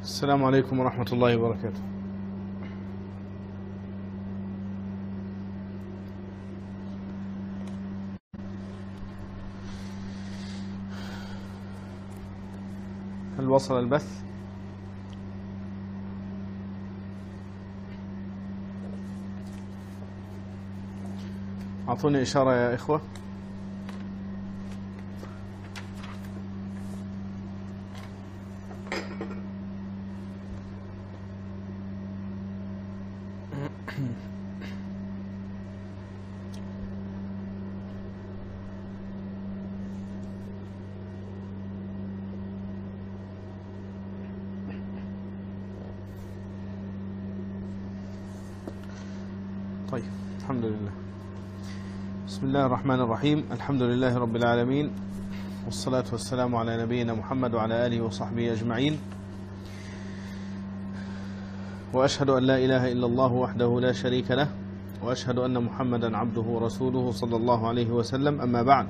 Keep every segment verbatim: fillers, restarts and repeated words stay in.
السلام عليكم ورحمة الله وبركاته. هل وصل البث؟ أعطوني إشارة يا إخوة. طيب، الحمد لله. بسم الله الرحمن الرحيم. الحمد لله رب العالمين، والصلاة والسلام على نبينا محمد وعلى آله وصحبه أجمعين، وأشهد أن لا إله إلا الله وحده لا شريك له، وأشهد أن محمدا عبده ورسوله صلى الله عليه وسلم. أما بعد،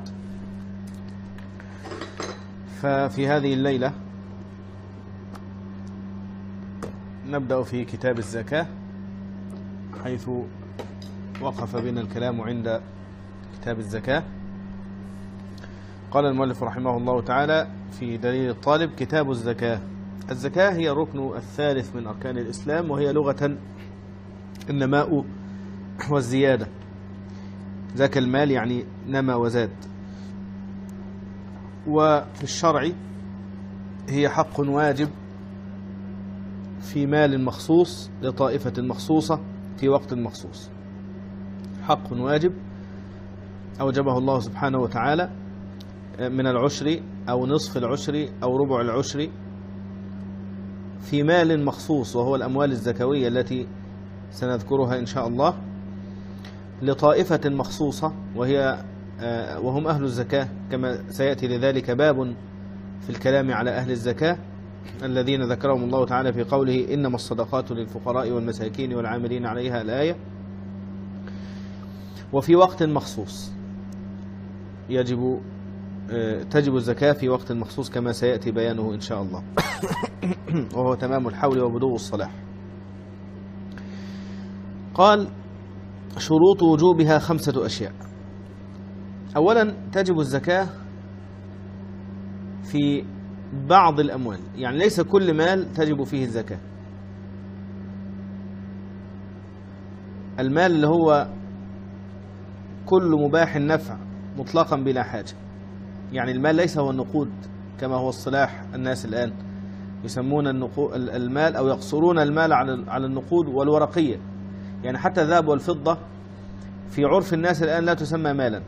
ففي هذه الليلة نبدأ في كتاب الزكاة، حيث وقف بنا الكلام عند كتاب الزكاة. قال المؤلف رحمه الله تعالى في دليل الطالب: كتاب الزكاة. الزكاة هي الركن الثالث من أركان الإسلام، وهي لغة النماء والزيادة. زكى المال يعني نما وزاد. وفي الشرع هي حق واجب في مال مخصوص لطائفة مخصوصة في وقت مخصوص. حق واجب أوجبه الله سبحانه وتعالى من العشر أو نصف العشر أو ربع العشر في مال مخصوص، وهو الأموال الزكوية التي سنذكرها إن شاء الله، لطائفة مخصوصة، وهي وهم أهل الزكاة، كما سيأتي لذلك باب في الكلام على أهل الزكاة الذين ذكرهم الله تعالى في قوله: إنما الصدقات للفقراء والمساكين والعاملين عليها، الآية. وفي وقت مخصوص يجب تجب الزكاة في وقت مخصوص، كما سيأتي بيانه إن شاء الله، وهو تمام الحول وبدو الصلاح. قال: شروط وجوبها خمسة أشياء. أولا، تجب الزكاة في بعض الأموال، يعني ليس كل مال تجب فيه الزكاة. المال اللي هو كل مباح النفع مطلقا بلا حاجة، يعني المال ليس هو النقود كما هو اصطلاح الناس الآن، يسمون المال أو يقصرون المال على النقود والورقية. يعني حتى الذهب والفضة في عرف الناس الآن لا تسمى مالا.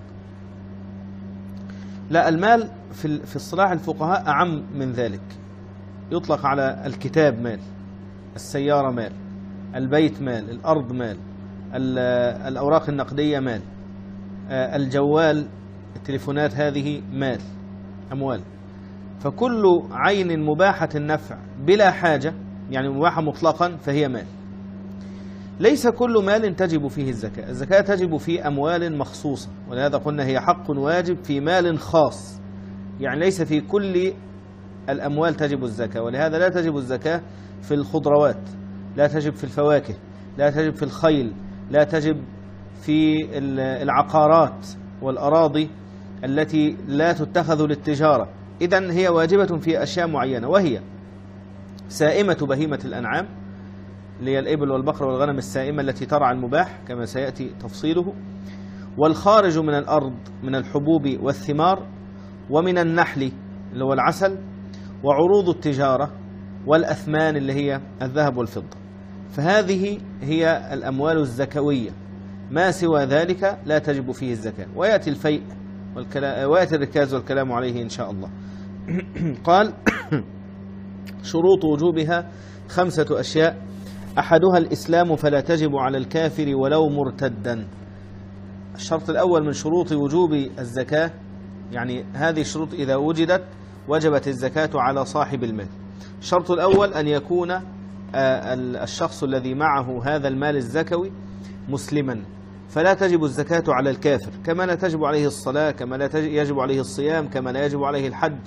لا، المال في في اصطلاح الفقهاء أعم من ذلك. يطلق على الكتاب مال، السيارة مال، البيت مال، الأرض مال، الأوراق النقدية مال، الجوال، التليفونات، هذه مال، أموال. فكل عين مباحة النفع بلا حاجة، يعني مباحة مطلقا، فهي مال. ليس كل مال تجب فيه الزكاة. الزكاة تجب في أموال مخصوصة، ولهذا قلنا هي حق واجب في مال خاص، يعني ليس في كل الأموال تجب الزكاة. ولهذا لا تجب الزكاة في الخضروات، لا تجب في الفواكه، لا تجب في الخيل، لا تجب في العقارات والأراضي التي لا تتخذ للتجارة. إذن هي واجبة في أشياء معينة، وهي سائمة بهيمة الأنعام، اللي هي الإبل والبقر والغنم السائمة التي ترعى المباح كما سيأتي تفصيله، والخارج من الأرض من الحبوب والثمار، ومن النحل اللي هو العسل، وعروض التجارة، والأثمان اللي هي الذهب والفضة. فهذه هي الأموال الزكوية. ما سوى ذلك لا تجب فيه الزكاة. ويأتي الفيء والكلام، ويأتي الركاز والكلام عليه إن شاء الله. قال: شروط وجوبها خمسة أشياء. أحدها الإسلام، فلا تجب على الكافر ولو مرتدا. الشرط الأول من شروط وجوب الزكاة، يعني هذه الشروط إذا وجدت وجبت الزكاة على صاحب المال. الشرط الأول أن يكون الشخص الذي معه هذا المال الزكوي مسلما، فلا تجب الزكاة على الكافر، كما لا تجب عليه الصلاة، كما لا يجب عليه الصيام، كما لا يجب عليه الحج،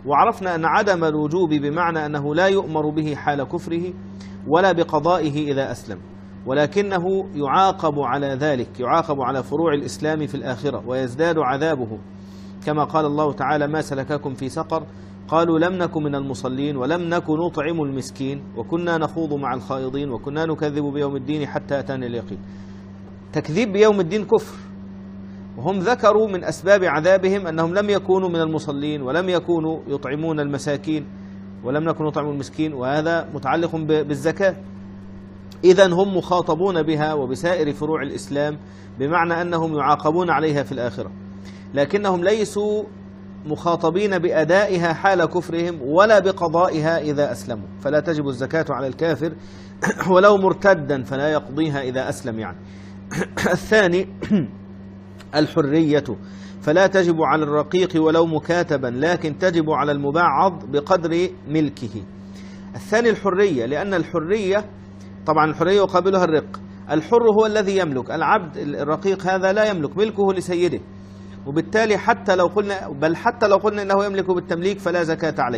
وعرفنا أن عدم الوجوب بمعنى أنه لا يؤمر به حال كفره ولا بقضائه إذا أسلم، ولكنه يعاقب على ذلك، يعاقب على فروع الإسلام في الآخرة ويزداد عذابه، كما قال الله تعالى: ما سلككم في سقر؟ قالوا لم نكن من المصلين ولم نكن نطعم المسكين وكنا نخوض مع الخائضين وكنا نكذب بيوم الدين حتى أتانا اليقين. تكذيب بيوم الدين كفر، وهم ذكروا من أسباب عذابهم أنهم لم يكونوا من المصلين ولم يكونوا يطعمون المساكين ولم نكن نطعم المسكين، وهذا متعلق بالزكاة. إذن هم مخاطبون بها وبسائر فروع الإسلام، بمعنى أنهم يعاقبون عليها في الآخرة، لكنهم ليسوا مخاطبين بأدائها حال كفرهم ولا بقضائها إذا أسلموا، فلا تجب الزكاة على الكافر ولو مرتدا فلا يقضيها إذا أسلم يعني. الثاني الحرية، فلا تجب على الرقيق ولو مكاتبا، لكن تجب على المبعض بقدر ملكه. الثاني الحرية، لأن الحرية طبعا الحرية يقابلها الرق. الحر هو الذي يملك، العبد الرقيق هذا لا يملك، ملكه لسيده، وبالتالي حتى لو قلنا بل حتى لو قلنا إنه يملك بالتمليك فلا زكاة عليه.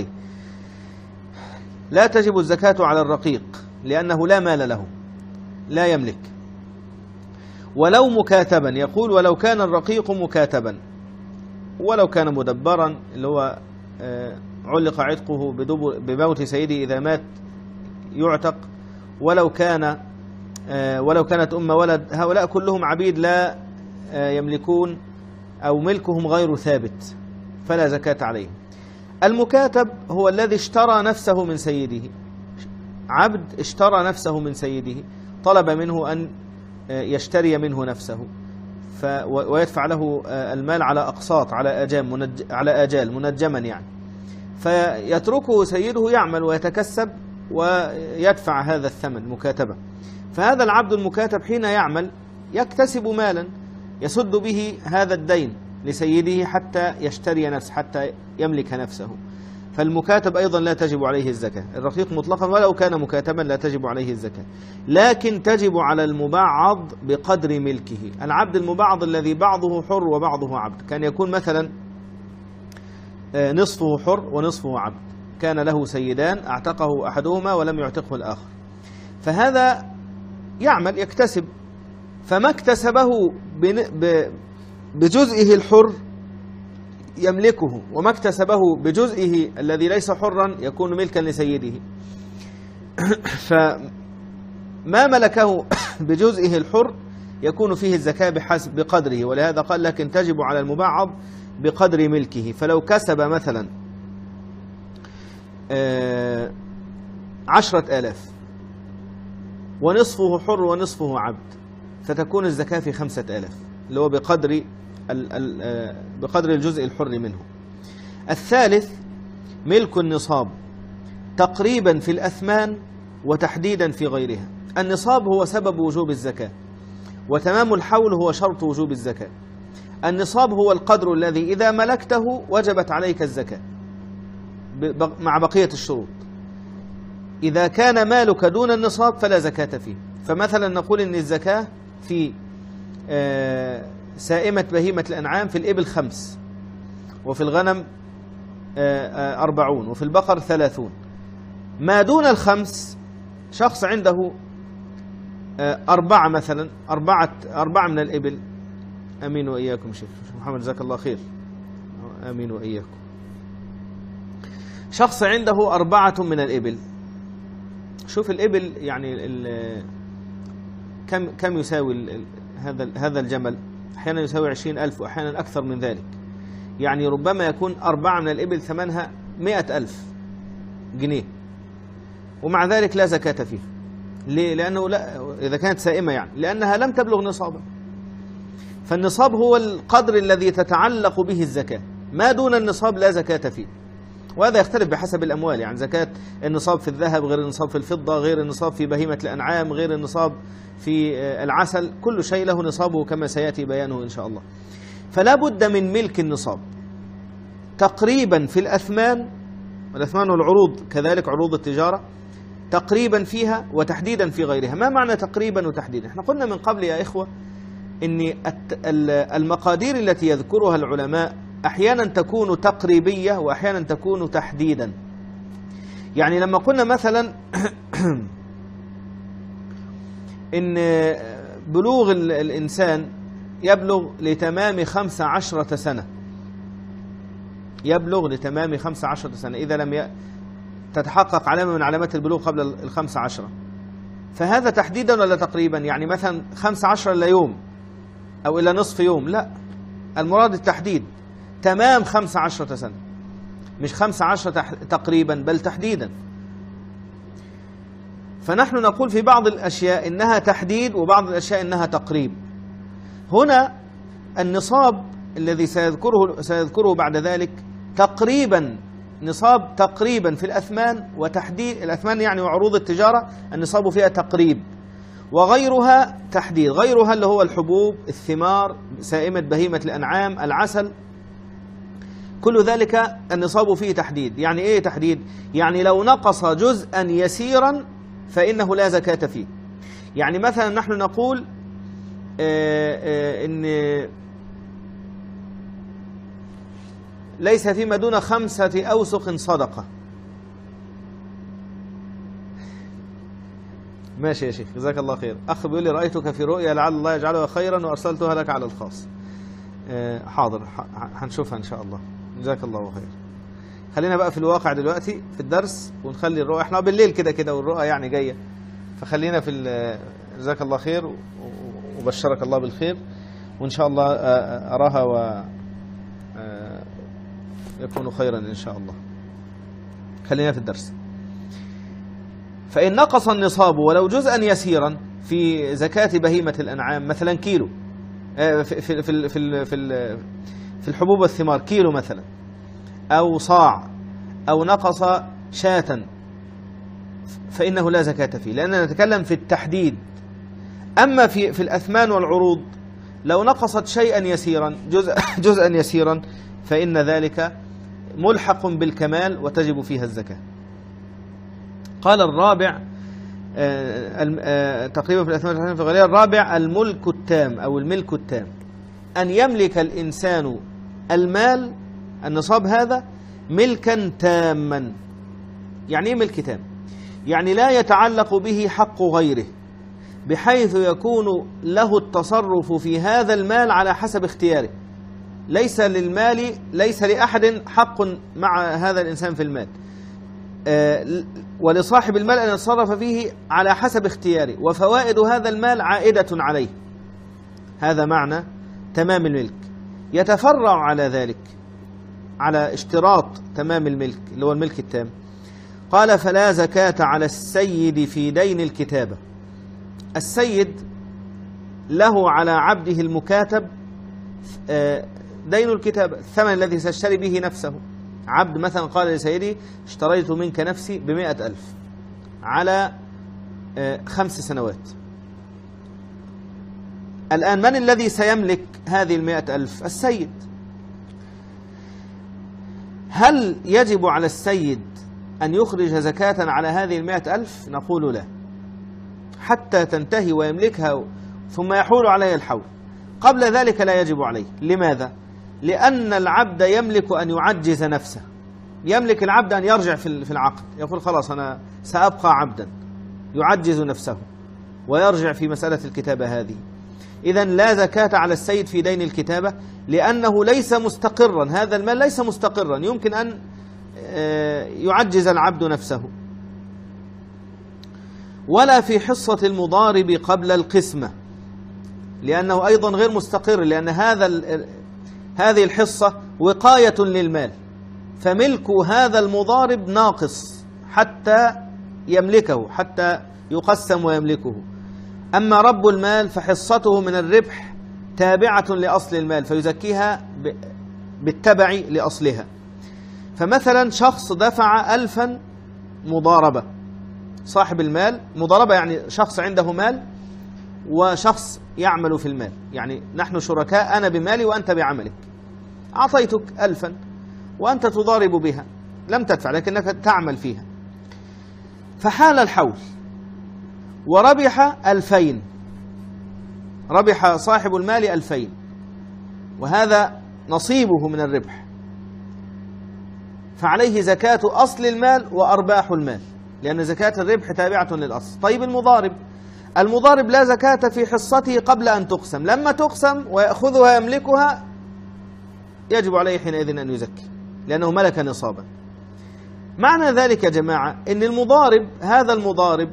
لا تجب الزكاة على الرقيق لأنه لا مال له، لا يملك. ولو مكاتبا، يقول ولو كان الرقيق مكاتبا، ولو كان مدبرا اللي هو علق عتقه بموت سيده إذا مات يعتق، ولو كان ولو كانت أم ولد، هؤلاء كلهم عبيد لا يملكون أو ملكهم غير ثابت فلا زكاة عليهم. المكاتب هو الذي اشترى نفسه من سيده، عبد اشترى نفسه من سيده، طلب منه أن يشتري منه نفسه ويدفع له المال على أقساط، على آجال منج على آجال منجما يعني، فيتركه سيده يعمل ويتكسب ويدفع هذا الثمن مكاتبة. فهذا العبد المكاتب حين يعمل يكتسب مالا يسد به هذا الدين لسيده حتى يشتري نفسه، حتى يملك نفسه. فالمكاتب أيضا لا تجب عليه الزكاة. الرقيق مطلقا ولو كان مكاتبا لا تجب عليه الزكاة، لكن تجب على المبعض بقدر ملكه. العبد المبعض الذي بعضه حر وبعضه عبد، كان يكون مثلا نصفه حر ونصفه عبد، كان له سيدان اعتقه أحدهما ولم يعتقه الآخر، فهذا يعمل يكتسب، فما اكتسبه بجزئه الحر يملكه، وما اكتسبه بجزئه الذي ليس حرا يكون ملكا لسيده. فما ملكه بجزئه الحر يكون فيه الزكاة بحسب بقدره، ولهذا قال لكن تجب على المبعض بقدر ملكه. فلو كسب مثلا عشرة آلاف ونصفه حر ونصفه عبد، فتكون الزكاة في خمسة آلاف اللي هو بقدر بقدر الجزء الحر منه. الثالث ملك النصاب تقريبا في الأثمان وتحديدا في غيرها. النصاب هو سبب وجوب الزكاة، وتمام الحول هو شرط وجوب الزكاة. النصاب هو القدر الذي إذا ملكته وجبت عليك الزكاة مع بقية الشروط. إذا كان مالك دون النصاب فلا زكاة فيه. فمثلا نقول إن الزكاة في سائمة بهيمة الأنعام في الإبل خمس، وفي الغنم أربعون، وفي البقر ثلاثون. ما دون الخمس شخص عنده أربعة مثلا، أربعة أربعة من الإبل. أمين وإياكم شيخ محمد جزاك الله خير، أمين وإياكم. شخص عنده أربعة من الإبل، شوف الإبل يعني كم كم يساوي هذا هذا الجمل؟ أحيانا يساوي عشرين ألف وأحيانا أكثر من ذلك، يعني ربما يكون أربعة من الإبل ثمنها مئة ألف جنيه، ومع ذلك لا زكاة فيه. ليه؟ لأنه لا، إذا كانت سائمة يعني، لأنها لم تبلغ نصابا. فالنصاب هو القدر الذي تتعلق به الزكاة، ما دون النصاب لا زكاة فيه. وهذا يختلف بحسب الأموال، يعني زكاة النصاب في الذهب غير النصاب في الفضة، غير النصاب في بهيمة الأنعام، غير النصاب في العسل، كل شيء له نصابه كما سيأتي بيانه إن شاء الله. فلا بد من ملك النصاب تقريبا في الأثمان، والأثمان والعروض كذلك، عروض التجارة تقريبا فيها وتحديدا في غيرها. ما معنى تقريبا وتحديدا؟ احنا قلنا من قبل يا إخوة إن المقادير التي يذكرها العلماء أحيانا تكون تقريبية وأحيانا تكون تحديدا. يعني لما قلنا مثلا إن بلوغ الإنسان يبلغ لتمام خمس عشرة سنة، يبلغ لتمام خمس عشرة سنة إذا لم تتحقق علامة من علامات البلوغ قبل الخمس عشرة، فهذا تحديدا ولا تقريبا؟ يعني مثلا خمس عشرة إلى يوم أو إلى نصف يوم، لا، المراد التحديد، تمام خمس عشرة سنة، مش خمس عشرة تقريبا بل تحديدا. فنحن نقول في بعض الأشياء إنها تحديد وبعض الأشياء إنها تقريب. هنا النصاب الذي سيذكره سيذكره بعد ذلك تقريبا، نصاب تقريبا في الأثمان وتحديد. الأثمان يعني وعروض التجارة النصاب فيها تقريب، وغيرها تحديد. غيرها اللي هو الحبوب، الثمار، سائمة بهيمة الأنعام، العسل، كل ذلك النصاب فيه تحديد. يعني إيه تحديد؟ يعني لو نقص جزءا يسيرا فإنه لا زكاة فيه. يعني مثلا نحن نقول آآ آآ إن ليس فيما دون خمسة أوسق صدقة. ماشي يا شيخ، جزاك الله خير. أخ بيقول لي رأيتك في رؤيا لعل الله يجعلها خيرا وأرسلتها لك على الخاص. حاضر، هنشوفها إن شاء الله. جزاك الله خير. خلينا بقى في الواقع دلوقتي في الدرس، ونخلي الرؤى، احنا بالليل كده كده والرؤى يعني جاية، فخلينا في جزاك الله خير وبشرك الله بالخير، وإن شاء الله أراها و يكون خيرا إن شاء الله. خلينا في الدرس. فإن نقص النصاب ولو جزءا يسيرا في زكاة بهيمة الأنعام، مثلا كيلو في في في في في الحبوب والثمار كيلو مثلا، أو صاع، أو نقص شاة، فإنه لا زكاة فيه، لأننا نتكلم في التحديد. أما في في الأثمان والعروض لو نقصت شيئا يسيرا، جزء جزءا يسيرا، فإن ذلك ملحق بالكمال وتجب فيها الزكاة. قال الرابع تقريبا في الأثمان في الغالية، الرابع الملك التام أو الملك التام، أن يملك الإنسان المال النصاب هذا ملكا تاما. يعني ايه ملك تام؟ يعني لا يتعلق به حق غيره، بحيث يكون له التصرف في هذا المال على حسب اختياره. ليس للمال ليس لأحد حق مع هذا الإنسان في المال، ولصاحب المال أن يتصرف فيه على حسب اختياره، وفوائد هذا المال عائدة عليه. هذا معنى تمام الملك. يتفرع على ذلك، على اشتراط تمام الملك اللي هو الملك التام، قال فلا زكاة على السيد في دين الكتابة. السيد له على عبده المكاتب دين الكتابة، الثمن الذي سيشتري به نفسه. عبد مثلا قال لسيدي اشتريت منك نفسي بمئة ألف على خمس سنوات. الآن من الذي سيملك هذه المئة ألف؟ السيد. هل يجب على السيد أن يخرج زكاة على هذه المئة ألف؟ نقول لا، حتى تنتهي ويملكها ثم يحول عليه الحول. قبل ذلك لا يجب عليه. لماذا؟ لأن العبد يملك أن يعجز نفسه، يملك العبد أن يرجع في العقد، يقول خلاص أنا سأبقى عبدا، يعجز نفسه ويرجع في مسألة الكتابة هذه. إذن لا زكاة على السيد في دين الكتابة، لأنه ليس مستقرا، هذا المال ليس مستقرا، يمكن أن يعجز العبد نفسه. ولا في حصة المضارب قبل القسمة، لأنه أيضا غير مستقر، لأن هذا هذه الحصة وقاية للمال، فملك هذا المضارب ناقص حتى يملكه، حتى يقسم ويملكه. أما رب المال فحصته من الربح تابعة لأصل المال، فيزكيها بالتبع لأصلها. فمثلا شخص دفع ألفا مضاربة، صاحب المال مضاربة يعني شخص عنده مال وشخص يعمل في المال، يعني نحن شركاء، أنا بمالي وأنت بعملك، أعطيتك ألفا وأنت تضارب بها، لم تدفع لكنك تعمل فيها. فحال الحول وربح ألفين، ربح صاحب المال ألفين، وهذا نصيبه من الربح فعليه زكاة أصل المال وأرباح المال، لأن زكاة الربح تابعة للأصل. طيب المضارب، المضارب لا زكاة في حصته قبل أن تقسم، لما تقسم ويأخذها يملكها يجب عليه حينئذ أن يزكي لأنه ملك نصابا. معنى ذلك يا جماعة أن المضارب، هذا المضارب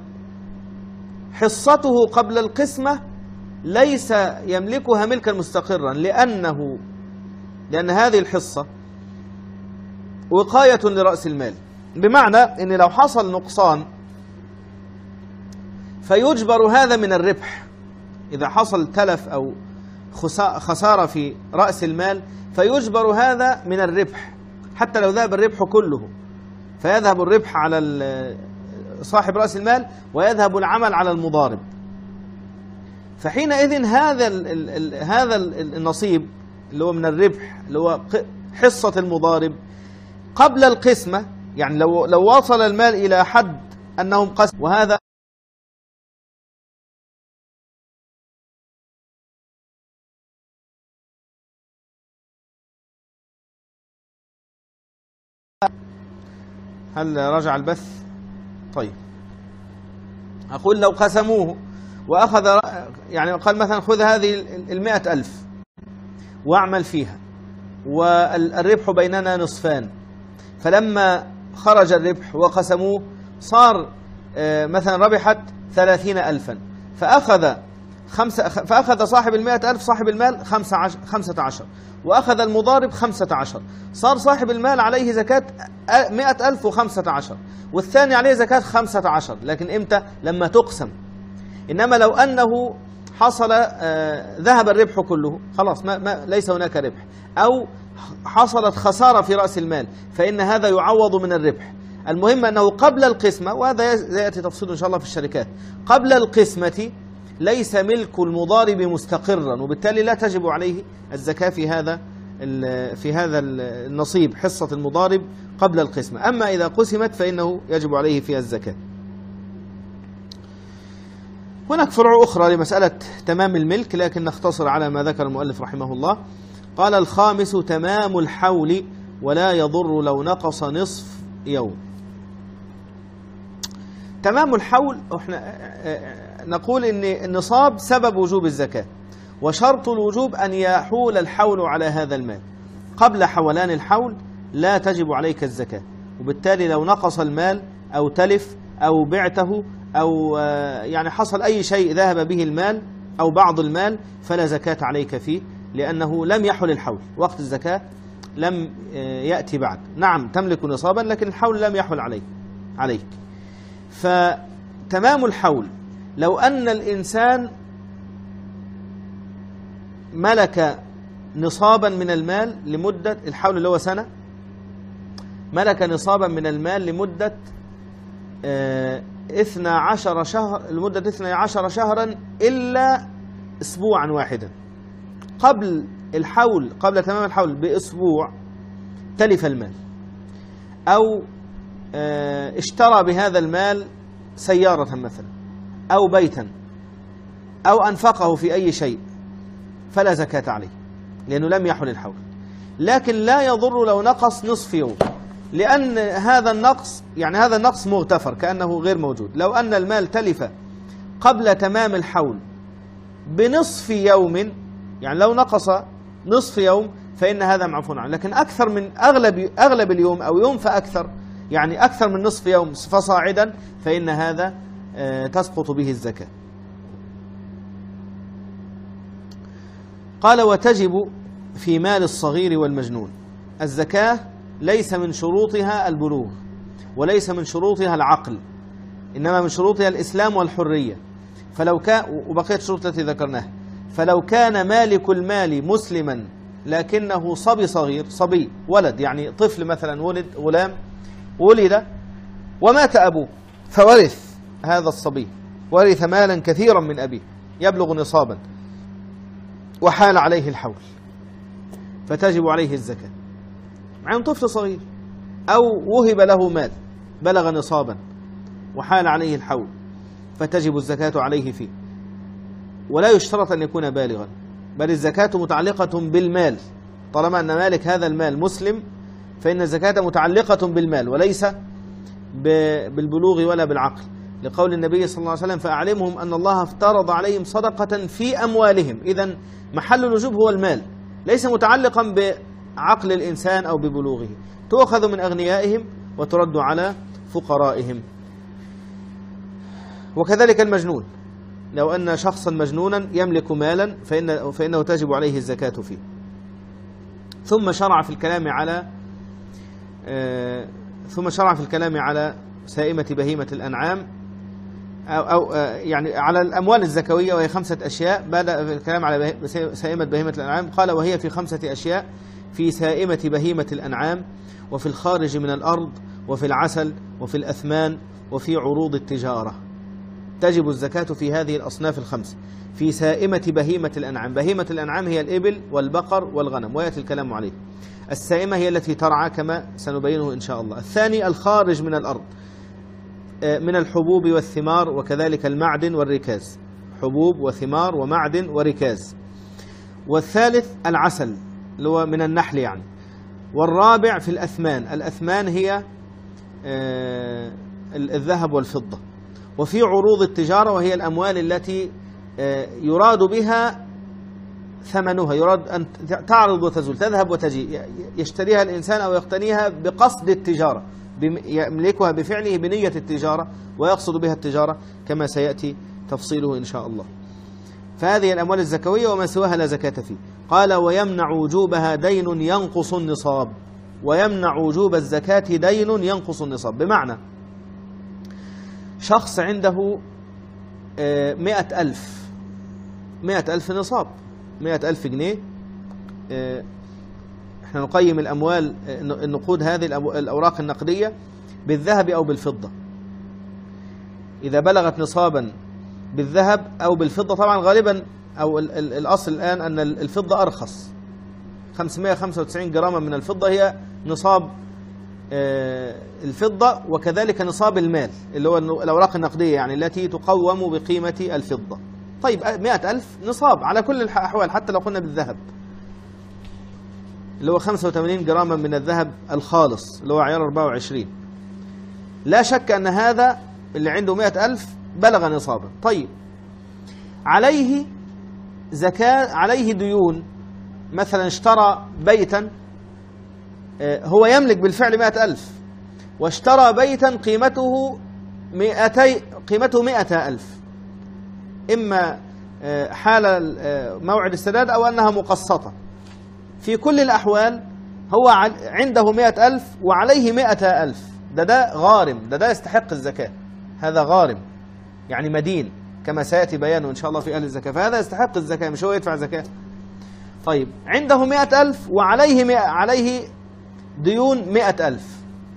حصته قبل القسمة ليس يملكها ملكا مستقرا، لأنه لأن هذه الحصة وقاية لرأس المال، بمعنى أن لو حصل نقصان فيجبر هذا من الربح. إذا حصل تلف أو خسارة في رأس المال فيجبر هذا من الربح حتى لو ذهب الربح كله، فيذهب الربح على صاحب رأس المال ويذهب العمل على المضارب. فحينئذ هذا هذا النصيب اللي هو من الربح اللي هو حصة المضارب قبل القسمة، يعني لو لو وصل المال إلى حد أنهم قسم، وهذا هل رجع البث؟ طيب أقول لو قسموه وأخذ، يعني قال مثلا خذ هذه المئة ألف واعمل فيها والربح بيننا نصفان، فلما خرج الربح وقسموه صار مثلا ربحت ثلاثين ألفا، فأخذ خمسة فأخذ صاحب المئة ألف صاحب المال خمسة عشر, خمسة عشر وأخذ المضارب خمسة عشر، صار صاحب المال عليه زكاة مئة ألف وخمسة عشر والثاني عليه زكاة خمسة عشر، لكن إمتى؟ لما تقسم. إنما لو أنه حصل آه ذهب الربح كله خلاص ما ما ليس هناك ربح، أو حصلت خسارة في رأس المال فإن هذا يعوض من الربح. المهم أنه قبل القسمة، وهذا يأتي تفصيل إن شاء الله في الشركات، قبل القسمة ليس ملك المضارب مستقرا، وبالتالي لا تجب عليه الزكاة في هذا في هذا النصيب حصة المضارب قبل القسمة. أما إذا قسمت فإنه يجب عليه فيها الزكاة. هناك فروع أخرى لمسألة تمام الملك، لكن نختصر على ما ذكر المؤلف رحمه الله. قال الخامس تمام الحول ولا يضر لو نقص نصف يوم. تمام الحول احنا نقول ان النصاب سبب وجوب الزكاة، وشرط الوجوب أن يحول الحول على هذا المال. قبل حولان الحول لا تجب عليك الزكاة، وبالتالي لو نقص المال أو تلف أو بعته أو يعني حصل أي شيء ذهب به المال أو بعض المال فلا زكاة عليك فيه، لأنه لم يحل الحول، وقت الزكاة لم يأتي بعد. نعم تملك نصابا لكن الحول لم يحل عليك عليك فتمام الحول لو أن الإنسان ملك نصابا من المال لمدة الحول اللي هو سنة، ملك نصابا من المال لمدة اثنى عشر شهر لمدة اثنى عشر شهرا إلا أسبوعا واحدا، قبل الحول قبل تمام الحول بأسبوع تلف المال، أو اشترى بهذا المال سيارة مثلا أو بيتا أو أنفقه في أي شيء فلا زكاة عليه لأنه لم يحل الحول. لكن لا يضر لو نقص نصف يوم، لأن هذا النقص يعني هذا النقص مغتفر كأنه غير موجود. لو أن المال تلف قبل تمام الحول بنصف يوم، يعني لو نقص نصف يوم فإن هذا معفو عنه، لكن أكثر من أغلب أغلب اليوم أو يوم فأكثر، يعني أكثر من نصف يوم فصاعدا، فإن هذا تسقط به الزكاة. قال وتجب في مال الصغير والمجنون. الزكاة ليس من شروطها البلوغ وليس من شروطها العقل، إنما من شروطها الإسلام والحرية. فلو كان وبقيت الشروط التي ذكرناها، فلو كان مالك المال مسلما لكنه صبي صغير، صبي ولد يعني طفل مثلا، ولد غلام ولد ومات أبوه فورث هذا الصبي، ورث مالا كثيرا من أبيه يبلغ نصابا وحال عليه الحول فتجب عليه الزكاة مع طفل صغير، أو وهب له مال بلغ نصابا وحال عليه الحول فتجب الزكاة عليه فيه. ولا يشترط أن يكون بالغا، بل الزكاة متعلقة بالمال طالما أن مالك هذا المال مسلم فإن الزكاة متعلقة بالمال وليس بالبلوغ ولا بالعقل، لقول النبي صلى الله عليه وسلم فأعلمهم أن الله افترض عليهم صدقة في أموالهم. إذن محل الوجوب هو المال، ليس متعلقا بعقل الإنسان أو ببلوغه، تؤخذ من أغنيائهم وترد على فقرائهم. وكذلك المجنون، لو أن شخصا مجنونا يملك مالا فإن فإنه تجب عليه الزكاة فيه. ثم شرع في الكلام على آه ثم شرع في الكلام على سائمة بهيمة الأنعام أو, أو آه يعني على الأموال الزكوية، وهي خمسة أشياء. بدأ في الكلام على سائمة بهيمة الأنعام قال وهي في خمسة أشياء: في سائمة بهيمة الأنعام، وفي الخارج من الأرض، وفي العسل، وفي الأثمان، وفي عروض التجارة. تجب الزكاة في هذه الأصناف الخمسة. في سائمة بهيمة الأنعام، بهيمة الأنعام هي الإبل والبقر والغنم، ويأتي الكلام عليه. السائمة هي التي ترعى كما سنبينه إن شاء الله. الثاني الخارج من الأرض، من الحبوب والثمار وكذلك المعدن والركاز، حبوب وثمار ومعدن وركاز. والثالث العسل اللي هو من النحل يعني. والرابع في الأثمان، الأثمان هي الذهب والفضة. وفي عروض التجارة، وهي الأموال التي يراد بها ثمنها، يراد أن تعرض وتزول، تذهب وتجي، يشتريها الإنسان أو يقتنيها بقصد التجارة، يملكها بفعله بنية التجارة ويقصد بها التجارة كما سيأتي تفصيله إن شاء الله. فهذه الأموال الزكوية وما سواها لا زكاة فيه. قال ويمنع وجوبها دين ينقص النصاب. ويمنع وجوب الزكاة دين ينقص النصاب، بمعنى شخص عنده مئة ألف مئة ألف نصاب، مئة ألف جنيه. احنا نقيم الأموال النقود هذه الأوراق النقدية بالذهب أو بالفضة. إذا بلغت نصابا بالذهب أو بالفضة، طبعا غالبا أو الأصل الآن أن الفضة أرخص، خمسمائة وخمسة وتسعين جراما من الفضة هي نصاب الفضة، وكذلك نصاب المال اللي هو الأوراق النقدية يعني التي تقوم بقيمة الفضة. طيب مئة ألف نصاب على كل الأحوال، حتى لو قلنا بالذهب اللي هو خمسة وثمانين جراما من الذهب الخالص اللي هو عيار أربعة وعشرين. لا شك أن هذا اللي عنده مئة ألف بلغ نصابا. طيب عليه زكاة، عليه ديون، مثلا اشترى بيتا، هو يملك بالفعل مئة ألف، واشترى بيتا قيمته مئتي قيمته مئة ألف، إما حال موعد السداد أو أنها مقسطة. في كل الأحوال هو عنده مئة ألف وعليه مئة ألف، ده ده غارم، ده ده يستحق الزكاة، هذا غارم يعني مدين كما سيأتي بيانه إن شاء الله في أهل الزكاة، فهذا يستحق الزكاة مش هو يدفع زكاة. طيب عنده مئة ألف وعليه مئة عليه ديون مئة ألف،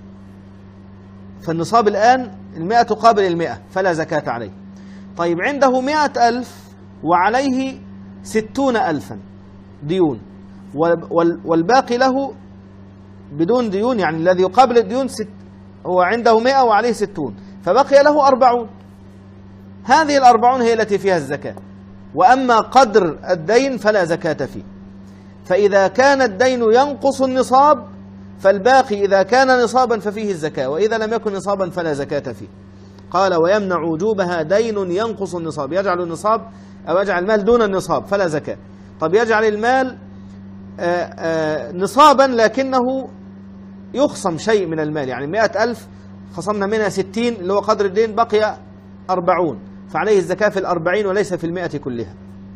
فالنصاب الآن المئة تقابل المئة فلا زكاة عليه. طيب عنده مئة ألف وعليه ستون ألفا ديون، والباقي له بدون ديون، يعني الذي يقابل الديون ست، هو عنده مئة وعليه ستون، فبقي له أربعون. هذه الأربعون هي التي فيها الزكاة، وأما قدر الدين فلا زكاة فيه. فإذا كان الدين ينقص النصاب فالباقي إذا كان نصابا ففيه الزكاة، وإذا لم يكن نصابا فلا زكاة فيه. قال ويمنع وجوبها دين ينقص النصاب، يجعل النصاب أو يجعل المال دون النصاب فلا زكاة. طب يجعل المال آآ آآ نصابا لكنه يخصم شيء من المال، يعني مئة ألف خصمنا منها ستين اللي هو قدر الدين، بقي أربعون، فعليه الزكاة في الأربعين وليس في المئة كلها.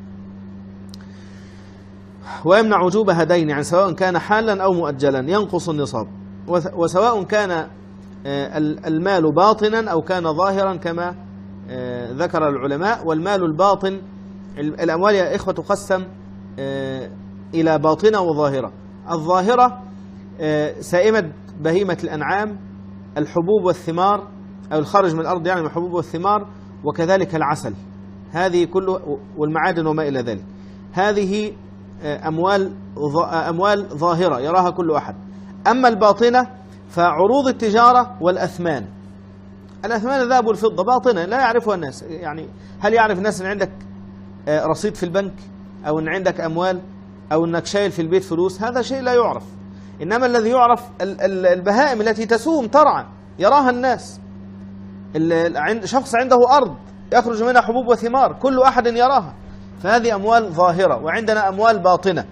ويمنع وجوبها دين، يعني سواء كان حالا أو مؤجلا ينقص النصاب، وسواء كان المال باطنا أو كان ظاهرا كما ذكر العلماء. والمال الباطن، الأموال يا إخوة تقسم إلى باطنة وظاهرة. الظاهرة سائمة بهيمة الأنعام، الحبوب والثمار أو الخارج من الأرض يعني من الحبوب والثمار، وكذلك العسل، هذه كله والمعادن وما إلى ذلك. هذه أموال أموال ظاهرة يراها كل أحد. أما الباطنة فعروض التجارة والأثمان. الأثمان الذهب والفضة باطنة لا يعرفها الناس، يعني هل يعرف الناس أن عندك رصيد في البنك أو أن عندك أموال؟ أو أنك شايل في البيت فلوس، هذا شيء لا يعرف. إنما الذي يعرف البهائم التي تسوم ترعى يراها الناس. شخص عنده أرض يخرج منها حبوب وثمار كل أحد يراها، فهذه أموال ظاهرة. وعندنا أموال باطنة،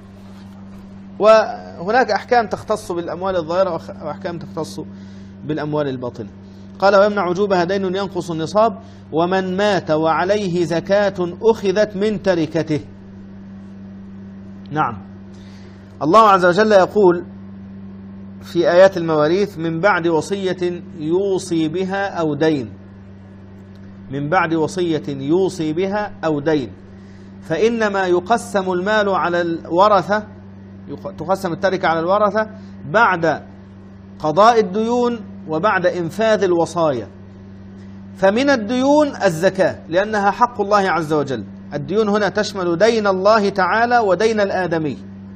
وهناك أحكام تختص بالأموال الظاهرة وأحكام تختص بالأموال الباطنة. قال ويمنع وجوبها دين ينقص النصاب، ومن مات وعليه زكاة أخذت من تركته. نعم، الله عز وجل يقول في آيات المواريث من بعد وصية يوصي بها أو دين، من بعد وصية يوصي بها أو دين، فإنما يقسم المال على الورثة، تقسم التركة على الورثة بعد قضاء الديون وبعد إنفاذ الوصايا. فمن الديون الزكاة لأنها حق الله عز وجل. الديون هنا تشمل دين الله تعالى ودين الآدمي،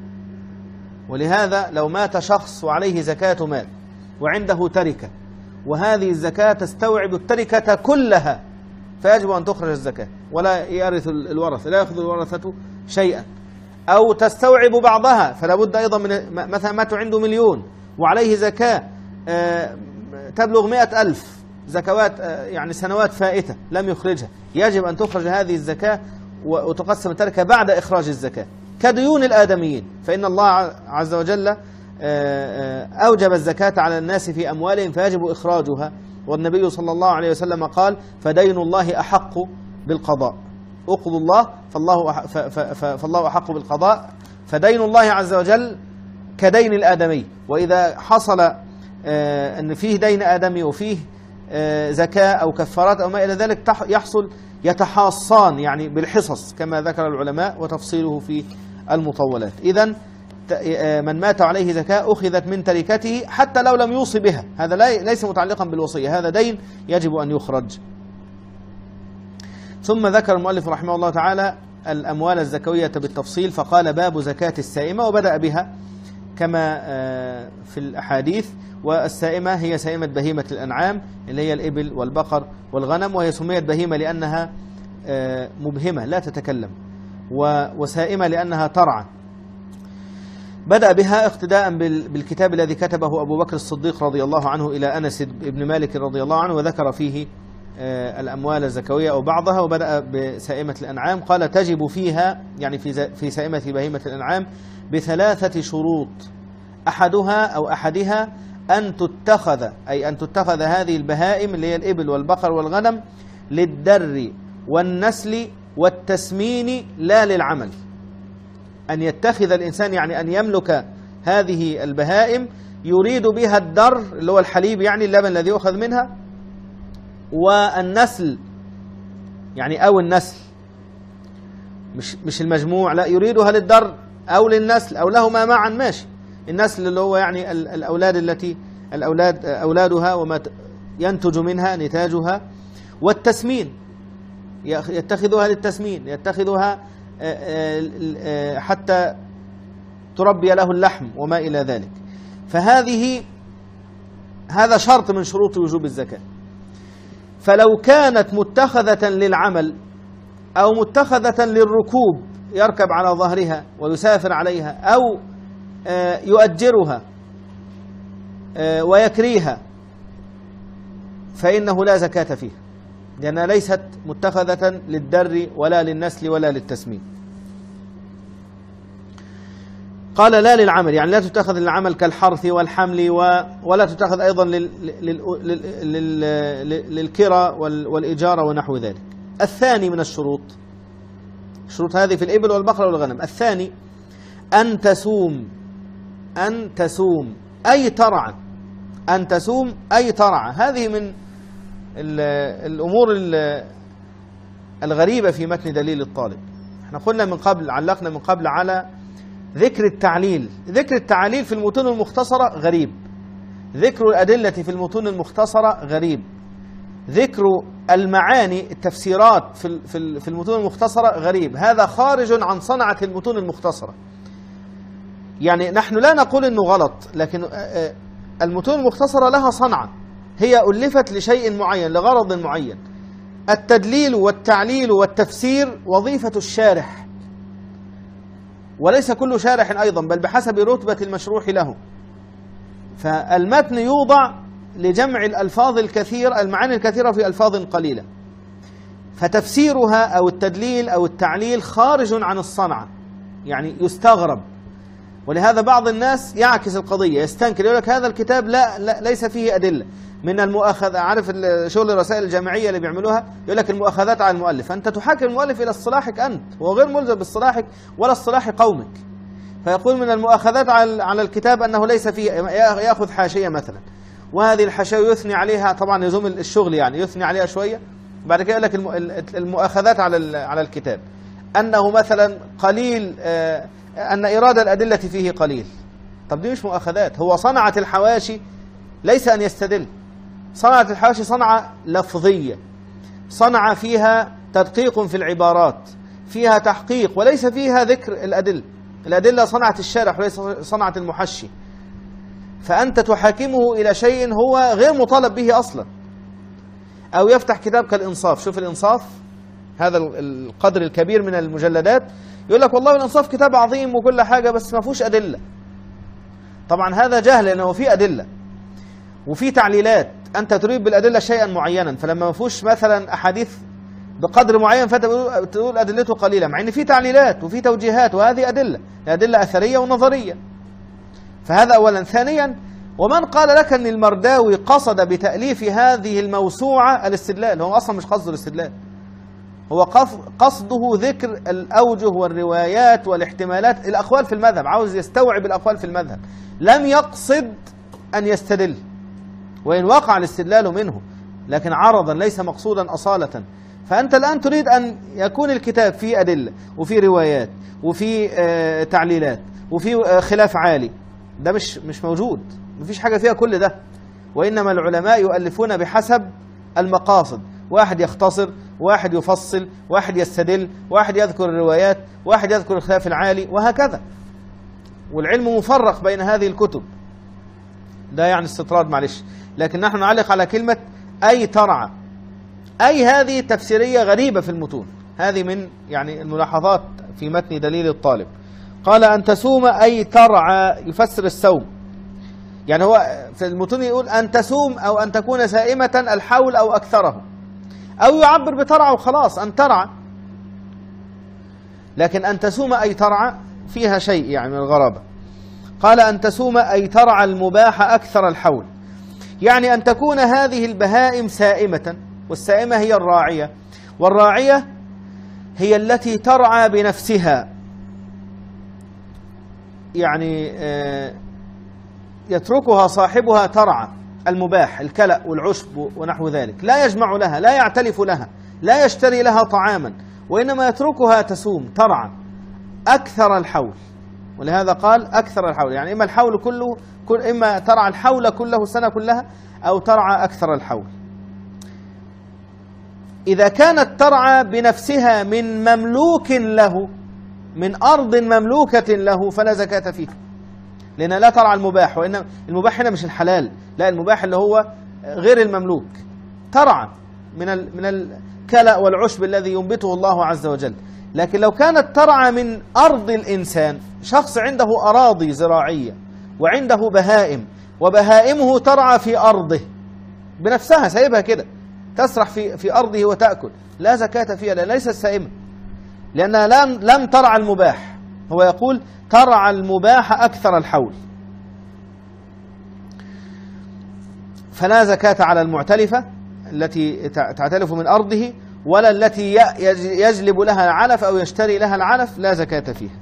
ولهذا لو مات شخص وعليه زكاة مال وعنده تركة وهذه الزكاة تستوعب التركة كلها فيجب أن تخرج الزكاة، ولا يرث الورثة، لا يأخذ الورثة شيئا، أو تستوعب بعضها فلا بد أيضا من، مثلا مات عنده مليون وعليه زكاة تبلغ مئة ألف، زكوات يعني سنوات فائتة لم يخرجها، يجب أن تخرج هذه الزكاة وتقسم التركة بعد إخراج الزكاة كديون الآدميين. فإن الله عز وجل أوجب الزكاة على الناس في أموالهم فيجب إخراجها، والنبي صلى الله عليه وسلم قال فدين الله أحق بالقضاء، أقضوا الله فالله فالله أحق بالقضاء، فدين الله عز وجل كدين الآدمي. وإذا حصل أن فيه دين آدمي وفيه زكاة أو كفارات أو ما إلى ذلك يحصل يتحاصان يعني بالحصص كما ذكر العلماء وتفصيله في المطولات. إذن من مات عليه زكاة أخذت من تركته حتى لو لم يوصي بها، هذا ليس متعلقا بالوصية، هذا دين يجب أن يخرج. ثم ذكر المؤلف رحمه الله تعالى الأموال الزكوية بالتفصيل، فقال باب زكاة السائمة، وبدأ بها كما في الأحاديث. والسائمة هي سائمة بهيمة الأنعام اللي هي الإبل والبقر والغنم، وهي سميت بهيمة لأنها مبهمة لا تتكلم، وسائمة لأنها ترعى. بدأ بها اقتداء بالكتاب الذي كتبه أبو بكر الصديق رضي الله عنه إلى أنس بن مالك رضي الله عنه، وذكر فيه الأموال الزكوية أو بعضها، وبدأ بسائمة الأنعام. قال تجب فيها يعني في في سائمة بهيمة الأنعام بثلاثة شروط، أحدها أو أحدها أن تتخذ، أي أن تتخذ هذه البهائم اللي هي الإبل والبقر والغنم للدر والنسل والتسمين لا للعمل. أن يتخذ الإنسان يعني أن يملك هذه البهائم يريد بها الدر اللي هو الحليب يعني اللبن الذي يؤخذ منها، والنسل يعني أو النسل مش مش المجموع، لا يريدها للدر أو للنسل أو لهما معا ماشي. النسل اللي هو يعني الأولاد التي الأولاد أولادها وما ينتج منها نتاجها، والتسمين يتخذها للتسمين، يتخذها حتى تربي له اللحم وما إلى ذلك. فهذه هذا شرط من شروط وجوب الزكاة. فلو كانت متخذة للعمل أو متخذة للركوب يركب على ظهرها ويسافر عليها، أو يؤجرها ويكريها، فإنه لا زكاة فيها، لأنها ليست متخذة للدر ولا للنسل ولا للتسمين. قال لا للعمل، يعني لا تتخذ للعمل كالحرث والحمل، ولا تتخذ أيضا للكرة والإجارة ونحو ذلك. الثاني من الشروط، الشروط هذه في الإبل والبقر والغنم، الثاني أن تسوم، أن تسوم أي ترعى، أن تسوم أي ترعى. هذه من الأمور الغريبة في متن دليل الطالب. احنا قلنا من قبل، علقنا من قبل على ذكر التعليل. ذكر التعليل في المتون المختصرة غريب، ذكر الأدلة في المتون المختصرة غريب، ذكر المعاني التفسيرات في المتون المختصرة غريب. هذا خارج عن صنعة المتون المختصرة. يعني نحن لا نقول أنه غلط، لكن المتون المختصرة لها صنعة، هي ألفت لشيء معين لغرض معين. التدليل والتعليل والتفسير وظيفة الشارح، وليس كل شارح أيضا، بل بحسب رتبة المشروح له. فالمتن يوضع لجمع الألفاظ الكثيرة، المعاني الكثيرة في ألفاظ قليلة، فتفسيرها أو التدليل أو التعليل خارج عن الصنعة، يعني يستغرب. ولهذا بعض الناس يعكس القضية، يستنكر، يقول لك هذا الكتاب لا, لا ليس فيه أدلة من المؤاخذة. عارف شغل الرسائل الجامعية اللي بيعملوها، يقول لك المؤاخذات على المؤلف. أنت تحاكم المؤلف إلى اصطلاحك أنت، هو غير ملزم باصطلاحك ولا اصطلاح قومك. فيقول من المؤاخذات على على الكتاب أنه ليس فيه، يأخذ حاشية مثلا، وهذه الحاشية يثني عليها، طبعا يزوم الشغل يعني يثني عليها شوية، بعد كده يقول لك المؤاخذات على على الكتاب أنه مثلا قليل، أن إيراد الأدلة فيه قليل. طب دي مش مؤاخذات، هو صنعة الحواشي ليس أن يستدل. صنعة الحواشي صنعة لفظية، صنعة فيها تدقيق في العبارات، فيها تحقيق، وليس فيها ذكر الأدلة. الأدلة صنعة الشارح وليس صنعة المحشي. فأنت تحاكمه إلى شيء هو غير مطالب به أصلا. أو يفتح كتاب كالإنصاف، شوف الإنصاف هذا القدر الكبير من المجلدات، يقول لك والله الإنصاف كتاب عظيم وكل حاجة بس ما فيهوش أدلة. طبعا هذا جهل، لأنه في أدلة وفي تعليلات. أنت تريد بالأدلة شيئا معينا، فلما ما فيهوش مثلا أحاديث بقدر معين فأنت تقول أدلته قليلة، مع أن في تعليلات وفي توجيهات، وهذه أدلة، أدلة أثرية ونظرية. فهذا أولا. ثانيا، ومن قال لك أن المرداوي قصد بتأليف هذه الموسوعة الاستدلال؟ هو أصلا مش قصده الاستدلال، هو قصده ذكر الأوجه والروايات والاحتمالات، الأقوال في المذهب، عاوز يستوعب الأقوال في المذهب، لم يقصد أن يستدل، وإن وقع الاستدلال منه لكن عرضا ليس مقصودا أصالة. فأنت الآن تريد أن يكون الكتاب فيه أدلة وفيه روايات وفيه آه تعليلات وفيه آه خلاف عالي. ده مش مش موجود، مفيش حاجة فيها كل ده. وإنما العلماء يؤلفون بحسب المقاصد، واحد يختصر، واحد يفصل، واحد يستدل، واحد يذكر الروايات، واحد يذكر الخلاف العالي، وهكذا. والعلم مفرق بين هذه الكتب. ده يعني استطراد معلش، لكن نحن نعلق على كلمة أي ترعى. أي هذه تفسيرية غريبة في المتون، هذه من يعني الملاحظات في متن دليل الطالب. قال أن تسوم أي ترعى، يفسر السوم، يعني هو في المتون يقول أن تسوم أو أن تكون سائمة الحول أو أكثره، أو يعبر بترعى وخلاص أن ترعى. لكن أن تسوم أي ترعى فيها شيء يعني من الغرابة. قال أن تسوم أي ترعى المباح أكثر الحول، يعني أن تكون هذه البهائم سائمة، والسائمة هي الراعية، والراعية هي التي ترعى بنفسها، يعني يتركها صاحبها ترعى المباح، الكلأ والعشب ونحو ذلك، لا يجمع لها، لا يعتلف لها، لا يشتري لها طعاما، وإنما يتركها تسوم ترعى أكثر الحول. ولهذا قال أكثر الحول، يعني إما الحول كله، إما ترعى الحول كله السنة كلها، أو ترعى أكثر الحول. إذا كانت ترعى بنفسها من مملوك له، من أرض مملوكة له، فلا زكاة فيها، لأنها لا ترعى المباح. وإن المباح هنا مش الحلال، لا، المباح اللي هو غير المملوك، ترعى من من الكلأ والعشب الذي ينبته الله عز وجل. لكن لو كانت ترعى من أرض الإنسان، شخص عنده أراضي زراعية وعنده بهائم، وبهائمه ترعى في أرضه بنفسها، سايبها كده تسرح في في أرضه وتأكل، لا زكاة فيها، لا، ليست سائمة، لأنها لم لم ترعى المباح. هو يقول ترعى المباح أكثر الحول. فلا زكاة على المعتلفة التي تعتلف من أرضه، ولا التي يجلب لها العلف أو يشتري لها العلف، لا زكاة فيها.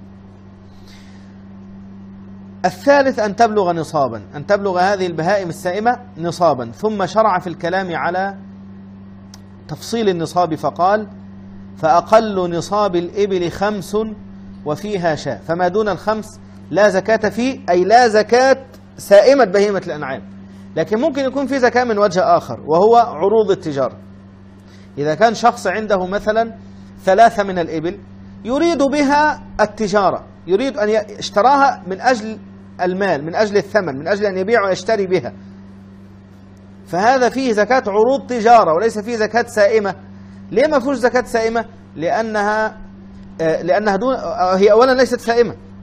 الثالث أن تبلغ نصابا، أن تبلغ هذه البهائم السائمة نصابا. ثم شرع في الكلام على تفصيل النصاب فقال: فأقل نصاب الإبل خمس وفيها شاة، فما دون الخمس لا زكاة فيه، أي لا زكاة سائمة بهيمة الأنعام. لكن ممكن يكون في زكاة من وجه آخر، وهو عروض التجارة. إذا كان شخص عنده مثلا ثلاثة من الإبل يريد بها التجارة، يريد أن يشتراها من أجل المال، من أجل الثمن، من أجل أن يبيع ويشتري بها، فهذا فيه زكاة عروض تجارة وليس فيه زكاة سائمة. ليه ما فيهوش زكاة سائمة؟ لأنها لأنها دون، هي أولا ليست سائمة،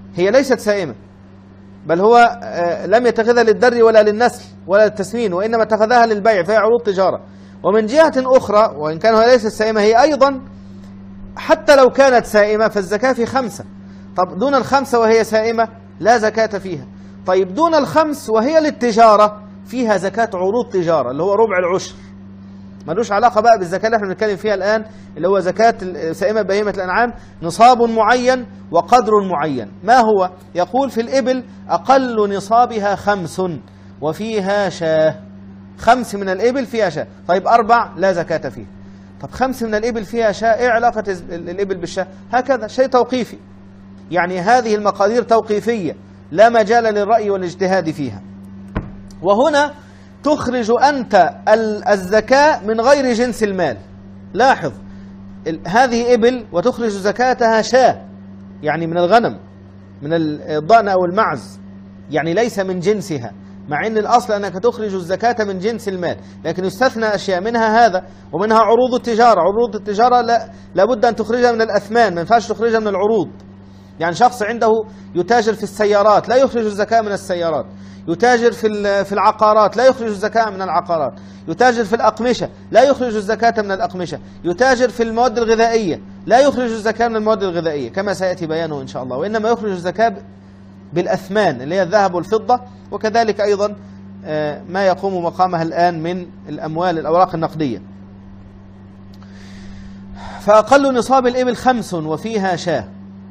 هي ليست سائمة، بل هو لم يتخذها للدر ولا للنسل ولا للتسمين، وإنما اتخذها للبيع، فهي عروض تجارة. ومن جهة أخرى وإن كان هي ليست سائمة، هي أيضا حتى لو كانت سائمة فالزكاة في خمسة. طب دون الخمسة وهي سائمة لا زكاة فيها. طيب دون الخمس وهي للتجارة فيها زكاة عروض تجارة اللي هو ربع العشر، ملوش علاقة بقى بالزكاة اللي احنا بنتكلم فيها الآن، اللي هو زكاة سائمة بهيمة الأنعام، نصاب معين وقدر معين. ما هو؟ يقول في الإبل أقل نصابها خمس وفيها شاه، خمس من الإبل فيها شاه. طيب أربع لا زكاة فيها. طب خمس من الإبل فيها شاه، إيه علاقة الإبل بالشاه؟ هكذا شيء توقيفي، يعني هذه المقادير توقيفية لا مجال للرأي والاجتهاد فيها. وهنا تخرج أنت الزكاة من غير جنس المال. لاحظ، هذه إبل وتخرج زكاتها شاة، يعني من الغنم، من الضأن أو المعز، يعني ليس من جنسها، مع أن الأصل أنك تخرج الزكاة من جنس المال، لكن يستثنى أشياء منها هذا، ومنها عروض التجارة. عروض التجارة لا لابد أن تخرجها من الأثمان، ما ينفعش تخرجها من العروض. يعني شخص عنده يتاجر في السيارات لا يخرج الزكاة من السيارات، يتاجر في في العقارات لا يخرج الزكاة من العقارات، يتاجر في الأقمشة لا يخرج الزكاة من الأقمشة، يتاجر في المواد الغذائية لا يخرج الزكاة من المواد الغذائية كما سيأتي بيانه إن شاء الله، وإنما يخرج الزكاة بالأثمان اللي هي الذهب والفضة، وكذلك أيضا ما يقوم مقامها الآن من الأموال الأوراق النقدية. فأقل نصاب الإبل خمس وفيها شاه،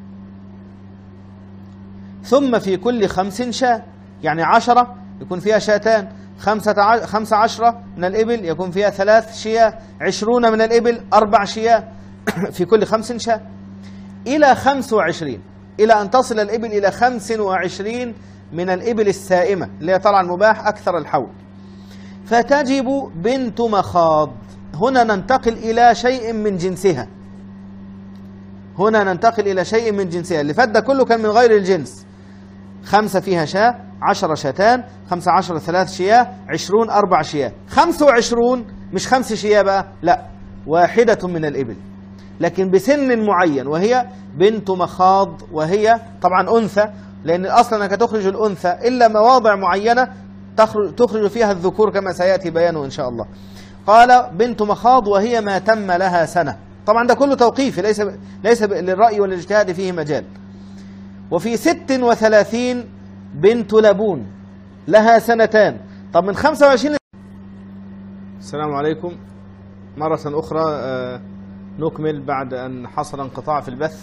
ثم في كل خمس شاة، يعني عشرة يكون فيها شاتان، خمسة خمسة عشرة من الإبل يكون فيها ثلاث شياه، عشرون من الإبل أربع شياه، في كل خمس شاة، إلى خمس وعشرين، إلى أن تصل الإبل إلى خمس وعشرين من الإبل السائمة اللي هي طبعا مباح أكثر الحول. فتجب بنت مخاض. هنا ننتقل إلى شيء من جنسها، هنا ننتقل إلى شيء من جنسها. اللي فات ده كله كان من غير الجنس. خمسة فيها شاة، عشرة شاتان، خمسة عشر ثلاث شياه، عشرون أربع شياه. خمسة وعشرون مش خمس شياه بقى، لا، واحدة من الإبل لكن بسن معين، وهي بنت مخاض، وهي طبعا أنثى، لأن الأصل أنك تخرج الأنثى إلا مواضع معينة تخرج فيها الذكور كما سيأتي بيانه إن شاء الله. قال بنت مخاض وهي ما تم لها سنة. طبعا ده كله توقيفي، ليس ليس للرأي والاجتهاد فيه مجال. وفي ست وثلاثين بنت لبون لها سنتان. طب من خمسة وعشرين. السلام عليكم مرة أخرى، آه نكمل بعد أن حصل انقطاع في البث.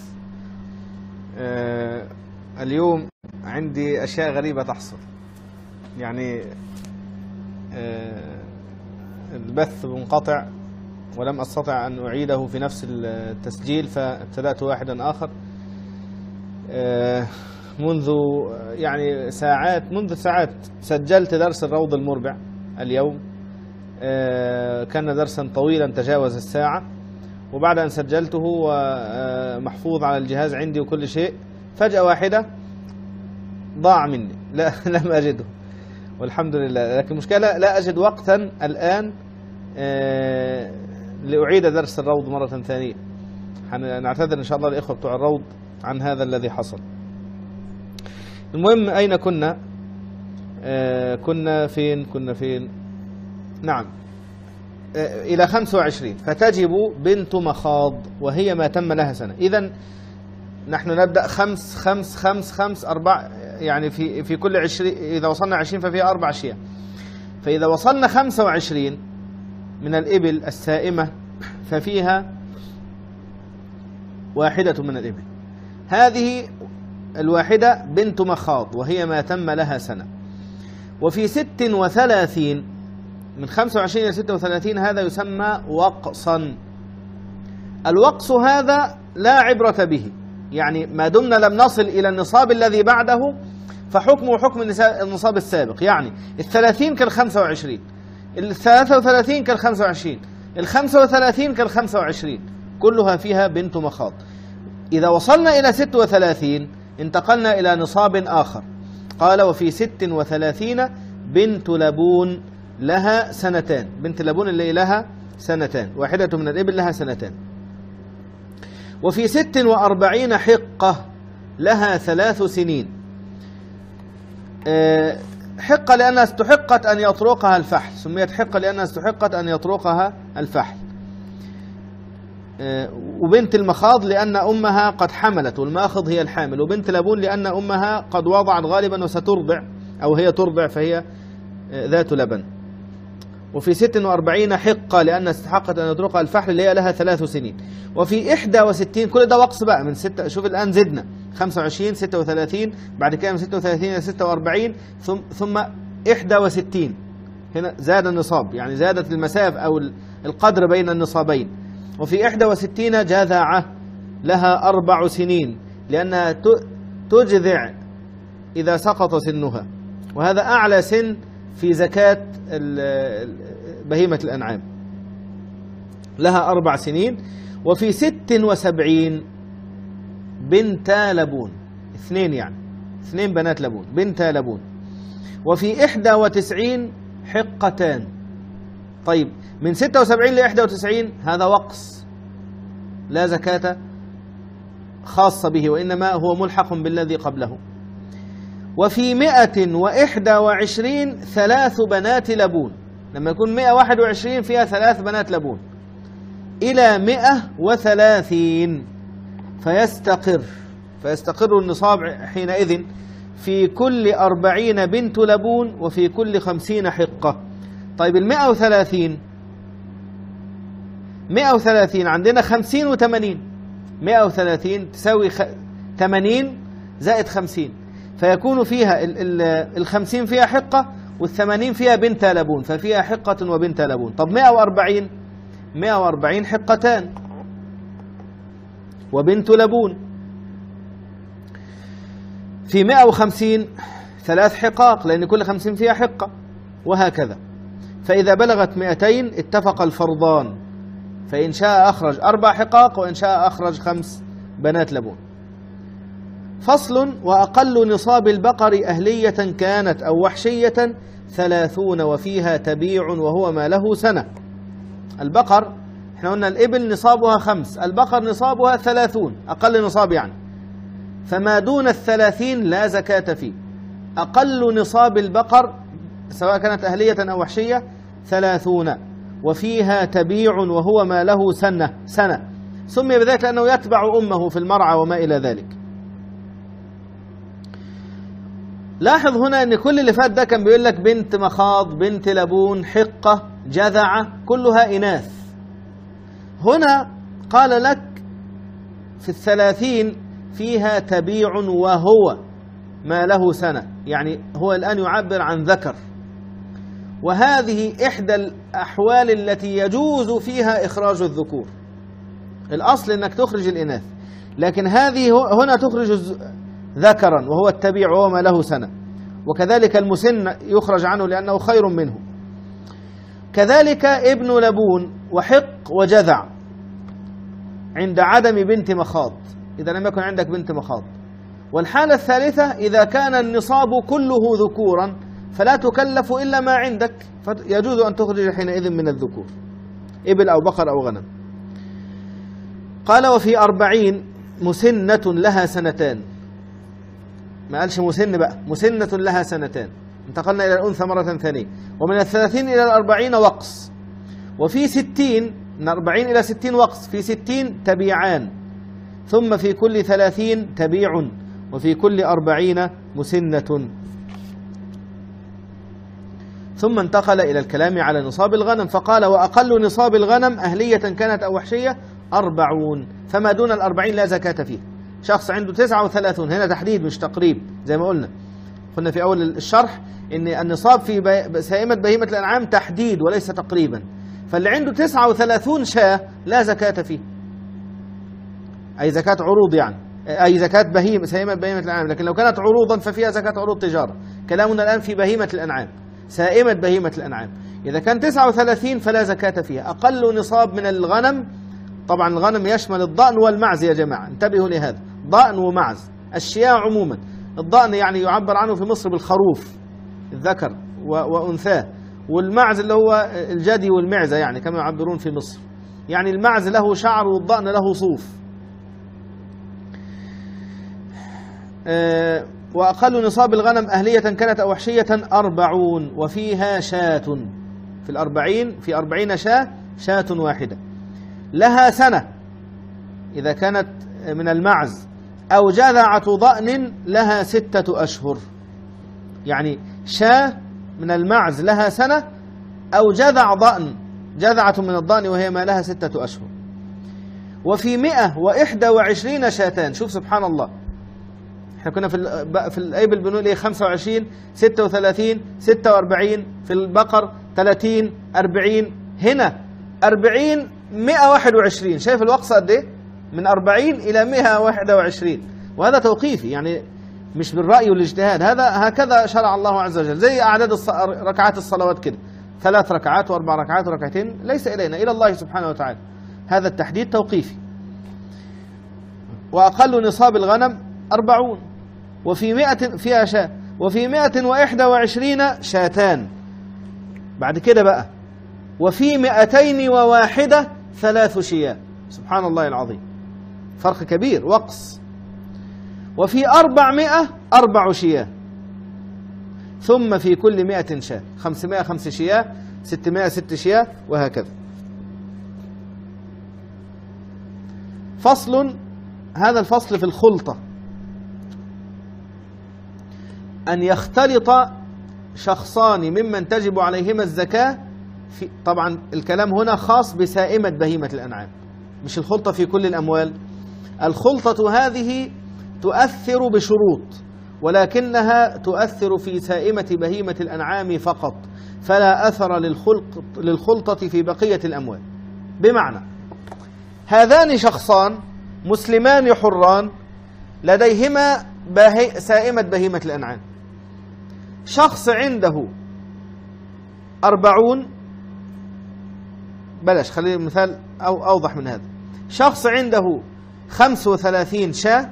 آه اليوم عندي أشياء غريبة تحصل، يعني آه البث منقطع ولم أستطع أن أعيده في نفس التسجيل، فابتدأت واحدا آخر. منذ يعني ساعات منذ ساعات سجلت درس الروض المربع اليوم، كان درسا طويلا تجاوز الساعة، وبعد أن سجلته ومحفوظ على الجهاز عندي وكل شيء، فجأة واحدة ضاع مني، لا لم أجده والحمد لله. لكن المشكلة لا أجد وقتا الآن لأعيد درس الروض مرة ثانية. نعتذر إن شاء الله الإخوة بتوع الروض عن هذا الذي حصل. المهم أين كنا؟ آه كنا فين كنا فين نعم آه إلى خمسة وعشرين. فتجب بنت مخاض وهي ما تم لها سنة. إذن نحن نبدأ خمس خمس خمس خمس أربع، يعني في في كل عشرين، إذا وصلنا عشرين ففيها أربع أشياء. فإذا وصلنا خمسة وعشرين من الإبل السائمة ففيها واحدة من الإبل. هذه الواحدة بنت مخاض وهي ما تم لها سنة. وفي ست وثلاثين، من خمسة وعشرين إلى ستة وثلاثين، هذا يسمى وقصا. الوقص هذا لا عبرة به، يعني ما دمنا لم نصل إلى النصاب الذي بعده فحكمه حكم النصاب السابق. يعني الثلاثين كالخمسة وعشرين، الثلاثة وثلاثين كالخمسة وعشرين، الخمسة وثلاثين كالخمسة وعشرين، كلها فيها بنت مخاض. إذا وصلنا إلى ست وثلاثين انتقلنا إلى نصاب آخر. قال وفي ست وثلاثين بنت لبون لها سنتان. بنت لبون اللي لها سنتان، واحدة من الإبل لها سنتان. وفي ست وأربعين حقة لها ثلاث سنين. حقة لأنها استحقت أن يطرقها الفحل، سميت حقة لأنها استحقت أن يطرقها الفحل. وبنت المخاض لأن أمها قد حملت، والماخض هي الحامل. وبنت لبون لأن أمها قد وضعت غالبا وسترضع، أو هي ترضع فهي ذات لبن. وفي ست وأربعين حقة لأن استحقت أن يطرقها الفحل اللي هي لها ثلاث سنين. وفي إحدى وستين، كل ده وقص بقى من ستة، شوف الآن زدنا خمسة وعشرين ستة وثلاثين، بعد كده من ستة وثلاثين إلى ستة وأربعين، ثم ثم إحدى وستين، هنا زاد النصاب، يعني زادت المسافة أو القدر بين النصابين. وفي إحدى وستين جذعة لها أربع سنين لأنها تجذع إذا سقط سنها، وهذا أعلى سن في زكاة بهيمة الأنعام، لها أربع سنين. وفي ست وسبعين بنت لبون، اثنين يعني اثنين بنات لبون، بنت لبون. وفي إحدى وتسعين حقتان. طيب من ستة وسبعين ل إحدى وتسعين هذا وقص لا زكاة خاصة به، وإنما هو ملحق بالذي قبله. وفي مئة وإحدى وعشرين ثلاث بنات لبون، لما يكون مئة وواحد وعشرين فيها ثلاث بنات لبون، إلى مئة وثلاثين فيستقر فيستقر النصاب حينئذ في كل أربعين بنت لبون وفي كل خمسين حقة. طيب المئة وثلاثين، مئة وثلاثين عندنا خمسين وثمانين، مئة وثلاثين تساوي ثمانين زائد خمسين، فيكون فيها الخمسين فيها حقة والثمانين فيها بنت لبون، ففيها حقة وبنت لبون. طب مئة وأربعين، مئة وأربعين حقتان وبنت لبون. في مئة وخمسين ثلاث حقاق لأن كل خمسين فيها حقة، وهكذا. فإذا بلغت مئتين اتفق الفرضان، فإن شاء أخرج أربع حقاق وإن شاء أخرج خمس بنات لبون. فصل: وأقل نصاب البقر أهلية كانت أو وحشية ثلاثون وفيها تبيع وهو ما له سنة. البقر احنا قلنا الإبل نصابها خمس، البقر نصابها ثلاثون، أقل نصاب يعني، فما دون الثلاثين لا زكاة فيه. أقل نصاب البقر سواء كانت أهلية أو وحشية ثلاثون وفيها تبيع وهو ما له سنة سنة سمي بذلك لأنه يتبع أمه في المرعى وما إلى ذلك. لاحظ هنا أن كل اللي فات ده كان بيقول لك بنت مخاض، بنت لبون، حقة، جذعة، كلها إناث. هنا قال لك في الثلاثين فيها تبيع وهو ما له سنة، يعني هو الآن يعبر عن ذكر، وهذه إحدى الأحوال التي يجوز فيها إخراج الذكور. الأصل أنك تخرج الإناث، لكن هذه هنا تخرج ذكرا وهو التبيع وهو ما له سنة، وكذلك المسن يخرج عنه لأنه خير منه. كذلك ابن لبون وحق وجذع عند عدم بنت مخاض، إذا لم يكن عندك بنت مخاض. والحالة الثالثة إذا كان النصاب كله ذكورا فلا تكلف إلا ما عندك، فيجوز أن تخرج حينئذ من الذكور، إبل أو بقر أو غنم. قال: وفي أربعين مسنة لها سنتان، ما قالش مسن بقى، مسنة لها سنتان، انتقلنا إلى الأنثى مرة ثانية. ومن الثلاثين إلى الأربعين وقص. وفي ستين، من أربعين إلى ستين وقص، في ستين تبيعان، ثم في كل ثلاثين تبيع، وفي كل أربعين مسنة. ثم انتقل إلى الكلام على نصاب الغنم، فقال: وأقل نصاب الغنم أهلية كانت أو وحشية أربعون، فما دون الأربعين لا زكاة فيه. شخص عنده تسعة وثلاثون، هنا تحديد مش تقريب، زي ما قلنا قلنا في أول الشرح إن النصاب في سائمة بهيمة الأنعام تحديد وليس تقريبا، فاللي عنده تسعة وثلاثون شاة لا زكاة فيه، أي زكاة عروض يعني، أي زكاة بهيمة سائمة بهيمة الأنعام. لكن لو كانت عروضا ففيها زكاة عروض تجارة. كلامنا الآن في بهيمة الأنعام، سائمة بهيمة الأنعام. إذا كان تسعة وثلاثين فلا زكاة فيها. أقل نصاب من الغنم، طبعا الغنم يشمل الضأن والمعز يا جماعة، انتبهوا لهذا، ضأن ومعز، الشياع عموما. الضأن يعني يعبر عنه في مصر بالخروف الذكر وأنثاه، والمعز اللي هو الجدي والمعزة يعني كما يعبرون في مصر، يعني المعز له شعر والضأن له صوف. آه وأقل نصاب الغنم أهلية كانت أو وحشية أربعون وفيها شاة، في الأربعين في أربعين شاة شاة واحدة لها سنة إذا كانت من المعز، أو جذعة ضأن لها ستة أشهر. يعني شاة من المعز لها سنة، أو جذع ضأن، جذعة من الضأن وهي ما لها ستة أشهر. وفي مئة وإحدى وعشرين شاتان. شوف سبحان الله، احنا كنا في في الإبل بنقول ايه؟ خمسة وعشرين، ستة وثلاثين، ستة وأربعين، في البقر ثلاثين، أربعين، هنا أربعين، مئة وواحد وعشرين. شايف الوقصة قد ايه؟ من أربعين إلى مئة وواحد وعشرين، وهذا توقيفي يعني مش بالرأي والاجتهاد، هذا هكذا شرع الله عز وجل. زي أعداد ركعات الصلوات كده، ثلاث ركعات وأربع ركعات وركعتين، ليس إلينا، إلى الله سبحانه وتعالى. هذا التحديد توقيفي. وأقل نصاب الغنم أربعون وفي مئة فيها شاة، وفي مئة وإحدى وعشرين شاتان. بعد كده بقى وفي مئتين وواحدة ثلاث شياه. سبحان الله العظيم، فرق كبير، وقص. وفي أربعمائة أربع شياه، ثم في كل مئة شاة، خمسمائة خمس شياه، ستمائة ست شياه، وهكذا. فصل، هذا الفصل في الخلطة. أن يختلط شخصان ممن تجب عليهما الزكاة في، طبعا الكلام هنا خاص بسائمة بهيمة الأنعام، مش الخلطة في كل الأموال. الخلطة هذه تؤثر بشروط، ولكنها تؤثر في سائمة بهيمة الأنعام فقط، فلا أثر للخلق للخلطة في بقية الأموال. بمعنى هذان شخصان مسلمان حران لديهما باهي سائمة بهيمة الأنعام. شخص عنده أربعون، بلاش خلينا مثال أو أوضح من هذا. شخص عنده خمس وثلاثين شاة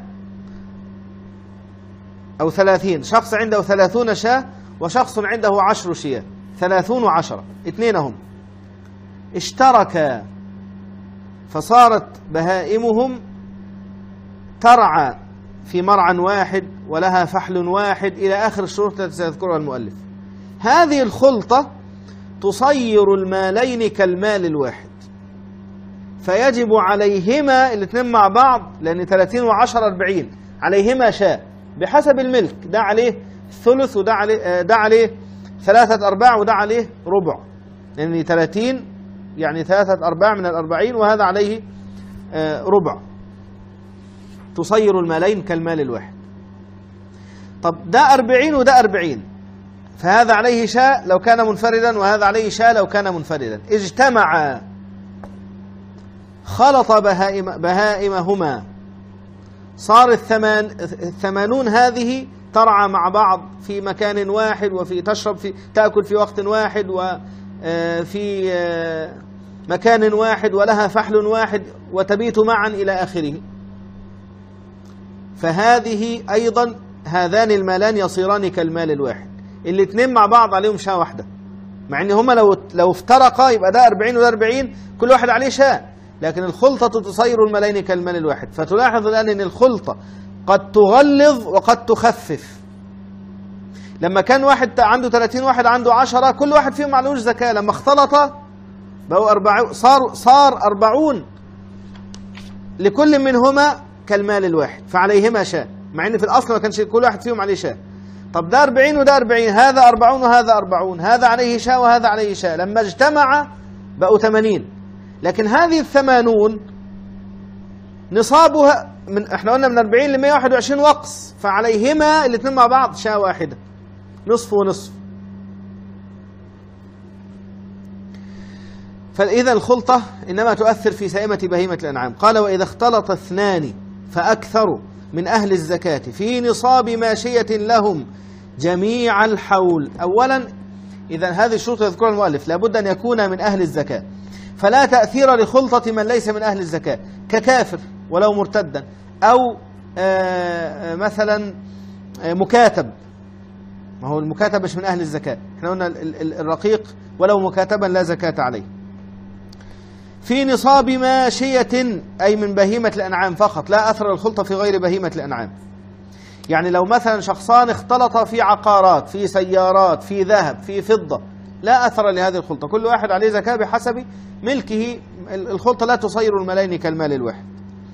أو ثلاثين، شخص عنده ثلاثون شاة، وشخص عنده عشر شياه، ثلاثون وعشرة، اثنينهم اشتركا فصارت بهائمهم ترعى في مرعى واحد ولها فحل واحد إلى آخر الشروط التي سيذكرها المؤلف. هذه الخلطة تصير المالين كالمال الواحد، فيجب عليهما الاثنين مع بعض، لأن ثلاثين وعشرة أربعين، عليهما شاة بحسب الملك، ده عليه ثلث وده عليه ده عليه ثلاثة أرباع وده عليه ربع، لأن ثلاثين يعني ثلاثة أرباع من الأربعين، وهذا عليه ربع. تصير المالين كالمال الواحد. طب ده أربعين وده أربعين، فهذا عليه شاة لو كان منفردا، وهذا عليه شاة لو كان منفردا. اجتمعا خلط بهائم بهائمهما، صار الثمان الثمانون هذه ترعى مع بعض في مكان واحد، وفي تشرب في تأكل في وقت واحد، وفي مكان واحد، ولها فحل واحد، وتبيت معا إلى آخره. فهذه أيضا هذان المالان يصيران كالمال الواحد، الاثنين مع بعض عليهم شاة واحدة، مع ان هما لو لو افترقا يبقى ده أربعين وده أربعين، كل واحد عليه شاة، لكن الخلطة تصير المالين كالمال الواحد. فتلاحظ الآن ان الخلطة قد تغلظ وقد تخفف. لما كان واحد عنده ثلاثين، واحد عنده عشرة، كل واحد فيهم معلوش زكاة، لما اختلط بقوا أربعون، صار صار أربعون لكل منهما كالمال الواحد، فعليهما شاة، مع ان في الاصل ما كانش كل واحد فيهم عليه شاة. طب ده أربعين وده أربعين، هذا أربعون وهذا أربعون، هذا عليه شاة وهذا عليه شاة، لما اجتمع بقوا ثمانين. لكن هذه الثمانون نصابها من، احنا قلنا من أربعين ل مئة وواحد وعشرين وقص، فعليهما الاثنين مع بعض شاة واحدة، نصف ونصف. فإذا الخلطة إنما تؤثر في سائمة بهيمة الأنعام. قال: وإذا اختلط اثنان فأكثر من أهل الزكاة في نصاب ماشية لهم جميع الحول. أولا، إذا هذه الشروط يذكرها المؤلف، لابد أن يكون من أهل الزكاة، فلا تأثير لخلطة من ليس من أهل الزكاة، ككافر ولو مرتدا، أو آه مثلا مكاتب. ما هو المكاتب مش من أهل الزكاة، احنا قلنا الرقيق ولو مكاتبا لا زكاة عليه. في نصاب ماشية أي من بهيمة الأنعام فقط، لا أثر الخلطة في غير بهيمة الأنعام. يعني لو مثلا شخصان اختلطا في عقارات، في سيارات، في ذهب، في فضة، لا أثر لهذه الخلطة، كل واحد عليه زكاة بحسب ملكه، الخلطة لا تصير المالين كالمال الواحد.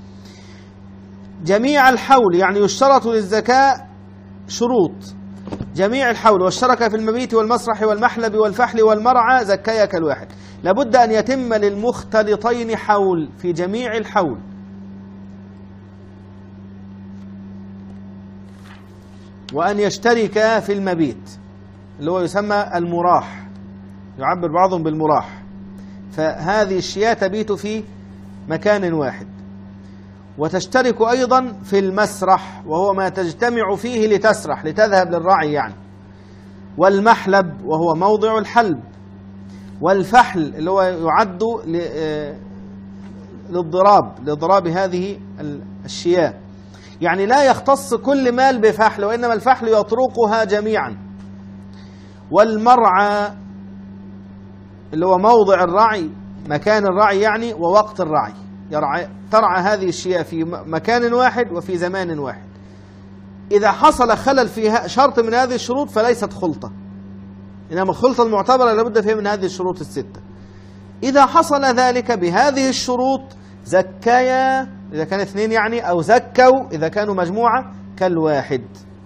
جميع الحول، يعني يشترط للزكاة شروط، جميع الحول واشترك في المبيت والمسرح والمحلب والفحل والمرعى زكايا كالواحد. لابد أن يتم للمختلطين حول في جميع الحول. وأن يشترك في المبيت اللي هو يسمى المراح، يعبر بعضهم بالمراح، فهذه الشياة تبيت في مكان واحد. وتشترك أيضا في المسرح وهو ما تجتمع فيه لتسرح، لتذهب للرعي يعني. والمحلب وهو موضع الحلب. والفحل اللي هو يعد للضراب، لضراب هذه الشياة، يعني لا يختص كل مال بفحل، وإنما الفحل يطرقها جميعا. والمرعى اللي هو موضع الرعي، مكان الرعي يعني، ووقت الرعي، يرعى ترعى هذه الشياة في مكان واحد وفي زمان واحد. إذا حصل خلل في شرط من هذه الشروط فليست خلطة، إنما الخلطة المعتبرة لابد فيها من هذه الشروط الستة. إذا حصل ذلك بهذه الشروط زكايا إذا كان اثنين يعني، أو زكوا إذا كانوا مجموعة كالواحد.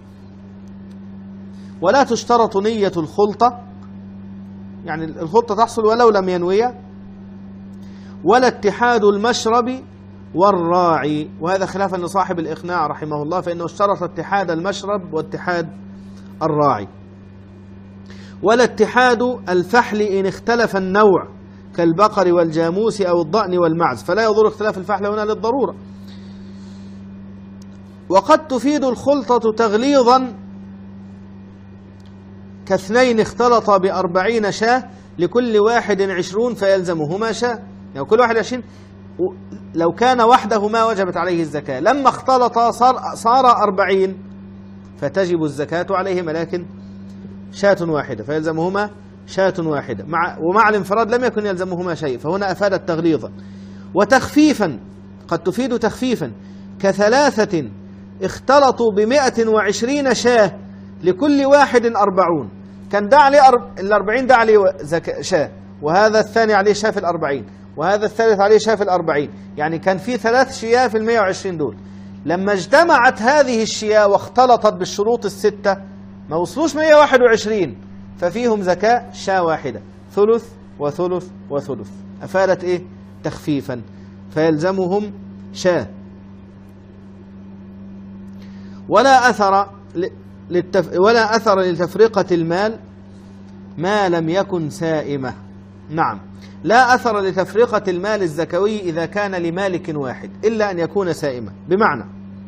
ولا تشترط نية الخلطة، يعني الخلطة تحصل ولو لم ينويها. ولا اتحاد المشرب والراعي، وهذا خلافا لصاحب الإقناع رحمه الله، فإنه اشترط اتحاد المشرب واتحاد الراعي. ولا اتحاد الفحل إن اختلف النوع كالبقر والجاموس أو الضأن والمعز، فلا يضر اختلاف الفحل هنا للضرورة. وقد تفيد الخلطة تغليظا كاثنين اختلطا بأربعين شاة لكل واحد عشرون فيلزمهما شاة، يعني كل واحد عشرين، لو كان وحده ما وجبت عليه الزكاة، لما اختلطا صار, صار أربعين فتجب الزكاة عليهما، لكن شاة واحدة فيلزمهما شاة واحدة، مع ومع الانفراد لم يكن يلزمهما شيء، فهنا أفادت تغليظا. وتخفيفا، قد تفيد تخفيفا كثلاثة اختلطوا بمائة وعشرين شاة لكل واحد أربعون، كان ده عليه الأربعين، ده عليه شاة، وهذا الثاني عليه شاة في الأربعين، وهذا الثالث عليه شاة في الأربعين، يعني كان في ثلاث شياه في المائة وعشرين دول. لما اجتمعت هذه الشياه واختلطت بالشروط الستة ما وصلوش مائة وواحد وعشرين، ففيهم زكاة شاة واحدة، ثلث وثلث وثلث، أفادت إيه؟ تخفيفا، فيلزمهم شاة. ولا أثر للتف... ولا أثر لتفرقة المال ما لم يكن سائمة. نعم، لا أثر لتفرقة المال الزكوي إذا كان لمالك واحد إلا أن يكون سائمة. بمعنى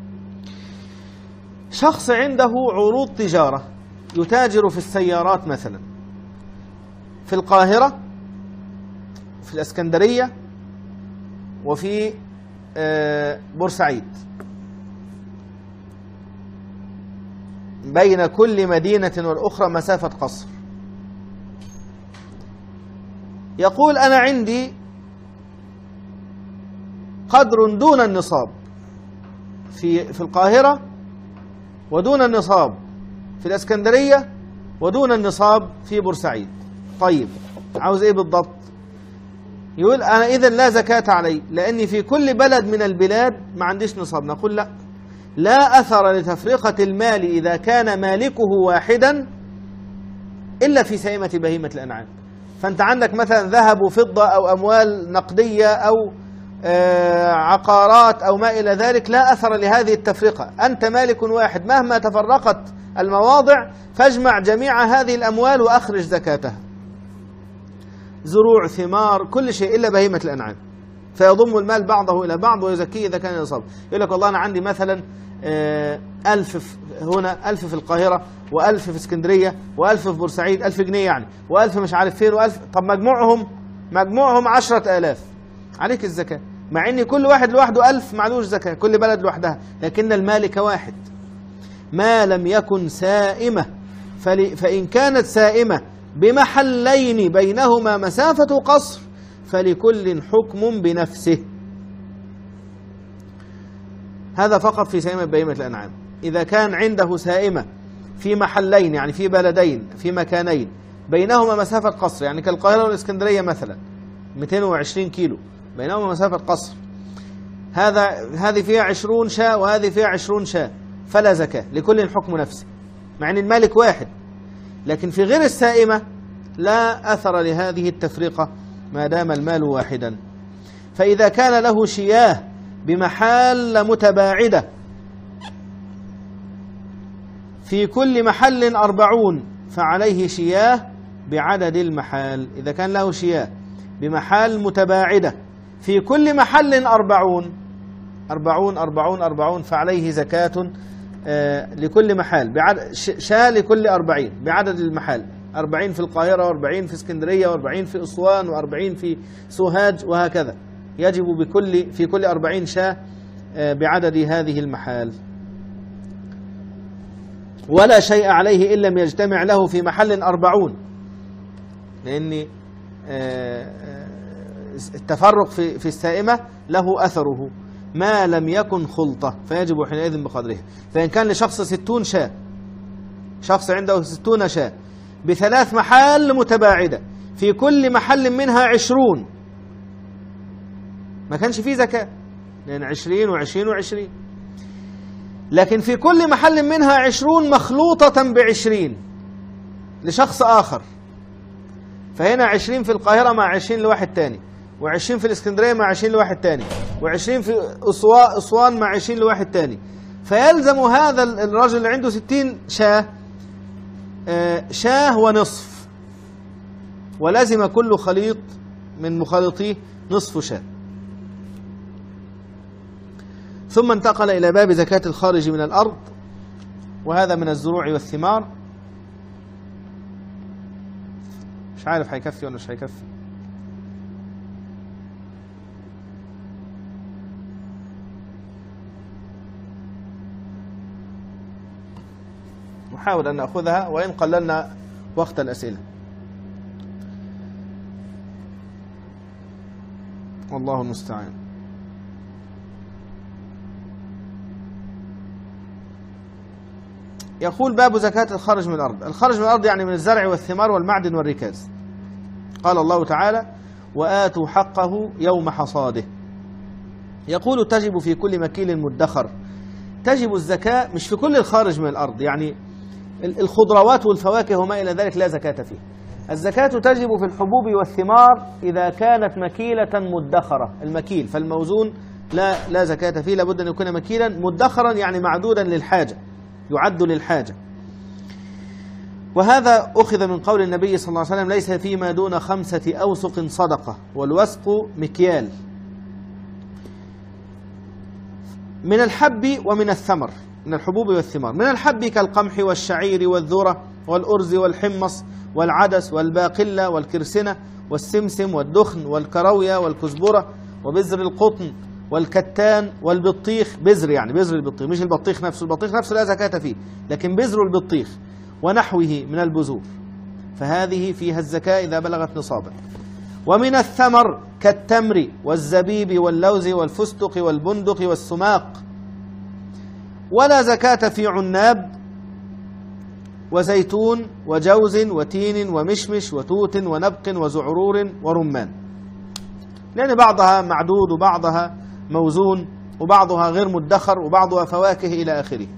شخص عنده عروض تجارة، يتاجر في السيارات مثلا في القاهرة، في الإسكندرية، وفي بورسعيد، بين كل مدينة والأخرى مسافة قصر. يقول أنا عندي قدر دون النصاب في في القاهرة، ودون النصاب في الإسكندرية، ودون النصاب في بورسعيد. طيب عاوز إيه بالضبط؟ يقول أنا إذن لا زكاة علي، لأني في كل بلد من البلاد ما عنديش نصاب. نقول لا، لا أثر لتفرقة المال إذا كان مالكه واحدا إلا في سائمة بهيمة الأنعام. فأنت عندك مثلا ذهب وفضة أو أموال نقدية أو عقارات أو ما إلى ذلك، لا أثر لهذه التفرقة، أنت مالك واحد، مهما تفرقت المواضع فاجمع جميع هذه الأموال وأخرج زكاتها. زروع، ثمار، كل شيء إلا بهيمة الأنعام، فيضم المال بعضه إلى بعض ويزكيه إذا كان يصاب. يقول لك والله أنا عندي مثلا ألف هنا، ألف في القاهرة، وألف في اسكندرية، وألف في بورسعيد، ألف جنيه يعني، وألف مش عارف فين، وألف، طب مجموعهم مجموعهم عشرة آلاف، عليك الزكاة، مع إن كل واحد لوحده ألف معلوش زكاة، كل بلد لوحدها، لكن المالك واحد. ما لم يكن سائمة، فإن كانت سائمة بمحلين بينهما مسافة قصر فلكل حكم بنفسه. هذا فقط في سائمة بهيمة الأنعام. إذا كان عنده سائمة في محلين، يعني في بلدين في مكانين بينهما مسافة قصر، يعني كالقاهرة والإسكندرية مثلا مئتين وعشرين كيلو بينهما مسافة قصر، هذا هذه فيها عشرون شاة وهذه فيها عشرون شاة، فلا زكاة، لكل حكم نفسه، مع أن المالك واحد. لكن في غير السائمة لا أثر لهذه التفرقة ما دام المال واحدا. فإذا كان له شياه بمحال متباعدة في كل محل أربعون فعليه شياه بعدد المحال. إذا كان له شياه بمحال متباعدة في كل محل أربعون أربعون أربعون أربعون فعليه زكاة آه لكل محال، بعدد شاة لكل أربعين بعدد المحال، أربعين في القاهرة وأربعين في اسكندرية وأربعين في أسوان وأربعين في سوهاج وهكذا، يجب بكل في كل أربعين شاة آه بعدد هذه المحال. ولا شيء عليه إن لم يجتمع له في محل أربعون، لأن التفرق في في السائمة له أثره ما لم يكن خلطة، فيجب حينئذ بقدرها. فإن كان لشخص ستون شاة، شخص عنده ستون شاة بثلاث محال متباعدة في كل محل منها عشرون، ما كانش فيه زكاة، لأن عشرين وعشرين وعشرين. لكن في كل محل منها عشرون مخلوطة بعشرين لشخص آخر، فهنا عشرين في القاهرة مع عشرين لواحد تاني، وعشرين في الإسكندرية مع عشرين لواحد تاني، وعشرين في أسوان مع عشرين لواحد تاني. فيلزم هذا الرجل اللي عنده ستين شاه شاه ونصف، ولازم كل خليط من مخالطيه نصف شاه. ثم انتقل إلى باب زكاة الخارج من الأرض، وهذا من الزروع والثمار. مش عارف هيكفي ولا مش هيكفي. نحاول أن نأخذها وإن قللنا وقت الأسئلة، والله المستعان. يقول باب زكاة الخارج من الأرض. الخارج من الأرض يعني من الزرع والثمار والمعدن والركاز. قال الله تعالى: وآتوا حقه يوم حصاده. يقول تجب في كل مكيل مدخر. تجب الزكاة مش في كل الخارج من الأرض، يعني الخضروات والفواكه وما إلى ذلك لا زكاة فيه. الزكاة تجب في الحبوب والثمار إذا كانت مكيلة مدخرة. المكيل فالموزون لا لا زكاة فيه، لابد أن يكون مكيلا مدخرا، يعني معدودا للحاجة، يعد للحاجة. وهذا أخذ من قول النبي صلى الله عليه وسلم: ليس فيما دون خمسة أوسق صدقة، والوسق مكيال. من الحب ومن الثمر، من الحبوب والثمار. من الحب كالقمح والشعير والذرة والأرز والحمص والعدس والباقلة والكرسنة والسمسم والدخن والكروية والكزبرة وبذر القطن والكتان والبطيخ. بذر يعني بذر البطيخ، مش البطيخ نفسه، البطيخ نفسه لا زكاة فيه، لكن بذر البطيخ ونحوه من البذور، فهذه فيها الزكاة إذا بلغت نصابا. ومن الثمر كالتمر والزبيب واللوز والفستق والبندق والسماق. ولا زكاة في عناب وزيتون وجوز وتين ومشمش وتوت ونبق وزعرور ورمان، لأن بعضها معدود وبعضها موزون وبعضها غير مدخر وبعضها فواكه إلى آخره.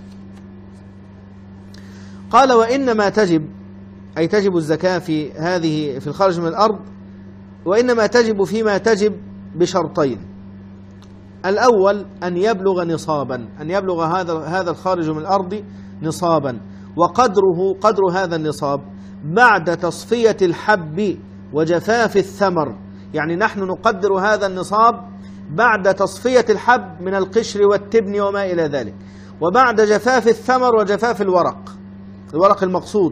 قال: وإنما تجب، أي تجب الزكاة في هذه في الخارج من الأرض، وإنما تجب فيما تجب بشرطين. الأول أن يبلغ نصابا، أن يبلغ هذا هذا الخارج من الأرض نصابا، وقدره قدر هذا النصاب بعد تصفية الحب وجفاف الثمر. يعني نحن نقدر هذا النصاب بعد تصفية الحب من القشر والتبن وما إلى ذلك، وبعد جفاف الثمر وجفاف الورق، الورق المقصود.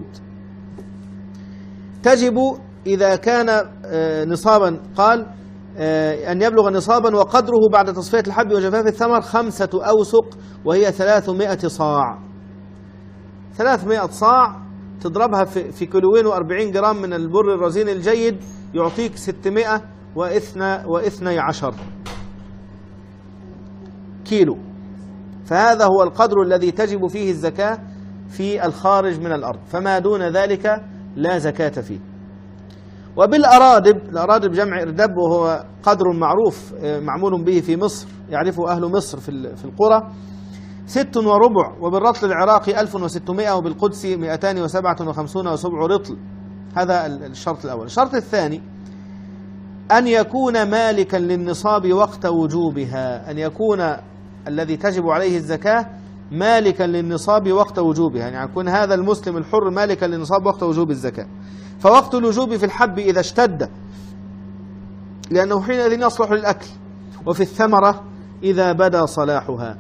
تجب إذا كان نصابا، قال أن يبلغ نصابا وقدره بعد تصفية الحب وجفاف الثمر خمسة أوسق، وهي ثلاثمائة صاع. ثلاثمائة صاع تضربها في كيلوين وأربعين جرام من البر الرزين الجيد يعطيك ستمائة واثني عشر كيلو. فهذا هو القدر الذي تجب فيه الزكاة في الخارج من الأرض، فما دون ذلك لا زكاة فيه. وبالأرادب، الأرادب جمع إردب، وهو قدر معروف معمول به في مصر، يعرفه أهل مصر في القرى، ست وربع، وبالرطل العراقي ألف وستمائة، وبالقدس مئتان وسبعة وخمسون وسبع رطل. هذا الشرط الأول. الشرط الثاني أن يكون مالكا للنصاب وقت وجوبها، أن يكون الذي تجب عليه الزكاة مالكا للنصاب وقت وجوبها، يعني يكون هذا المسلم الحر مالكا للنصاب وقت وجوب الزكاة. فوقت الوجوب في الحب إذا اشتد، لأنه حينئذ يصلح للأكل، وفي الثمرة إذا بدا صلاحها.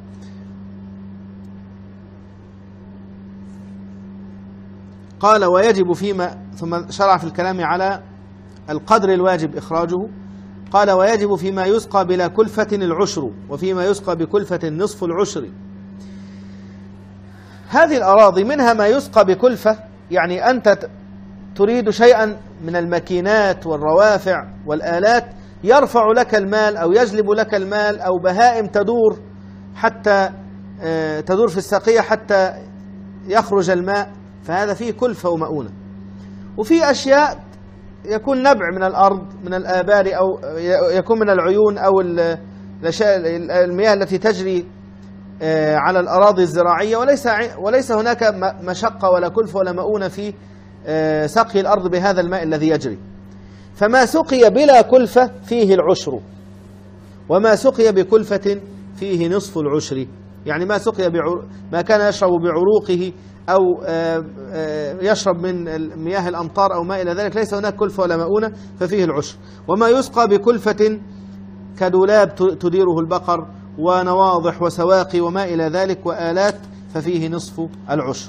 قال ويجب فيما، ثم شرع في الكلام على القدر الواجب إخراجه. قال ويجب فيما يسقى بلا كلفة العشر، وفيما يسقى بكلفة نصف العشر. هذه الأراضي منها ما يسقى بكلفة، يعني أنت تريد شيئا من الماكينات والروافع والآلات يرفع لك المال أو يجلب لك المال، أو بهائم تدور حتى تدور في السقية حتى يخرج الماء، فهذا فيه كلفة ومؤونة. وفي أشياء يكون نبع من الأرض، من الآبار، أو يكون من العيون، أو المياه التي تجري على الأراضي الزراعية، وليس وليس هناك مشقة ولا كلفة ولا مؤونة في سقي الأرض بهذا الماء الذي يجري. فما سقي بلا كلفة فيه العشر، وما سقي بكلفة فيه نصف العشر. يعني ما سقي بعر... ما كان يشرب بعروقه أو يشرب من مياه الأمطار أو ما إلى ذلك، ليس هناك كلفة ولا مؤونة، ففيه العشر. وما يسقى بكلفة كدولاب تديره البقر ونواضح وسواقي وما إلى ذلك وآلات، ففيه نصف العشر.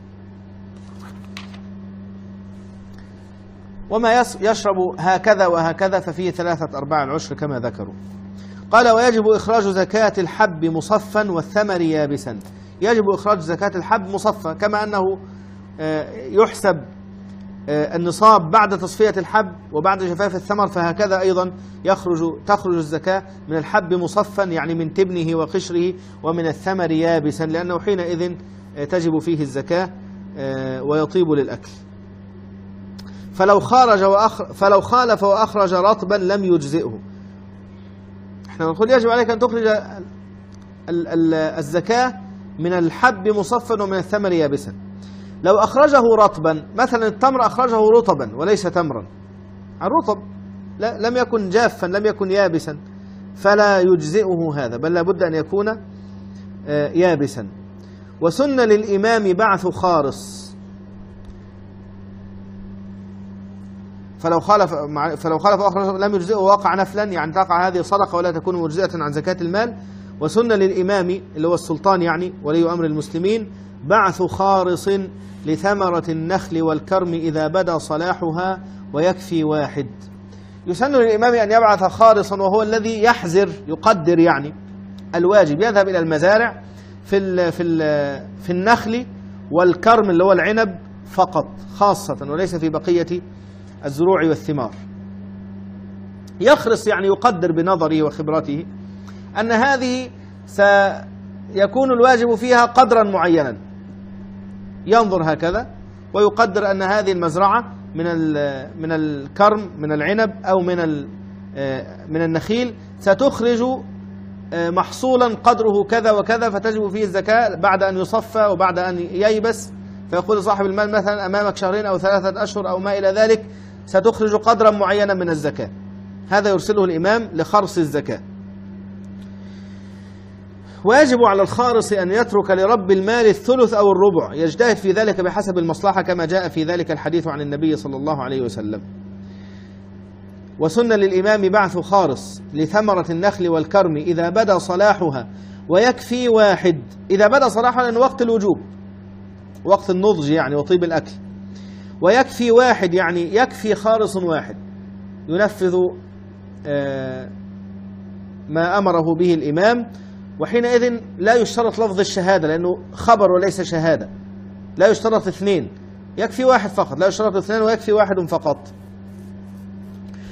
وما يشرب هكذا وهكذا ففيه ثلاثة أرباع العشر كما ذكروا. قال ويجب إخراج زكاة الحب مصفا والثمر يابسا. يجب إخراج زكاة الحب مصفى، كما أنه يحسب النصاب بعد تصفية الحب وبعد جفاف الثمر، فهكذا أيضا يخرج تخرج الزكاة من الحب مصفا، يعني من تبنه وقشره، ومن الثمر يابسا، لأنه حينئذ تجب فيه الزكاة ويطيب للأكل. فلو خارج وأخر فلو خالف وأخرج رطبا لم يجزئه. احنا نقول يجب عليك أن تخرج الزكاة من الحب مصفا ومن الثمر يابسا. لو أخرجه رطبا، مثلا التمر أخرجه رطبا وليس تمرا، الرطب لم يكن جافا لم يكن يابسا، فلا يجزئه هذا، بل لابد أن يكون يابسا. وسن للإمام بعث خارص. فلو خالف فلو خالف أخرج لم يجزئه وقع نفلا، يعني تقع هذه صدقة ولا تكون مجزئة عن زكاة المال. وسن للإمام اللي هو السلطان يعني ولي أمر المسلمين بعث خارص لثمرة النخل والكرم إذا بدا صلاحها ويكفي واحد. يسن للإمام أن يبعث خارصا، وهو الذي يحزر يقدر يعني الواجب، يذهب إلى المزارع في ال في ال في النخل والكرم اللي هو العنب فقط خاصة، وليس في بقية الزروع والثمار. يخرص يعني يقدر بنظره وخبرته أن هذه سيكون الواجب فيها قدرا معينا، ينظر هكذا ويقدر أن هذه المزرعة من من الكرم من العنب أو من من النخيل ستخرج محصولا قدره كذا وكذا، فتجب فيه الزكاة بعد أن يصفى وبعد أن ييبس. فيقول صاحب المال مثلا أمامك شهرين أو ثلاثة أشهر أو ما إلى ذلك، ستخرج قدرا معينا من الزكاة. هذا يرسله الإمام لخرص الزكاة. ويجب على الخارص أن يترك لرب المال الثلث أو الربع، يجتهد في ذلك بحسب المصلحة، كما جاء في ذلك الحديث عن النبي صلى الله عليه وسلم. وسن للإمام بعث خارص لثمرة النخل والكرم إذا بدا صلاحها ويكفي واحد. إذا بدا صلاحها لأن وقت الوجوب، وقت النضج يعني وطيب الأكل. ويكفي واحد يعني يكفي خارص واحد ينفذ ما أمره به الإمام. وحينئذ لا يشترط لفظ الشهادة، لأنه خبر وليس شهادة. لا يشترط اثنين، يكفي واحد فقط. لا يشترط اثنين ويكفي واحد فقط.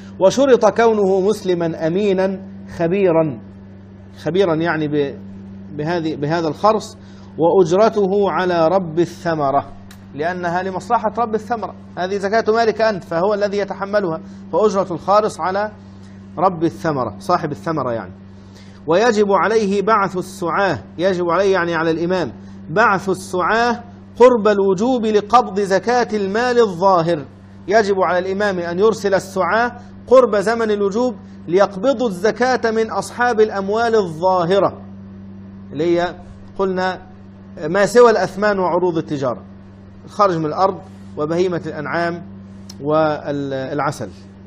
وشرط كونه مسلما أمينا خبيرا. خبيرا يعني بهذه بهذا الخرص، وأجرته على رب الثمرة، لأنها لمصلحة رب الثمرة، هذه زكاة مالك أنت فهو الذي يتحملها، فأجرة الخارص على رب الثمرة صاحب الثمرة يعني. ويجب عليه بعث السعاة، يجب عليه يعني على الإمام بعث السعاة قرب الوجوب لقبض زكاة المال الظاهر، يجب على الإمام أن يرسل السعاة قرب زمن الوجوب ليقبضوا الزكاة من أصحاب الأموال الظاهرة اللي هي قلنا ما سوى الأثمان وعروض التجارة، الخارج من الأرض وبهيمة الأنعام والعسل.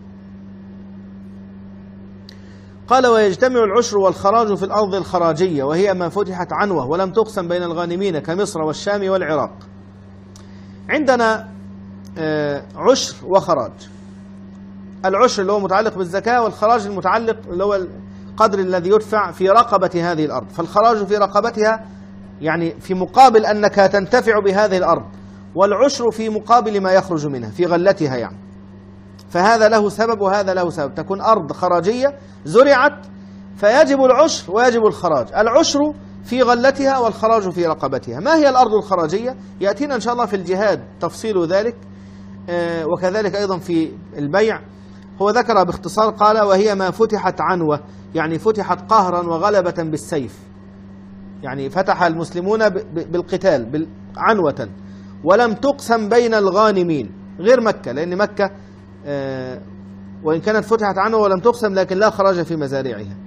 قال ويجتمع العشر والخراج في الأرض الخراجية، وهي ما فتحت عنوة ولم تقسم بين الغانمين كمصر والشام والعراق. عندنا عشر وخراج، العشر اللي هو متعلق بالزكاة، والخراج المتعلق اللي هو القدر الذي يدفع في رقبة هذه الأرض، فالخراج في رقبتها يعني في مقابل أنك تنتفع بهذه الأرض، والعشر في مقابل ما يخرج منها في غلتها يعني، فهذا له سبب وهذا له سبب. تكون أرض خراجية زرعت فيجب العشر ويجب الخراج، العشر في غلتها والخراج في رقبتها. ما هي الأرض الخراجية؟ يأتينا إن شاء الله في الجهاد تفصيل ذلك، وكذلك أيضا في البيع. هو ذكر باختصار قال وهي ما فتحت عنوة، يعني فتحت قهرا وغلبة بالسيف، يعني فتح المسلمون بالقتال عنوة، ولم تقسم بين الغانمين غير مكة، لأن مكة وإن كانت فتحت عنوة ولم تقسم لكن لا خراج في مزارعها.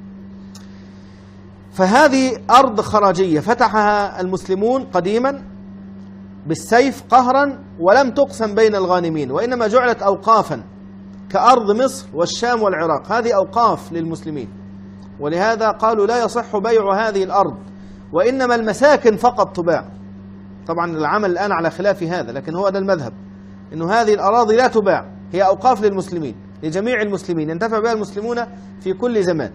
فهذه أرض خراجية فتحها المسلمون قديما بالسيف قهرا ولم تقسم بين الغانمين، وإنما جعلت أوقافا كأرض مصر والشام والعراق، هذه أوقاف للمسلمين، ولهذا قالوا لا يصح بيع هذه الأرض، وإنما المساكن فقط تباع. طبعا العمل الآن على خلاف هذا، لكن هو ده المذهب، إنه هذه الأراضي لا تباع، هي أوقاف للمسلمين لجميع المسلمين ينتفع بها المسلمون في كل زمان.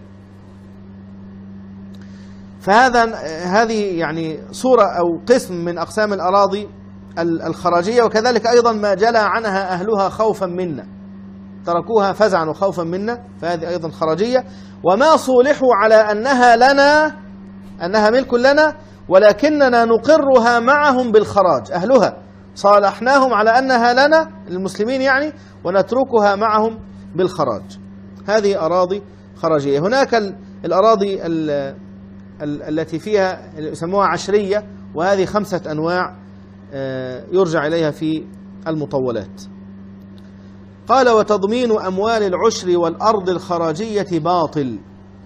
فهذا هذه يعني صورة أو قسم من أقسام الأراضي الخراجية، وكذلك أيضا ما جلى عنها أهلها خوفا منا، تركوها فزعا وخوفا منا، فهذه أيضا خراجية. وما صولحوا على أنها لنا، أنها ملك لنا، ولكننا نقرها معهم بالخراج، أهلها صالحناهم على أنها لنا المسلمين يعني، ونتركها معهم بالخراج. هذه أراضي خراجية. هناك الأراضي التي فيها يسموها عشرية، وهذه خمسة أنواع يرجع إليها في المطولات. قال وتضمين أموال العشر والأرض الخراجية باطل.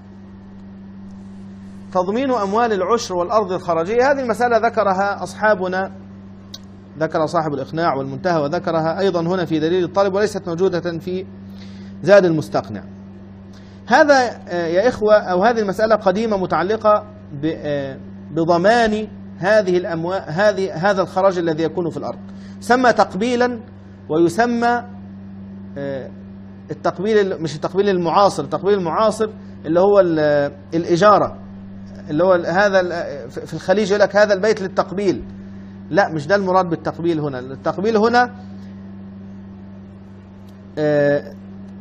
تضمين أموال العشر والأرض الخراجية، هذه المسألة ذكرها أصحابنا، ذكر صاحب الإقناع والمنتهى، وذكرها أيضا هنا في دليل الطالب، وليست موجودة في زاد المستقنع. هذا يا إخوة أو هذه المسألة قديمة متعلقة بضمان هذه الأموال، هذه هذا الخراج الذي يكون في الأرض، سمى تقبيلا، ويسمى التقبيل مش التقبيل المعاصر، التقبيل المعاصر اللي هو الإجارة، اللي هو هذا في الخليج يقول لك هذا البيت للتقبيل، لا مش ده المراد بالتقبيل هنا. التقبيل هنا آه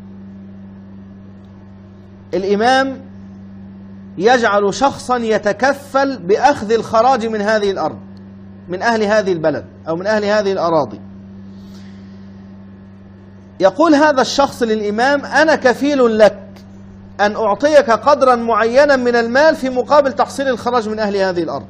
الإمام يجعل شخصا يتكفل بأخذ الخراج من هذه الأرض، من أهل هذه البلد أو من أهل هذه الأراضي. يقول هذا الشخص للإمام أنا كفيل لك أن أعطيك قدرا معينا من المال في مقابل تحصيل الخراج من أهل هذه الأرض،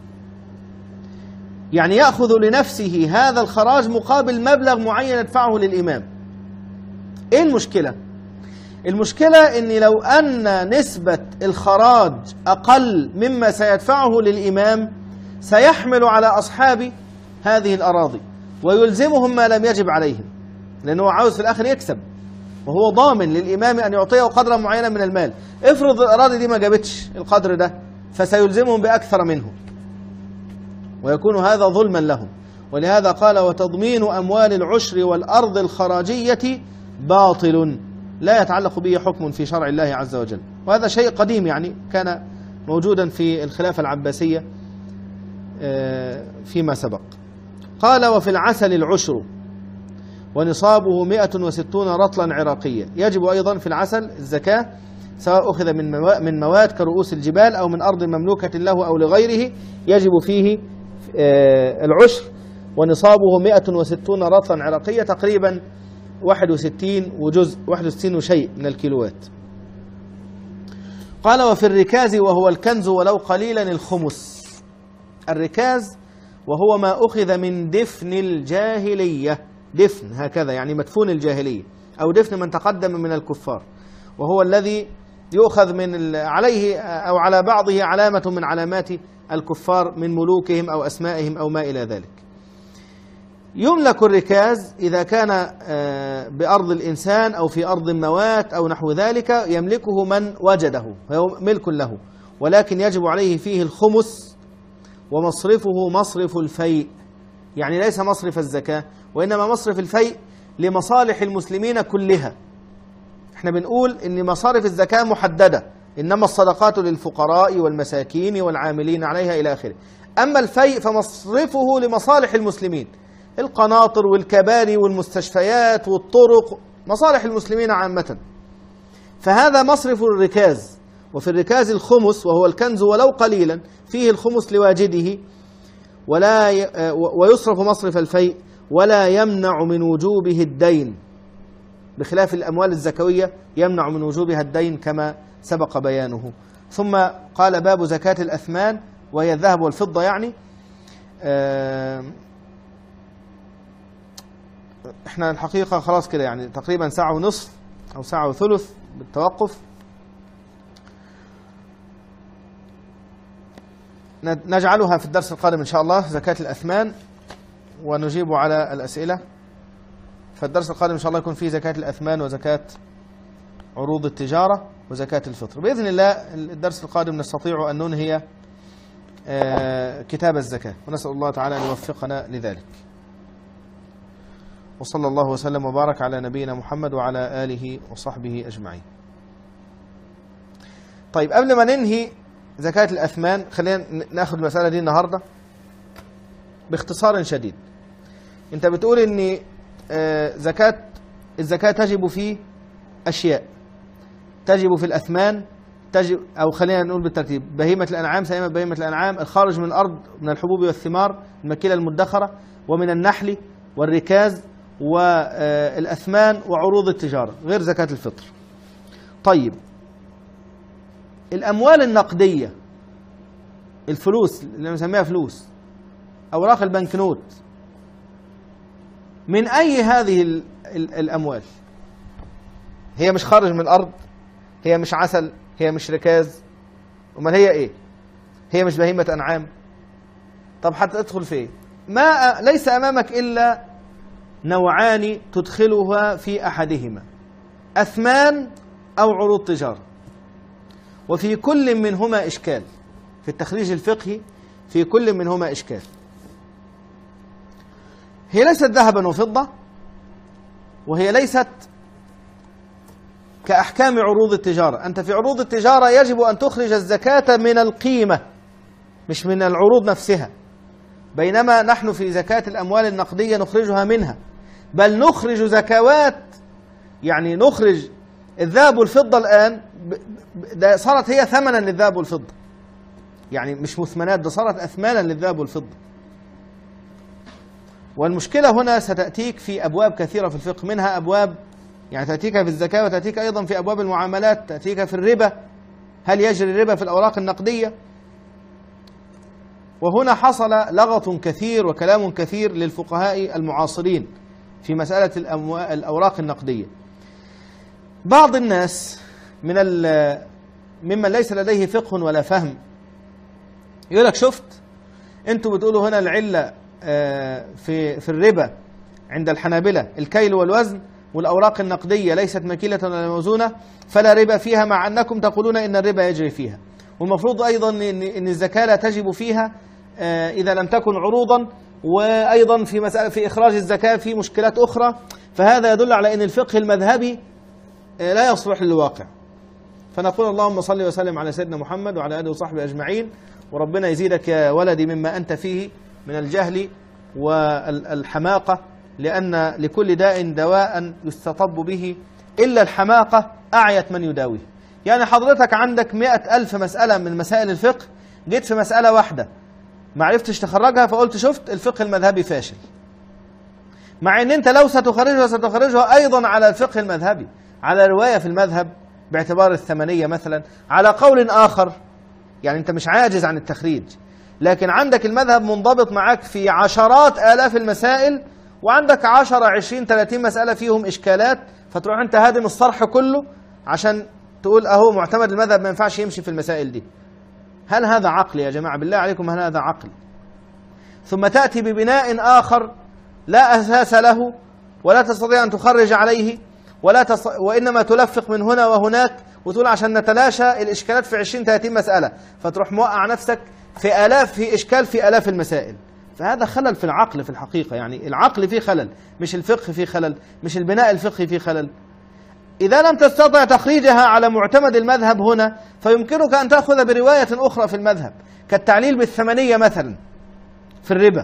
يعني يأخذ لنفسه هذا الخراج مقابل مبلغ معين يدفعه للإمام. إيه المشكلة؟ المشكلة إن لو أن نسبة الخراج أقل مما سيدفعه للإمام سيحمل على أصحاب هذه الأراضي ويلزمهم ما لم يجب عليهم، لأنه عاوز في الآخر يكسب، وهو ضامن للإمام أن يعطيه قدرا معينا من المال. افرض الأراضي دي ما جابتش القدر ده فسيلزمهم بأكثر منه، ويكون هذا ظلما لهم. ولهذا قال وتضمين أموال العشر والأرض الخراجية باطل، لا يتعلق به حكم في شرع الله عز وجل. وهذا شيء قديم يعني كان موجودا في الخلافة العباسية فيما سبق. قال وفي العسل العشر ونصابه مئة وستون رطلا عراقية، يجب أيضا في العسل الزكاة، سواء أخذ من من مواد كرؤوس الجبال أو من أرض مملوكة له أو لغيره يجب فيه العشر، ونصابه مئة وستون رطلا عراقية، تقريبا واحد وستين وجزء واحد وستين وشيء من الكيلوات. قال وفي الركاز وهو الكنز ولو قليلا الخمس. الركاز وهو ما أخذ من دفن الجاهلية، دفن هكذا يعني مدفون الجاهلية أو دفن من تقدم من الكفار، وهو الذي يؤخذ من عليه أو على بعضه علامة من علامات الكفار من ملوكهم أو أسمائهم أو ما إلى ذلك. يملك الركاز إذا كان بأرض الإنسان أو في أرض موات أو نحو ذلك، يملكه من وجده، هو ملك له، ولكن يجب عليه فيه الخمس، ومصرفه مصرف الفيء، يعني ليس مصرف الزكاة، وإنما مصرف الفيء لمصالح المسلمين كلها. احنا بنقول إن مصارف الزكاة محددة، إنما الصدقات للفقراء والمساكين والعاملين عليها إلى آخره. أما الفيء فمصرفه لمصالح المسلمين، القناطر والكباري والمستشفيات والطرق، مصالح المسلمين عامة. فهذا مصرف الركاز. وفي الركاز الخمس وهو الكنز ولو قليلا، فيه الخمس لواجده، ولا ي... ويصرف مصرف الفيء، ولا يمنع من وجوبه الدين، بخلاف الأموال الزكوية يمنع من وجوبها الدين كما سبق بيانه. ثم قال باب زكاة الأثمان، وهي الذهب والفضة يعني. آه احنا الحقيقة خلاص كده يعني تقريبا ساعة ونصف أو ساعة وثلث بالتوقف، نجعلها في الدرس القادم إن شاء الله زكاة الأثمان، ونجيب على الأسئلة. فالدرس القادم إن شاء الله يكون فيه زكاة الأثمان وزكاة عروض التجارة وزكاة الفطر بإذن الله. الدرس القادم نستطيع أن ننهي كتاب الزكاة، ونسأل الله تعالى أن يوفقنا لذلك. وصلى الله وسلم وبارك على نبينا محمد وعلى آله وصحبه أجمعين. طيب قبل ما ننهي زكاة الأثمان خلينا ناخد المسألة دي النهاردة باختصار شديد. انت بتقول ان زكاة الزكاة تجب في أشياء، تجب في الأثمان، تجب أو خلينا نقول بالترتيب: بهيمة الأنعام، سائمة بهيمة الأنعام، الخارج من الأرض من الحبوب والثمار، المكيلة المدخرة، ومن النحل والركاز والأثمان وعروض التجارة، غير زكاة الفطر. طيب الأموال النقدية، الفلوس اللي بنسميها فلوس، أوراق البنكنوت، من أي هذه ال ال الأموال؟ هي مش خارج من الأرض، هي مش عسل، هي مش ركاز، أمال هي إيه؟ هي مش بهيمة أنعام. طب حتى تدخل في إيه؟ ما ليس أمامك إلا نوعان تدخلها في أحدهما: أثمان أو عروض تجارة، وفي كل منهما إشكال. في التخريج الفقهي في كل منهما إشكال. هي ليست ذهبا وفضة، وهي ليست كأحكام عروض التجارة. أنت في عروض التجارة يجب أن تخرج الزكاة من القيمة مش من العروض نفسها، بينما نحن في زكاة الأموال النقدية نخرجها منها، بل نخرج زكوات، يعني نخرج الذهب والفضة الآن ده صارت هي ثمنا للذهب والفضة، يعني مش مثمنات، ده صارت أثمانا للذهب والفضة. والمشكلة هنا ستأتيك في أبواب كثيرة في الفقه، منها أبواب يعني تأتيك في الزكاة، وتأتيك أيضا في أبواب المعاملات، تأتيك في الربا، هل يجري الربا في الأوراق النقدية؟ وهنا حصل لغط كثير وكلام كثير للفقهاء المعاصرين في مسألة الأوراق النقدية. بعض الناس من ممن ليس لديه فقه ولا فهم يقول لك: شفت انتوا بتقولوا هنا العلة في في الربا عند الحنابلة الكيل والوزن، والأوراق النقدية ليست مكيلة ولا موزونة، فلا ربا فيها، مع أنكم تقولون إن الربا يجري فيها. والمفروض أيضا إن الزكاة لا تجب فيها إذا لم تكن عروضا، وأيضا في مسألة في إخراج الزكاة في مشكلات أخرى. فهذا يدل على أن الفقه المذهبي لا يصلح للواقع. فنقول: اللهم صل وسلم على سيدنا محمد وعلى آله وصحبه أجمعين، وربنا يزيدك يا ولدي مما أنت فيه من الجهل والحماقة، لأن لكل داء دواء يستطب به، إلا الحماقة أعيت من يداويه. يعني حضرتك عندك مئة ألف مسألة من مسائل الفقه، جيت في مسألة واحدة ما عرفتش تخرجها فقلت شفت الفقه المذهبي فاشل، مع ان انت لو ستخرجها ستخرجها ايضا على الفقه المذهبي، على رواية في المذهب باعتبار الثمنية مثلا، على قول آخر، يعني انت مش عاجز عن التخريج، لكن عندك المذهب منضبط معاك في عشرات آلاف المسائل، وعندك عشرة عشرين ثلاثين مسألة فيهم إشكالات، فتروح انت هادم الصرح كله عشان تقول اهو معتمد المذهب ما ينفعش يمشي في المسائل دي. هل هذا عقل يا جماعة؟ بالله عليكم هل هذا عقل؟ ثم تأتي ببناء آخر لا أساس له ولا تستطيع أن تخرج عليه، ولا تص... وإنما تلفق من هنا وهناك وتقول عشان نتلاشى الإشكالات في عشرين ثلاثين مسألة، فتروح موقع نفسك في آلاف، في إشكال في آلاف المسائل. فهذا خلل في العقل في الحقيقة، يعني العقل فيه خلل، مش الفقه فيه خلل، مش البناء الفقهي فيه خلل. إذا لم تستطع تخريجها على معتمد المذهب هنا، فيمكنك أن تأخذ برواية أخرى في المذهب كالتعليل بالثمنية مثلا في الربا.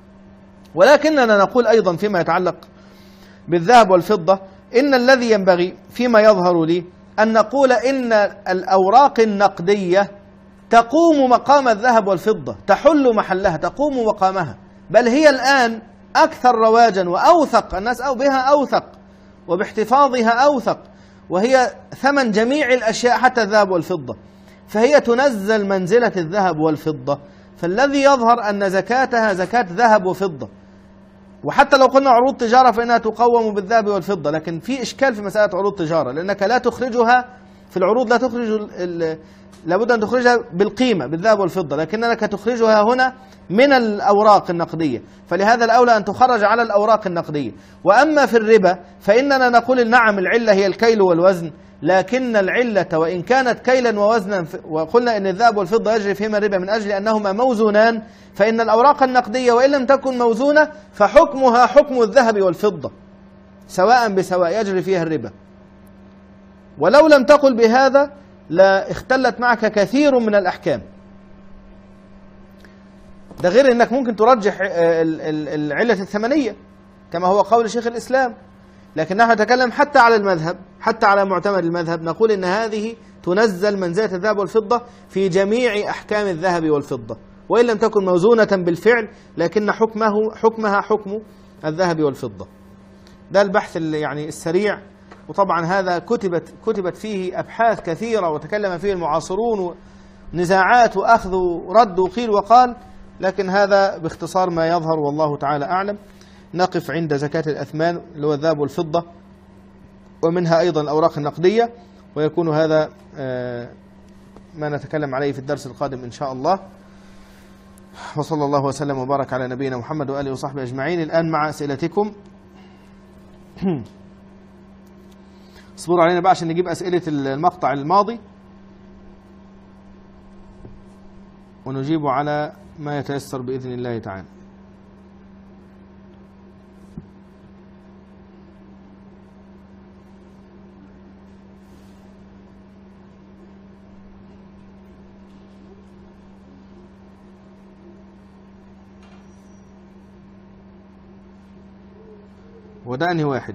ولكننا نقول أيضا فيما يتعلق بالذهب والفضة، إن الذي ينبغي فيما يظهر لي أن نقول إن الأوراق النقدية تقوم مقام الذهب والفضة، تحل محلها، تقوم مقامها، بل هي الآن أكثر رواجا وأوثق، الناس أو بها أوثق وباحتفاظها أوثق، وهي ثمن جميع الأشياء حتى الذهب والفضة، فهي تنزل منزلة الذهب والفضة. فالذي يظهر أن زكاتها زكاة ذهب وفضة، وحتى لو قلنا عروض تجارة فإنها تقوم بالذهب والفضة، لكن في إشكال في مسألة عروض تجارة، لأنك لا تخرجها في العروض، لا تخرج لابد أن تخرجها بالقيمة بالذهب والفضة، لكنك تخرجها هنا من الأوراق النقدية، فلهذا الأولى أن تخرج على الأوراق النقدية. وأما في الربا فإننا نقول نعم العلة هي الكيل والوزن، لكن العلة وإن كانت كيلا ووزنا، وقلنا إن الذهب والفضة يجري فيهما الربا من أجل أنهما موزونان، فإن الأوراق النقدية وإن لم تكن موزونة فحكمها حكم الذهب والفضة سواء بسواء، يجري فيها الربا. ولو لم تقل بهذا لا اختلت معك كثير من الأحكام. ده غير أنك ممكن ترجح العلة الثمنية كما هو قول شيخ الإسلام، لكن نحن نتكلم حتى على المذهب، حتى على معتمد المذهب، نقول إن هذه تنزل منزلة الذهب والفضة في جميع أحكام الذهب والفضة، وإن لم تكن موزونة بالفعل لكن حكمه حكمها حكم الذهب والفضة. ده البحث اللي يعني السريع، وطبعا هذا كتبت كتبت فيه أبحاث كثيرة وتكلم فيه المعاصرون، ونزاعات وأخذ ورد وقيل وقال، لكن هذا باختصار ما يظهر والله تعالى أعلم. نقف عند زكاة الأثمان اللي هو الذهب والفضة، ومنها أيضا الأوراق النقدية، ويكون هذا ما نتكلم عليه في الدرس القادم إن شاء الله. وصلى الله وسلم وبارك على نبينا محمد وآله وصحبه أجمعين. الآن مع أسئلتكم. اصبروا علينا بقى عشان نجيب أسئلة المقطع الماضي ونجيب على ما يتيسر بإذن الله تعالى. وده أنهي واحد؟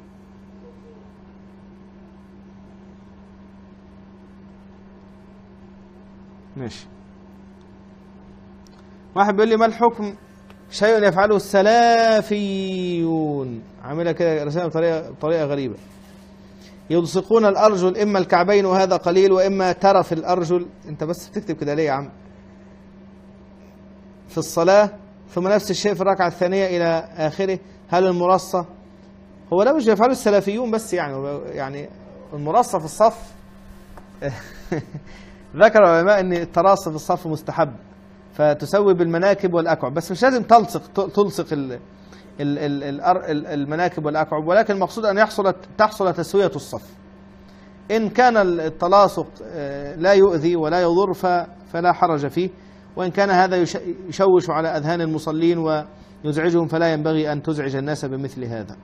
ماشي. واحد بيقول لي ما الحكم شيء يفعله السلافيون، عاملها كده رسالة بطريقة بطريقة غريبة، يلصقون الأرجل إما الكعبين وهذا قليل، وإما ترف الأرجل. أنت بس بتكتب كده ليه يا عم؟ في الصلاة، ثم نفس الشيء في الركعة الثانية إلى آخره. هل المرصة هو ده مش يفعله السلفيون بس، يعني يعني المرصة في الصف ذكر العلماء أن التراص في الصف مستحب، فتسوي بالمناكب والأكعب، بس مش لازم تلصق تلصق ال ال ال المناكب والأكعب، ولكن المقصود أن يحصل تحصل تسوية الصف. إن كان التلاصق لا يؤذي ولا يضر فلا حرج فيه، وإن كان هذا يشوش على أذهان المصلين ويزعجهم فلا ينبغي أن تزعج الناس بمثل هذا.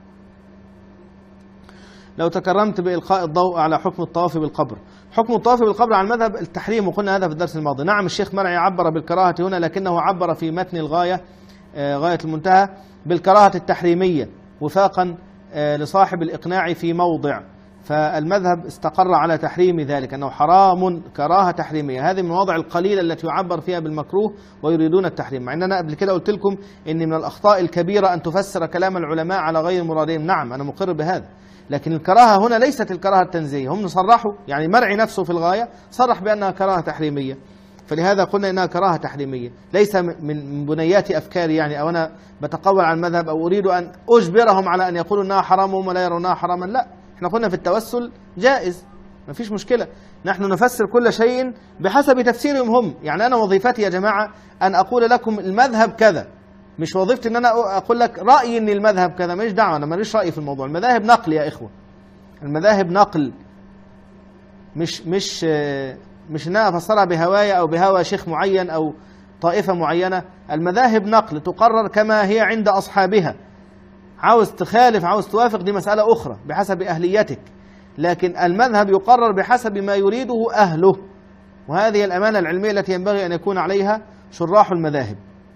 لو تكرمت بإلقاء الضوء على حكم الطواف بالقبر. حكم الطواف بالقبر على المذهب التحريم، وقلنا هذا في الدرس الماضي. نعم الشيخ مرعي عبر بالكراهة هنا، لكنه عبر في متن الغاية غاية المنتهى بالكراهة التحريمية وفاقا لصاحب الإقناع في موضع، فالمذهب استقر على تحريم ذلك، أنه حرام كراهة تحريمية. هذه من المواضع القليلة التي يعبر فيها بالمكروه ويريدون التحريم، مع أن أنا قبل كده قلت لكم أن من الأخطاء الكبيرة أن تفسر كلام العلماء على غير مرادهم. نعم أنا مقر بهذا، لكن الكراهة هنا ليست الكراهة التنزيهية. هم صرحوا، يعني مرعي نفسه في الغاية صرح بأنها كراهة تحريمية، فلهذا قلنا إنها كراهة تحريمية، ليس من بنيات أفكاري يعني، أو أنا بتقول عن المذهب أو أريد أن أجبرهم على أن يقولوا أنها حرام وهم لا يرونها حراما. لا، احنا قلنا في التوسل جائز، ما فيش مشكلة، نحن نفسر كل شيء بحسب تفسيرهم هم. يعني أنا وظيفتي يا جماعة أن أقول لكم المذهب كذا، مش وظيفتي أن أنا أقول لك رأيي أن المذهب كذا، ماليش دعوة، أنا ماليش رأي في الموضوع. المذاهب نقل يا إخوة، المذاهب نقل، مش مش مش ان انا افسرها بهوايا او بهوى شيخ معين او طائفه معينه. المذاهب نقل تقرر كما هي عند اصحابها، عاوز تخالف عاوز توافق دي مساله اخرى بحسب اهليتك، لكن المذهب يقرر بحسب ما يريده اهله، وهذه الامانه العلميه التي ينبغي ان يكون عليها شراح المذاهب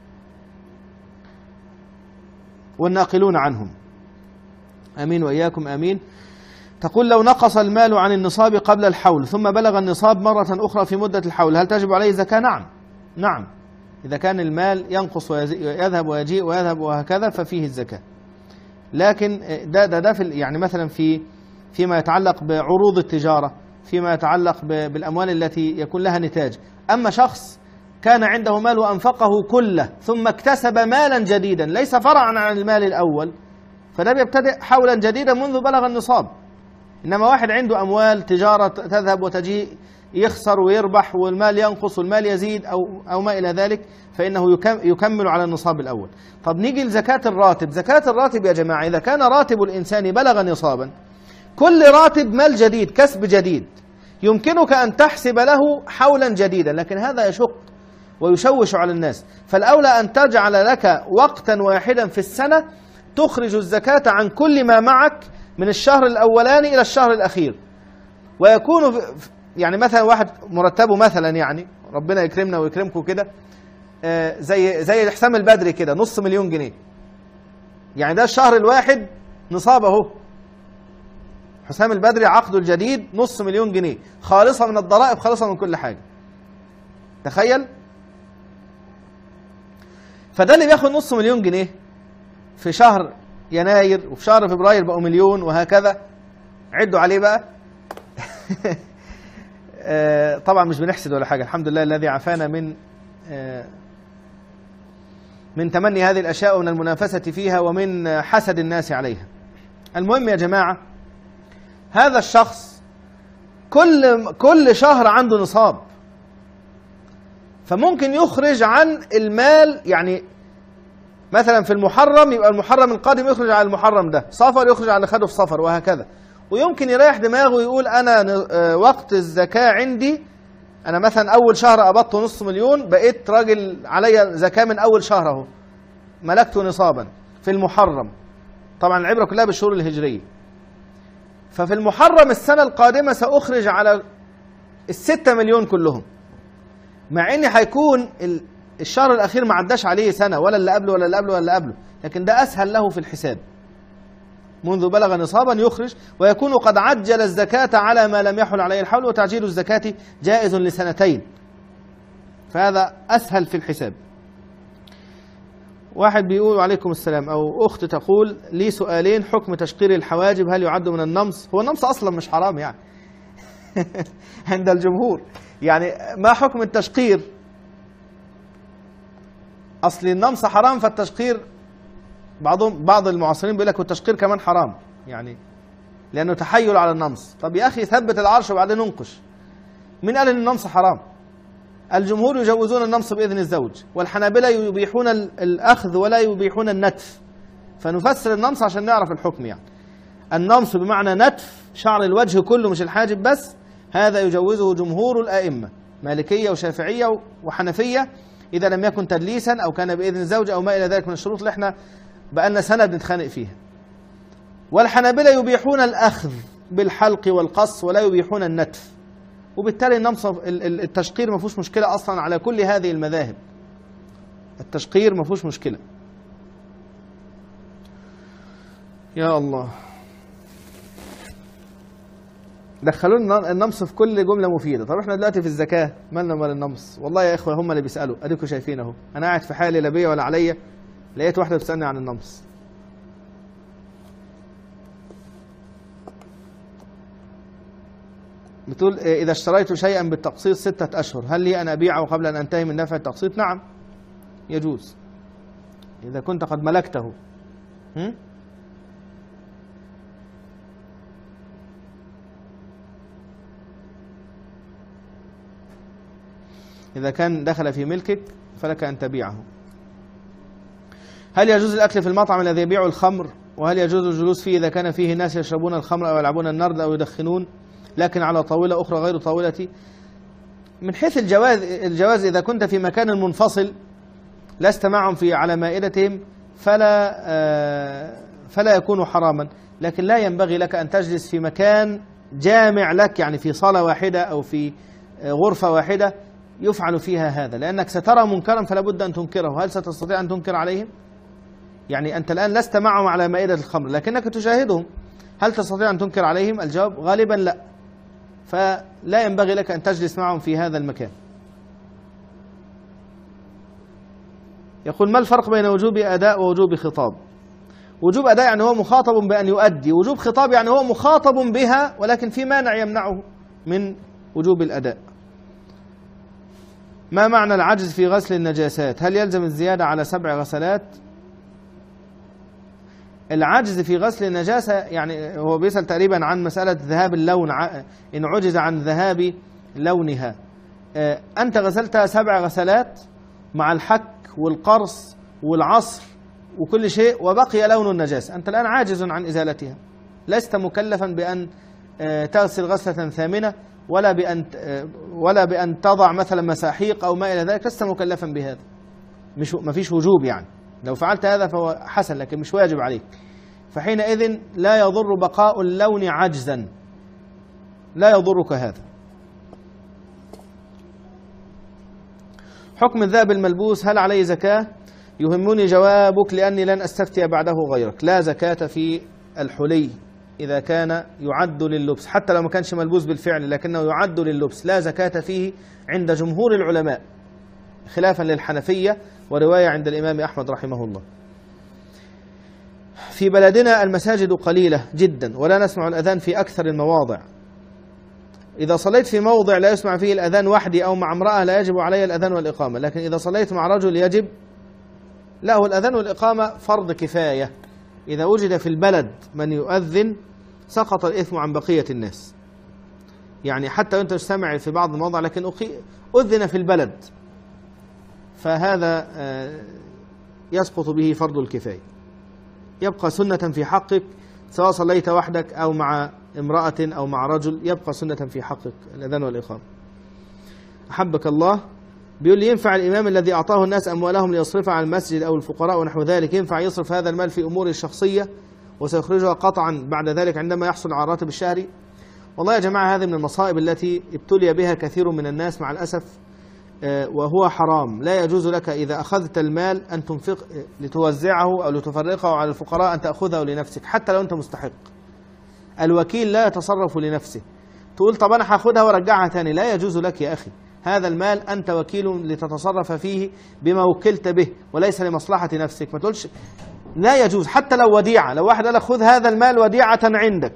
والناقلون عنهم. امين واياكم امين. تقول: لو نقص المال عن النصاب قبل الحول ثم بلغ النصاب مرة أخرى في مدة الحول، هل تجب عليه زكاة؟ نعم نعم، إذا كان المال ينقص ويذهب ويجيء ويذهب وهكذا ففيه الزكاة. لكن ده ده, ده في يعني مثلا في فيما يتعلق بعروض التجارة، فيما يتعلق بالأموال التي يكون لها نتاج. أما شخص كان عنده مال وأنفقه كله ثم اكتسب مالا جديدا ليس فرعا عن المال الأول، فده بيبتدئ حولا جديدا منذ بلغ النصاب. إنما واحد عنده أموال تجارة تذهب وتجيء، يخسر ويربح والمال ينقص والمال يزيد أو أو ما إلى ذلك، فإنه يكمل على النصاب الأول. طب نيجي لزكاة الراتب. زكاة الراتب يا جماعة، إذا كان راتب الإنسان بلغ نصابا، كل راتب مال جديد، كسب جديد، يمكنك أن تحسب له حولا جديدا، لكن هذا يشق ويشوش على الناس. فالأولى أن تجعل لك وقتا واحدا في السنة تخرج الزكاة عن كل ما معك من الشهر الأولاني إلى الشهر الأخير، ويكون يعني مثلا واحد مرتبه مثلا، يعني ربنا يكرمنا ويكرمكم كده، زي زي حسام البدري كده نص مليون جنيه، يعني ده الشهر الواحد نصاب اهو. حسام البدري عقده الجديد نص مليون جنيه خالصة من الضرائب، خالصة من كل حاجة، تخيل. فده اللي بياخد نص مليون جنيه في شهر يناير وفي شهر فبراير بقوا مليون وهكذا، عدوا عليه بقى. طبعا مش بنحسد ولا حاجة، الحمد لله الذي عافانا من من تمني هذه الأشياء ومن المنافسة فيها ومن حسد الناس عليها. المهم يا جماعة، هذا الشخص كل كل شهر عنده نصاب، فممكن يخرج عن المال، يعني مثلا في المحرم يبقى المحرم القادم يخرج على المحرم ده، صفر يخرج على خده في صفر وهكذا. ويمكن يريح دماغه ويقول أنا وقت الزكاة عندي، أنا مثلا أول شهر قبضت نص مليون، بقيت راجل عليا زكاة من أول شهر أهو، ملكت نصابا في المحرم. طبعا العبرة كلها بالشهور الهجرية. ففي المحرم السنة القادمة سأخرج على الستة مليون كلهم، مع إني هيكون الشهر الأخير ما عداش عليه سنة ولا اللي قبله ولا اللي قبله ولا اللي قبله، لكن ده أسهل له في الحساب. منذ بلغ نصابا يخرج، ويكون قد عجل الزكاة على ما لم يحل عليه الحول، وتعجيل الزكاة جائز لسنتين، فهذا أسهل في الحساب. واحد بيقول عليكم السلام، أو أخت تقول لي سؤالين: حكم تشقير الحواجب هل يعد من النمص؟ هو النمص أصلا مش حرام يعني عند الجمهور. يعني ما حكم التشقير؟ أصل النمص حرام، فالتشقير بعضهم بعض المعاصرين بيقول لك التشقير كمان حرام، يعني لأنه تحيل على النمص. طب يا أخي ثبت العرش وبعدين ننقش. مين قال إن النمص حرام؟ الجمهور يجوزون النمص بإذن الزوج، والحنابلة يبيحون الأخذ ولا يبيحون النتف، فنفسر النمص عشان نعرف الحكم. يعني النمص بمعنى نتف شعر الوجه كله مش الحاجب بس، هذا يجوزه جمهور الآئمة، مالكية وشافعية وحنفية، إذا لم يكن تدليسا أو كان بإذن الزوج أو ما إلى ذلك من الشروط اللي احنا بقالنا سنة بنتخانق فيها. والحنابلة يبيحون الأخذ بالحلق والقص ولا يبيحون النتف، وبالتالي النمص التشقير ما فيهوش مشكلة أصلا على كل هذه المذاهب، التشقير ما فيهوش مشكلة. يا الله. دخلوا النمص في كل جمله مفيده. طب احنا دلوقتي في الزكاه مالنا مال النمص؟ والله يا اخوه هم اللي بيسالوا، اديكم شايفين اهو، انا قاعد في حالي لا بيا ولا عليا، لقيت واحده بتسالني عن النمص. بتقول اذا اشتريت شيئا بالتقسيط سته اشهر هل لي ان ابيعه قبل ان انتهي من دفع التقسيط؟ نعم يجوز اذا كنت قد ملكته. هم؟ إذا كان دخل في ملكك فلك أن تبيعه. هل يجوز الأكل في المطعم الذي يبيع الخمر؟ وهل يجوز الجلوس فيه إذا كان فيه ناس يشربون الخمر أو يلعبون النرد أو يدخنون لكن على طاولة أخرى غير طاولتي؟ من حيث الجواز الجواز إذا كنت في مكان منفصل لست معهم في على مائدتهم فلا فلا يكون حراما، لكن لا ينبغي لك أن تجلس في مكان جامع لك، يعني في صالة واحدة أو في غرفة واحدة يفعل فيها هذا، لأنك سترى منكرا فلا بد أن تنكره. هل ستستطيع أن تنكر عليهم؟ يعني أنت الآن لست معهم على مائدة الخمر لكنك تشاهدهم، هل تستطيع أن تنكر عليهم؟ الجواب غالبا لا، فلا ينبغي لك أن تجلس معهم في هذا المكان. يقول ما الفرق بين وجوب أداء ووجوب خطاب؟ وجوب أداء يعني هو مخاطب بأن يؤدي، وجوب خطاب يعني هو مخاطب بها ولكن في مانع يمنعه من وجوب الأداء. ما معنى العجز في غسل النجاسات؟ هل يلزم الزيادة على سبع غسلات؟ العجز في غسل النجاسة يعني هو بيسأل تقريبا عن مسألة ذهاب اللون، إن عجز عن ذهاب لونها. أنت غسلتها سبع غسلات مع الحك والقرص والعصر وكل شيء وبقي لون النجاسة، أنت الآن عاجز عن إزالتها، لست مكلفا بأن تغسل غسلة ثامنة ولا بأن ولا بأن تضع مثلا مساحيق أو ما إلى ذلك، لست مكلفا بهذا، مش ما فيش وجوب. يعني لو فعلت هذا فهو حسن لكن مش واجب عليك، فحينئذ لا يضر بقاء اللون عجزا، لا يضرك هذا. حكم الذهب الملبوس هل عليه زكاة؟ يهمني جوابك لأني لن أستفتي بعده غيرك. لا زكاة في الحلي إذا كان يعد لللبس، حتى لو ما كانش ملبوس بالفعل لكنه يعد لللبس لا زكاة فيه عند جمهور العلماء، خلافا للحنفية ورواية عند الإمام أحمد رحمه الله. في بلدنا المساجد قليلة جدا ولا نسمع الأذان في أكثر المواضع. إذا صليت في موضع لا يسمع فيه الأذان وحدي أو مع امرأة لا يجب علي الأذان والإقامة، لكن إذا صليت مع رجل يجب له الأذان والإقامة فرض كفاية. إذا وجد في البلد من يؤذن سقط الإثم عن بقية الناس، يعني حتى وأنت تستمع في بعض المواضع لكن أذن في البلد فهذا يسقط به فرض الكفاية، يبقى سنة في حقك سواء صليت وحدك أو مع امرأة أو مع رجل، يبقى سنة في حقك الأذان والإقامة. أحبك الله بيقول لي ينفع الإمام الذي أعطاه الناس أموالهم ليصرفها على المسجد أو الفقراء ونحو ذلك، ينفع يصرف هذا المال في أموره الشخصية وسيخرجها قطعا بعد ذلك عندما يحصل على الراتب الشهري؟ والله يا جماعة هذه من المصائب التي ابتلي بها كثير من الناس مع الأسف، وهو حرام. لا يجوز لك إذا أخذت المال أن تنفق لتوزعه أو لتفرقه على الفقراء، أن تأخذه لنفسك حتى لو أنت مستحق. الوكيل لا يتصرف لنفسه، تقول طب أنا هاخدها وارجعها تاني، لا يجوز لك يا أخي، هذا المال أنت وكيل لتتصرف فيه بما وكلت به وليس لمصلحة نفسك. ما تقولش لا يجوز، حتى لو وديعة، لو واحد قال لك خذ هذا المال وديعة عندك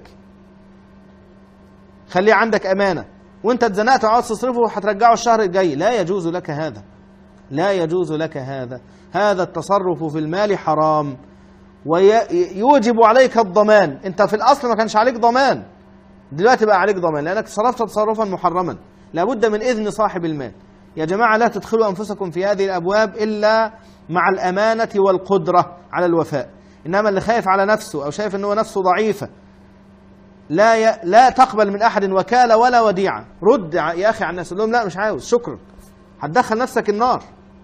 خليه عندك أمانة وانت اتزنقت وعاوز تصرفه وهترجعه الشهر الجاي، لا يجوز لك هذا، لا يجوز لك هذا. هذا التصرف في المال حرام ويوجب عليك الضمان. انت في الأصل ما كانش عليك ضمان، دلوقتي بقى عليك ضمان لأنك تصرفت تصرفا محرما، لابد من إذن صاحب المال. يا جماعة لا تدخلوا أنفسكم في هذه الأبواب إلا مع الأمانة والقدرة على الوفاء. إنما اللي خايف على نفسه أو شايف أنه نفسه ضعيفة لا ي... لا تقبل من أحد وكالة ولا وديعة. رد يا أخي على الناس، قول لهم لا مش عاوز شكرا، هتدخل نفسك النار.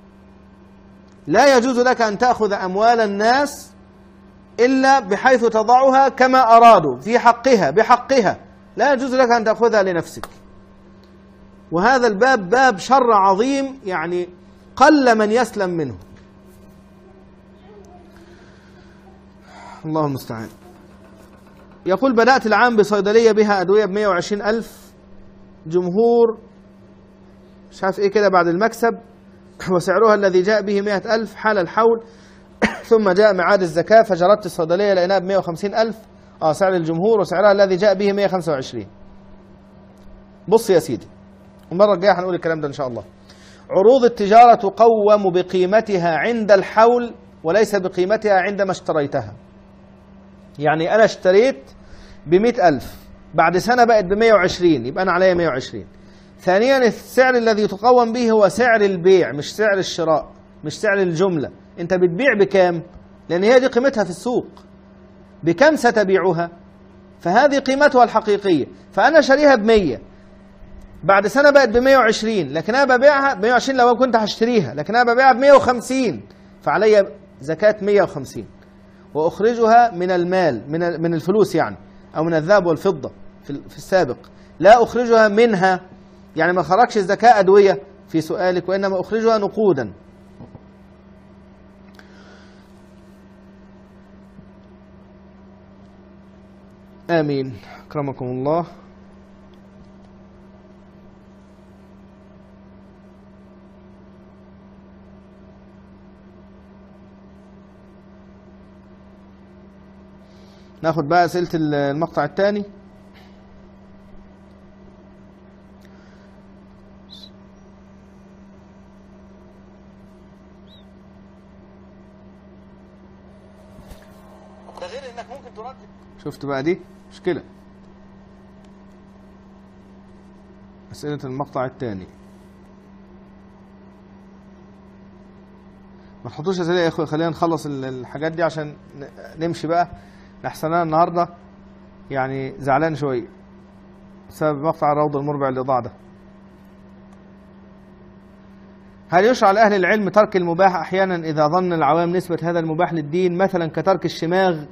لا يجوز لك أن تأخذ أموال الناس إلا بحيث تضعها كما أرادوا في حقها بحقها، لا يجوز لك أن تأخذها لنفسك. وهذا الباب باب شر عظيم، يعني قل من يسلم منه. الله المستعان. يقول بدأت العام بصيدلية بها أدوية بمئة وعشرين ألف، جمهور مش عارف إيه كده بعد المكسب، وسعرها الذي جاء به مئة ألف حال الحول، ثم جاء ميعاد الزكاة فجردت الصيدلية لقيناها بمئة وخمسين ألف، اه سعر الجمهور، وسعرها الذي جاء به مئة وخمسة وعشرين. بص يا سيدي، المرة الجاية هنقول الكلام ده إن شاء الله. عروض التجارة تقوم بقيمتها عند الحول وليس بقيمتها عندما اشتريتها. يعني أنا اشتريت بمئة ألف، بعد سنة بقت بمئة وعشرين، يبقى أنا عليا مئة وعشرين. ثانيا السعر الذي تقوم به هو سعر البيع مش سعر الشراء، مش سعر الجملة. أنت بتبيع بكام؟ لأن هي دي قيمتها في السوق. بكم ستبيعها؟ فهذه قيمتها الحقيقية. فأنا شاريها بمية، بعد سنة بقت بمئة وعشرين، لكن أنا ببيعها بمئة وعشرين لو كنت هشتريها، لكن أنا ببيعها بمئة وخمسين، فعلي زكاة مئة وخمسين، وأخرجها من المال، من من الفلوس يعني، أو من الذهب والفضة في في السابق. لا أخرجها منها، يعني ما خرجش الزكاة أدوية في سؤالك، وإنما أخرجها نقودا. آمين. أكرمكم الله. ناخد بقى أسئلة المقطع الثاني. ده غير انك ممكن تردد. شفت بقى دي مشكلة. أسئلة المقطع الثاني. ما تحطوش أسئلة يا اخوي، خلينا نخلص الحاجات دي عشان نمشي بقى. لحسن انا النهارده يعني زعلان شويه بسبب مقطع الروض المربع اللي ضاع ده. هل يشرع لأهل العلم ترك المباح أحيانا إذا ظن العوام نسبة هذا المباح للدين، مثلا كترك الشماغ؟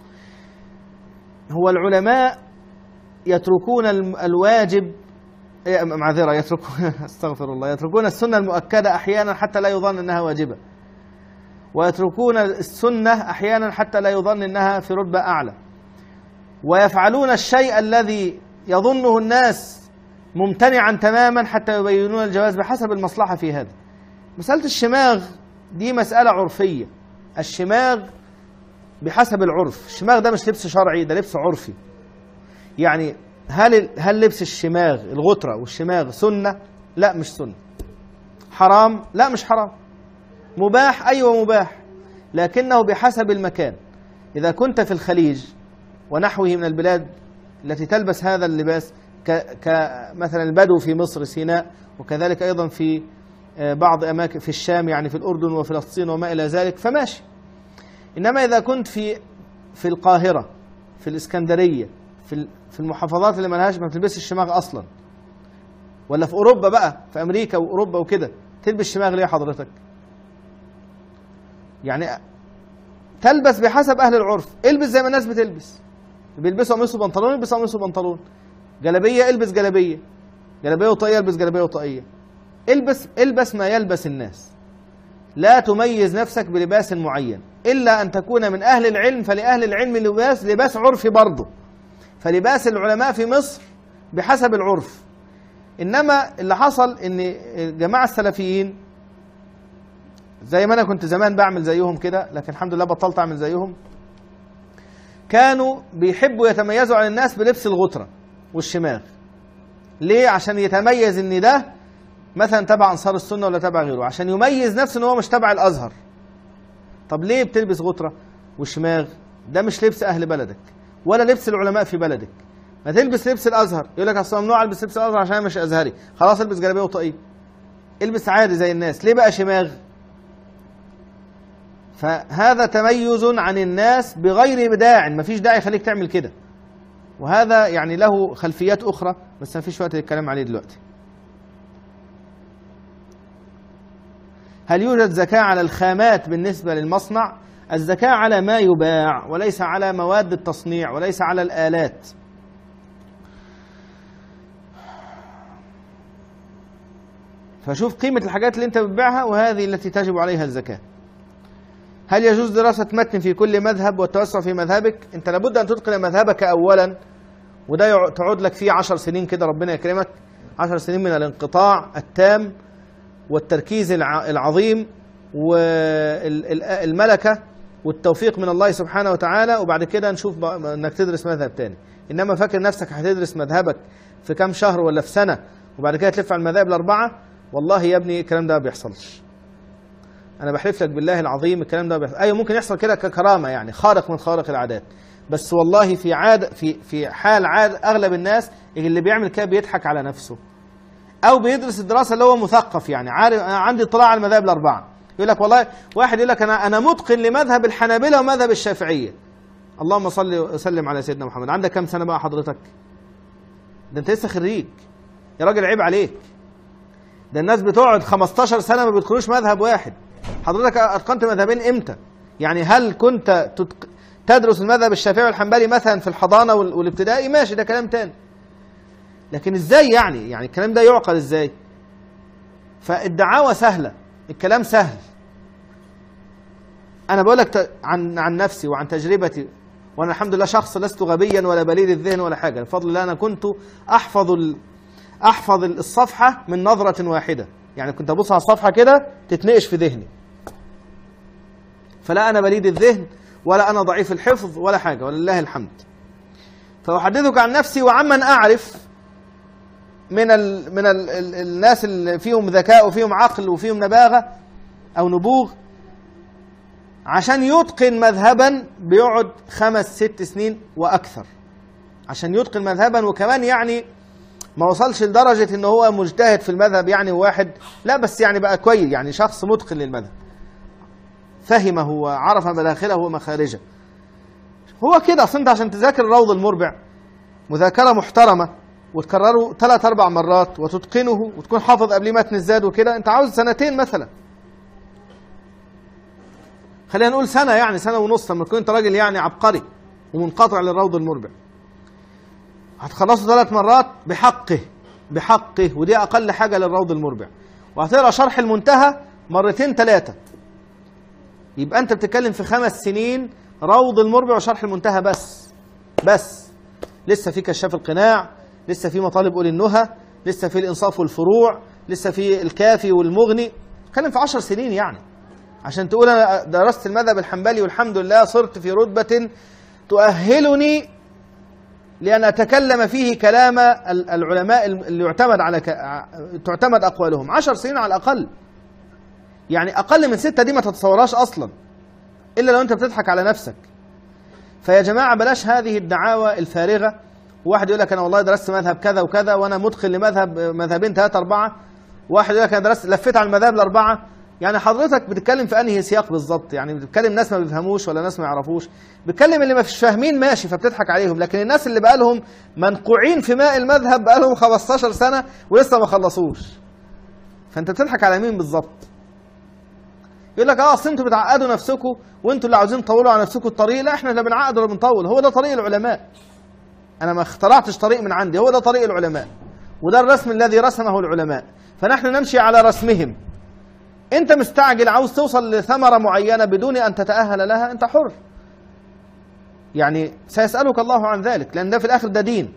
هو العلماء يتركون الواجب، معذرة، يتركون استغفر الله، يتركون السنة المؤكدة أحيانا حتى لا يظن أنها واجبة، ويتركون السنة أحيانا حتى لا يظن أنها في رتبة أعلى، ويفعلون الشيء الذي يظنه الناس ممتنعا تماما حتى يبينون الجواز بحسب المصلحة في هذا. مسألة الشماغ دي مسألة عرفية. الشماغ بحسب العرف. الشماغ ده مش لبس شرعي، ده لبس عرفي. يعني هل هل لبس الشماغ الغترة والشماغ سنة؟ لا مش سنة. حرام؟ لا مش حرام. مباح؟ أيوة مباح، لكنه بحسب المكان. إذا كنت في الخليج ونحوه من البلاد التي تلبس هذا اللباس كمثلا البدو في مصر سيناء، وكذلك أيضا في بعض أماكن في الشام، يعني في الأردن وفلسطين وما إلى ذلك، فماشي. إنما إذا كنت في في القاهرة، في الإسكندرية، في في المحافظات اللي ملهاش ما بتلبسش الشماغ أصلا، ولا في أوروبا بقى، في أمريكا وأوروبا وكده، تلبس شماغ ليه حضرتك؟ يعني تلبس بحسب أهل العرف. البس زي ما الناس بتلبس، بيلبسوا قميص وبنطلون البس قميص وبنطلون، جلابية البس جلابية، جلابية وطاقية البس جلابية وطاقية. البس البس ما يلبس الناس. لا تميز نفسك بلباس معين إلا أن تكون من أهل العلم، فلأهل العلم لباس لباس عرفي برضه، فلباس العلماء في مصر بحسب العرف. إنما اللي حصل إن جماعة السلفيين زي ما أنا كنت زمان بعمل زيهم كده، لكن الحمد لله بطلت أعمل زيهم، كانوا بيحبوا يتميزوا عن الناس بلبس الغترة والشماغ. ليه؟ عشان يتميز إن ده مثلا تبع أنصار السنة ولا تبع غيره، عشان يميز نفسه إن هو مش تبع الأزهر. طب ليه بتلبس غترة وشماغ؟ ده مش لبس أهل بلدك ولا لبس العلماء في بلدك. ما تلبس لبس الأزهر، يقول لك أصلا ممنوع ألبس لبس الأزهر عشان أنا مش أزهري، خلاص البس جلابية وطاقية، البس عادي زي الناس. ليه بقى شماغ؟ فهذا تميز عن الناس بغير داع، مفيش داعي يخليك تعمل كده، وهذا يعني له خلفيات أخرى بس مفيش وقت للكلام عليه دلوقتي. هل يوجد زكاة على الخامات بالنسبة للمصنع؟ الزكاة على ما يباع وليس على مواد التصنيع وليس على الآلات. فشوف قيمة الحاجات اللي انت بتبيعها وهذه التي تجب عليها الزكاة. هل يجوز دراسة متن في كل مذهب والتوسع في مذهبك؟ أنت لابد أن تتقن مذهبك أولا، وده تعود لك فيه عشر سنين كده، ربنا يكرمك، عشر سنين من الانقطاع التام والتركيز العظيم والملكة والتوفيق من الله سبحانه وتعالى، وبعد كده نشوف انك تدرس مذهب تاني. انما فاكر نفسك هتدرس مذهبك في كام شهر ولا في سنة وبعد كده تلف على المذاهب الأربعة، والله يا ابني الكلام ده ما بيحصلش. أنا بحلف لك بالله العظيم الكلام ده بيحصل. أيوة ممكن يحصل كده ككرامة، يعني خارق من خوارق العادات، بس والله في عاد في في حال عاد أغلب الناس اللي بيعمل كده بيضحك على نفسه، أو بيدرس الدراسة اللي هو مثقف، يعني عارف أنا عندي اطلاع على المذاهب الأربعة، يقول لك والله واحد يقول لك أنا أنا متقن لمذهب الحنابلة ومذهب الشافعية. اللهم صل وسلم على سيدنا محمد. عندك كام سنة بقى حضرتك؟ ده أنت لسه خريج يا راجل، عيب عليك. ده الناس بتقعد خمستاشر سنة ما بيدخلوش مذهب واحد. حضرتك أتقنت مذهبين إمتى؟ يعني هل كنت تدرس المذهب الشافعي والحنبلي مثلا في الحضانة والابتدائي؟ ماشي، ده كلام تاني. لكن إزاي يعني؟ يعني الكلام ده يعقل إزاي؟ فالدعاوى سهلة، الكلام سهل. أنا بقول لك عن عن نفسي وعن تجربتي، وأنا الحمد لله شخص لست غبيا ولا بليد الذهن ولا حاجة، بفضل الله أنا كنت أحفظ ال... أحفظ الصفحة من نظرة واحدة، يعني كنت أبص على الصفحة كده تتنقش في ذهني. فلا أنا بليد الذهن ولا أنا ضعيف الحفظ ولا حاجة، ولله الحمد. فأحدثك عن نفسي وعمن أعرف من ال من ال ال الناس اللي فيهم ذكاء وفيهم عقل وفيهم نباغة أو نبوغ، عشان يتقن مذهبا بيقعد خمس ست سنين وأكثر عشان يتقن مذهبا، وكمان يعني ما وصلش لدرجة إن هو مجتهد في المذهب يعني واحد، لا بس يعني بقى كويس، يعني شخص متقن للمذهب، فهمه وعرف مداخله ومخارجه. هو كده. أصل أنت عشان تذاكر الروض المربع مذاكرة محترمة وتكرره ثلاث أربع مرات وتتقنه وتكون حافظ قبل متن الزاد وكده، أنت عاوز سنتين مثلا، خلينا نقول سنة، يعني سنة ونص لما تكون أنت راجل يعني عبقري ومنقطع للروض المربع. هتخلصه ثلاث مرات بحقه بحقه، ودي أقل حاجة للروض المربع. وهتقرأ شرح المنتهى مرتين ثلاثة، يبقى أنت بتتكلم في خمس سنين روض المربع وشرح المنتهى بس. بس لسه في كشاف القناع، لسه في مطالب أولي النهى، لسه في الإنصاف والفروع، لسه في الكافي والمغني. تتكلم في عشر سنين يعني عشان تقول أنا درست المذهب الحنبلي والحمد لله صرت في رتبة تؤهلني لأن أتكلم فيه كلام العلماء اللي يعتمد على ك... تعتمد أقوالهم. عشر سنين على الأقل، يعني أقل من ستة دي ما تتصوراش أصلا، إلا لو أنت بتضحك على نفسك. فيا جماعة بلاش هذه الدعاوى الفارغة. واحد يقول لك أنا والله درست مذهب كذا وكذا وأنا مدخل لمذهب مذهبين ثلاثة أربعة، واحد يقول لك أنا درست لفيت على المذاهب الأربعة. يعني حضرتك بتتكلم في أنهي سياق بالظبط؟ يعني بتتكلم ناس ما بيفهموش ولا ناس ما يعرفوش؟ بتتكلم اللي ما فيش فاهمين ماشي فبتضحك عليهم، لكن الناس اللي بقى لهم منقوعين في ماء المذهب بقى لهم خمستاشر سنة ولسه ما خلصوش، فأنت بتضحك على مين بالظبط؟ يقول لك اه اصل انتوا بتعقدوا نفسكم وانتوا اللي عاوزين تطولوا على نفسكم الطريق. لا، احنا لا بنعقد ولا بنطول، هو ده طريق العلماء. انا ما اخترعتش طريق من عندي، هو ده طريق العلماء وده الرسم الذي رسمه العلماء، فنحن نمشي على رسمهم. انت مستعجل عاوز توصل لثمرة معينة بدون ان تتأهل لها، انت حر، يعني سيسألك الله عن ذلك، لان ده في الاخر ده دين.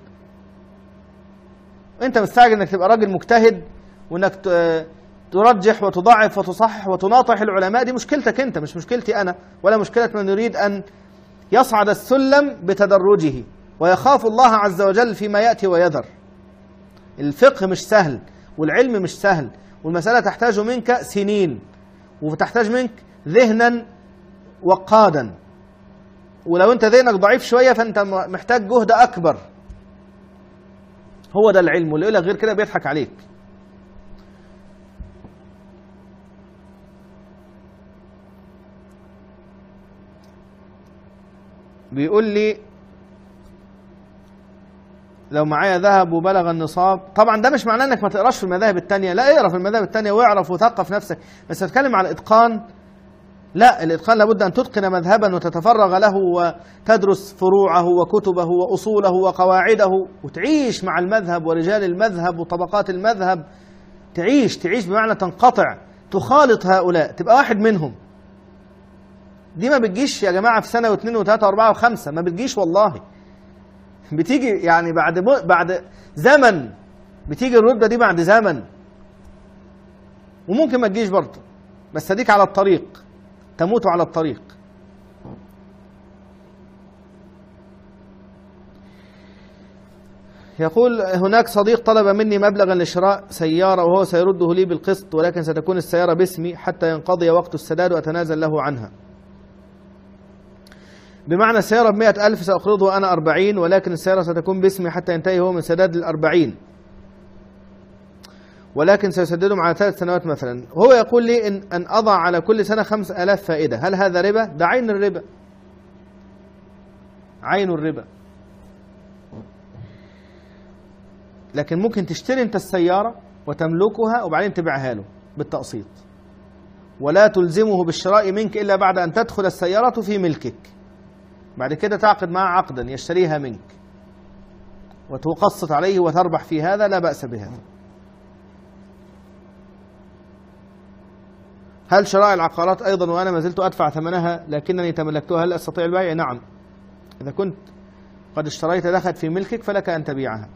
انت مستعجل انك تبقى راجل مجتهد وانك ترجح وتضعف وتصحح وتناطح العلماء، دي مشكلتك انت مش مشكلتي انا ولا مشكلة من يريد ان يصعد السلم بتدرجه ويخاف الله عز وجل فيما يأتي ويذر. الفقه مش سهل والعلم مش سهل، والمسألة تحتاج منك سنين وتحتاج منك ذهنا وقادا، ولو انت ذهنك ضعيف شوية فانت محتاج جهد اكبر. هو ده العلم، واللي يقول لك غير كده بيضحك عليك. بيقول لي لو معايا ذهب وبلغ النصاب، طبعا ده مش معناه انك ما تقراش في المذاهب التانية، لا اقرا في المذاهب التانية واعرف وثقف نفسك، بس اتكلم على الاتقان. لا، الاتقان لابد ان تتقن مذهبا وتتفرغ له وتدرس فروعه وكتبه واصوله وقواعده وتعيش مع المذهب ورجال المذهب وطبقات المذهب. تعيش تعيش بمعنى تنقطع، تخالط هؤلاء، تبقى واحد منهم. دي ما بتجيش يا جماعة في سنة واثنين وثلاثة واربعة وخمسة، ما بتجيش والله. بتيجي يعني بعد بعد زمن، بتيجي الرتبة دي بعد زمن، وممكن ما تجيش برضه، بس اديك على الطريق، تموت على الطريق. يقول هناك صديق طلب مني مبلغا لشراء سيارة وهو سيرده لي بالقسط، ولكن ستكون السيارة باسمي حتى ينقضي وقت السداد وأتنازل له عنها. بمعنى السيارة بمئة ألف سأقرضه وأنا أربعين، ولكن السيارة ستكون باسمي حتى ينتهي هو من سداد الأربعين، ولكن سيسددهم على ثلاث سنوات مثلا. هو يقول لي إن, أن أضع على كل سنة خمس آلاف فائدة، هل هذا ربا؟ ده عين الربا، عين الربا. لكن ممكن تشتري انت السيارة وتملكها وبعدين تبيعها له بالتقسيط، ولا تلزمه بالشراء منك إلا بعد أن تدخل السيارة في ملكك، بعد كده تعقد معه عقدا يشتريها منك وتقسط عليه وتربح في هذا، لا بأس بهذا. هل شراء العقارات أيضا وأنا ما زلت أدفع ثمنها لكنني تملكتها هل أستطيع البيع؟ نعم، إذا كنت قد اشتريت دخلت في ملكك فلك أن تبيعها.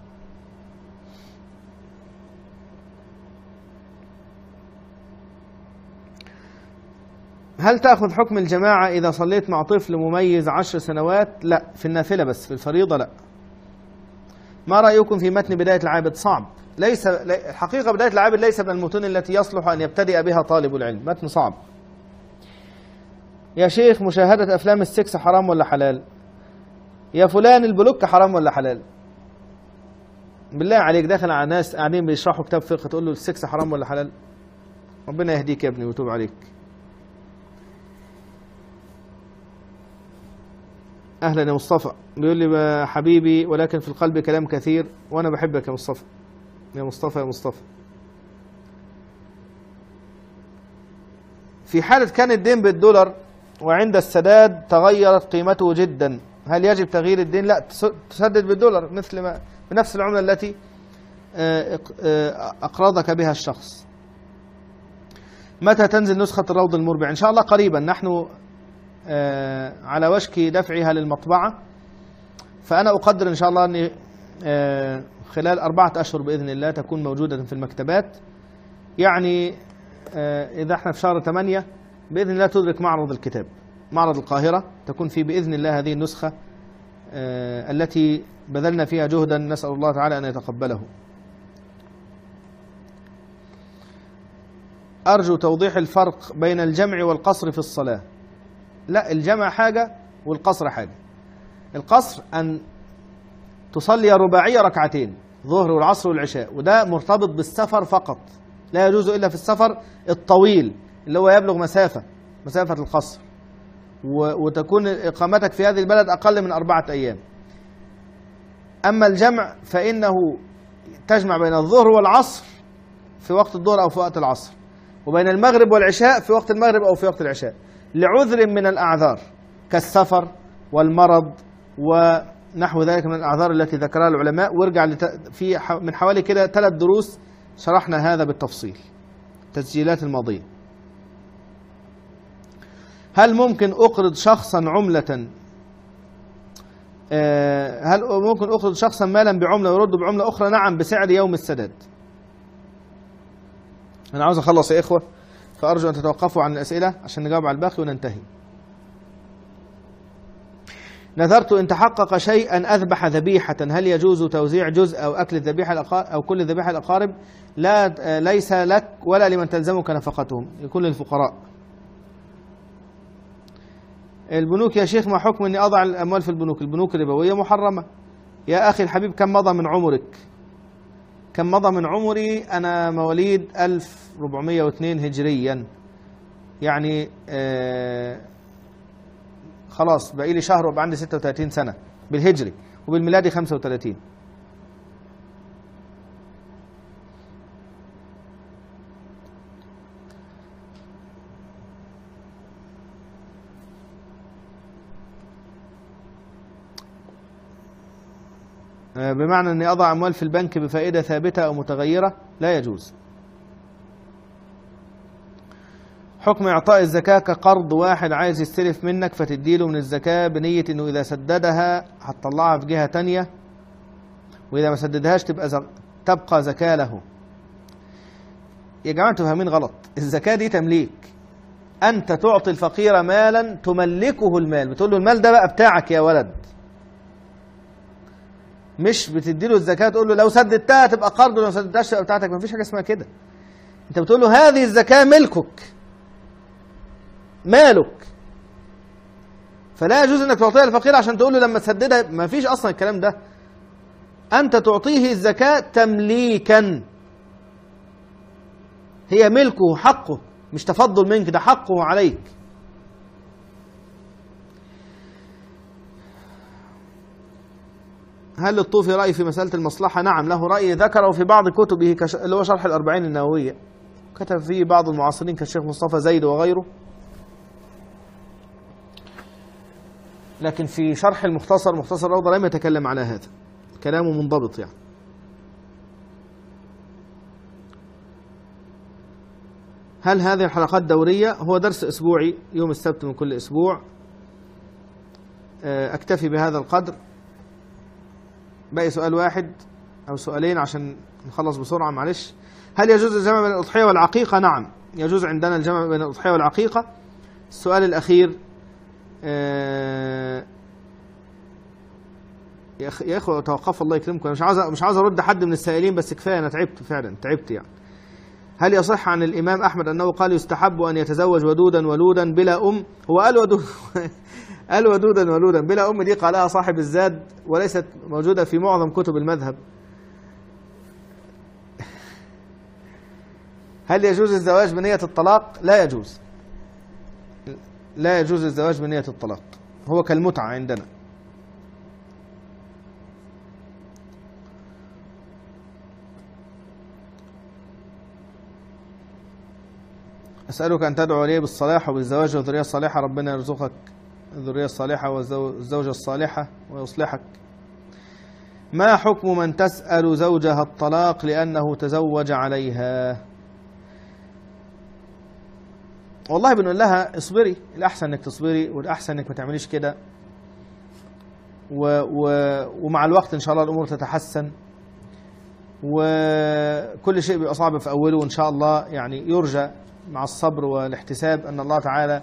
هل تأخذ حكم الجماعة إذا صليت مع طفل مميز عشر سنوات؟ لا، في النافلة بس، في الفريضة لا. ما رأيكم في متن بداية العابد؟ صعب، ليس الحقيقة بداية العابد ليس من المتون التي يصلح أن يبتدئ بها طالب العلم، متن صعب. يا شيخ مشاهدة أفلام السكس حرام ولا حلال؟ يا فلان البلوك حرام ولا حلال؟ بالله عليك داخل على ناس قاعدين بيشرحوا كتاب فقه تقول له السكس حرام ولا حلال؟ ربنا يهديك يا ابني ويتوب عليك. أهلا يا مصطفى، بيقول لي حبيبي ولكن في القلب كلام كثير، وأنا بحبك يا مصطفى، يا مصطفى يا مصطفى. في حالة كان الدين بالدولار وعند السداد تغيرت قيمته جدا، هل يجب تغيير الدين؟ لا، تسدد بالدولار مثل ما بنفس العملة التي أقرضك بها الشخص. متى تنزل نسخة الروض المربع؟ إن شاء الله قريبا، نحن على وشك دفعها للمطبعة، فأنا أقدر إن شاء الله أن خلال أربعة أشهر بإذن الله تكون موجودة في المكتبات. يعني إذا احنا في شهر ثمانية بإذن الله تدرك معرض الكتاب، معرض القاهرة، تكون في بإذن الله هذه النسخة التي بذلنا فيها جهدا، نسأل الله تعالى أن يتقبله. أرجو توضيح الفرق بين الجمع والقصر في الصلاة. لا، الجمع حاجة والقصر حاجة. القصر أن تصلي رباعية ركعتين، ظهر والعصر والعشاء، وده مرتبط بالسفر فقط، لا يجوز إلا في السفر الطويل اللي هو يبلغ مسافة مسافة القصر، وتكون إقامتك في هذه البلد أقل من أربعة أيام. أما الجمع فإنه تجمع بين الظهر والعصر في وقت الظهر أو في وقت العصر، وبين المغرب والعشاء في وقت المغرب أو في وقت العشاء، لعذر من الأعذار كالسفر والمرض ونحو ذلك من الأعذار التي ذكرها العلماء. وارجع لت... في من حوالي كده ثلاث دروس شرحنا هذا بالتفصيل، التسجيلات الماضية. هل ممكن أقرض شخصا عملة هل ممكن أقرض شخصا مالا بعملة ويرد بعملة أخرى؟ نعم، بسعر يوم السداد. أنا عاوز أخلص يا إخوة، فأرجو أن تتوقفوا عن الأسئلة عشان نجاوب على الباقي وننتهي. نذرت إن تحقق شيئا أذبح ذبيحة، هل يجوز توزيع جزء أو أكل الذبيحة أو كل الذبيحة الأقارب؟ لا، ليس لك ولا لمن تلزمك نفقتهم، لكل الفقراء. البنوك يا شيخ، ما حكم أني أضع الأموال في البنوك؟ البنوك الربوية محرمة. يا أخي الحبيب، كم مضى من عمرك؟ كم مضى من عمري؟ أنا مواليد ألف وأربعمائة واثنين هجريا، يعني آه خلاص بقى لي شهر وابقى عندي ستة وثلاثين سنة بالهجري، وبالميلادي خمسة وثلاثين. بمعنى أني أضع أموال في البنك بفائدة ثابتة أو متغيرة؟ لا يجوز. حكم إعطاء الزكاة كقرض، واحد عايز يستلف منك فتديله من الزكاة بنية إنه إذا سددها هتطلعها في جهة تانية، وإذا ما سددهاش تبقى زك... تبقى زكاة له. يا جماعة انتوا فاهمين غلط، الزكاة دي تمليك. أنت تعطي الفقير مالا تملكه المال، بتقول له المال ده بقى بتاعك يا ولد، مش بتديله الزكاة تقول له لو سددتها تبقى قرض ولو ما سددتهاش تبقى بتاعتك. مفيش حاجة اسمها كده. أنت بتقول له هذه الزكاة ملكك، مالك، فلا يجوز انك تعطيها للفقير عشان تقول له لما تسددها. ما فيش اصلا الكلام ده. انت تعطيه الزكاة تمليكا، هي ملكه، حقه، مش تفضل منك، ده حقه عليك. هل للطوفي رأي في مسألة المصلحة؟ نعم، له رأي ذكره في بعض كتبه كش... اللي هو شرح الأربعين النووية، كتب فيه بعض المعاصرين كالشيخ مصطفى زيد وغيره. لكن في شرح المختصر، مختصر الروضة، لم يتكلم على هذا، كلامه منضبط يعني. هل هذه الحلقات دورية؟ هو درس أسبوعي يوم السبت من كل أسبوع. أكتفي بهذا القدر. باقي سؤال واحد أو سؤالين عشان نخلص بسرعة، معلش. هل يجوز الجمع بين الأضحية والعقيقة؟ نعم، يجوز عندنا الجمع بين الأضحية والعقيقة. السؤال الأخير، آه يا اخي يا اخوه توقف الله يكرمكم، انا مش عاوز مش عاوز ارد حد من السائلين، بس كفايه، انا تعبت فعلا، تعبت يعني. هل يصح عن الامام احمد انه قال يستحب ان يتزوج ودودا ولودا بلا ام؟ هو قال ودود قال ودودا ولودا بلا ام، دي قالها صاحب الزاد وليست موجوده في معظم كتب المذهب. هل يجوز الزواج بنية الطلاق؟ لا يجوز، لا يجوز الزواج بنية الطلاق، هو كالمتعة عندنا. أسألك أن تدعو لي بالصلاح وبالزواج والذرية الصالحة، ربنا يرزقك الذرية الصالحة والزوجة الصالحة ويصلحك. ما حكم من تسأل زوجها الطلاق لأنه تزوج عليها؟ والله بنقول لها اصبري، الأحسن إنك تصبري، والأحسن إنك ما تعمليش كده، و و ومع الوقت إن شاء الله الأمور تتحسن، وكل شيء بيبقى صعب في أوله، وإن شاء الله يعني يرجى مع الصبر والاحتساب أن الله تعالى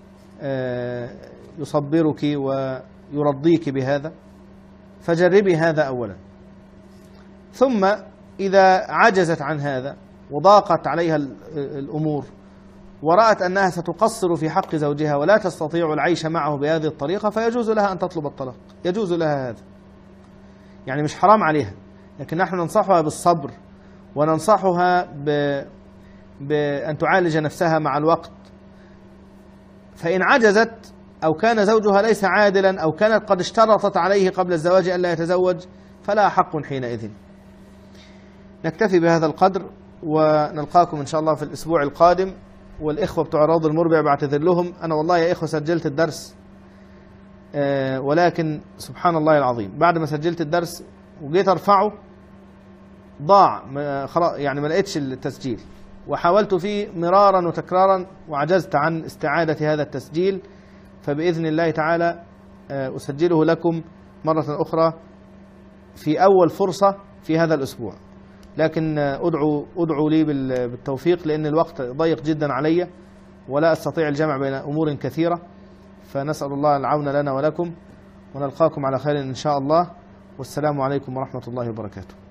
يصبرك ويرضيك بهذا. فجربي هذا أولا، ثم إذا عجزت عن هذا وضاقت عليها الأمور ورأت أنها ستقصر في حق زوجها ولا تستطيع العيش معه بهذه الطريقة، فيجوز لها أن تطلب الطلاق، يجوز لها هذا، يعني مش حرام عليها، لكن نحن ننصحها بالصبر، وننصحها ب... بأن تعالج نفسها مع الوقت. فإن عجزت أو كان زوجها ليس عادلا أو كانت قد اشترطت عليه قبل الزواج ألا يتزوج، فلا حق حينئذ. نكتفي بهذا القدر، ونلقاكم إن شاء الله في الأسبوع القادم. والإخوة بتوع روض المربع بعتذر لهم، أنا والله يا إخوة سجلت الدرس، آه ولكن سبحان الله العظيم بعد ما سجلت الدرس وجيت أرفعه ضاع، خلاص يعني ما لقيتش التسجيل، وحاولت فيه مرارا وتكرارا وعجزت عن استعادة هذا التسجيل. فبإذن الله تعالى أسجله لكم مرة أخرى في أول فرصة في هذا الأسبوع، لكن أدعو, أدعو لي بالتوفيق، لأن الوقت ضيق جدا علي ولا أستطيع الجمع بين أمور كثيرة. فنسأل الله العون لنا ولكم، ونلقاكم على خير إن شاء الله، والسلام عليكم ورحمة الله وبركاته.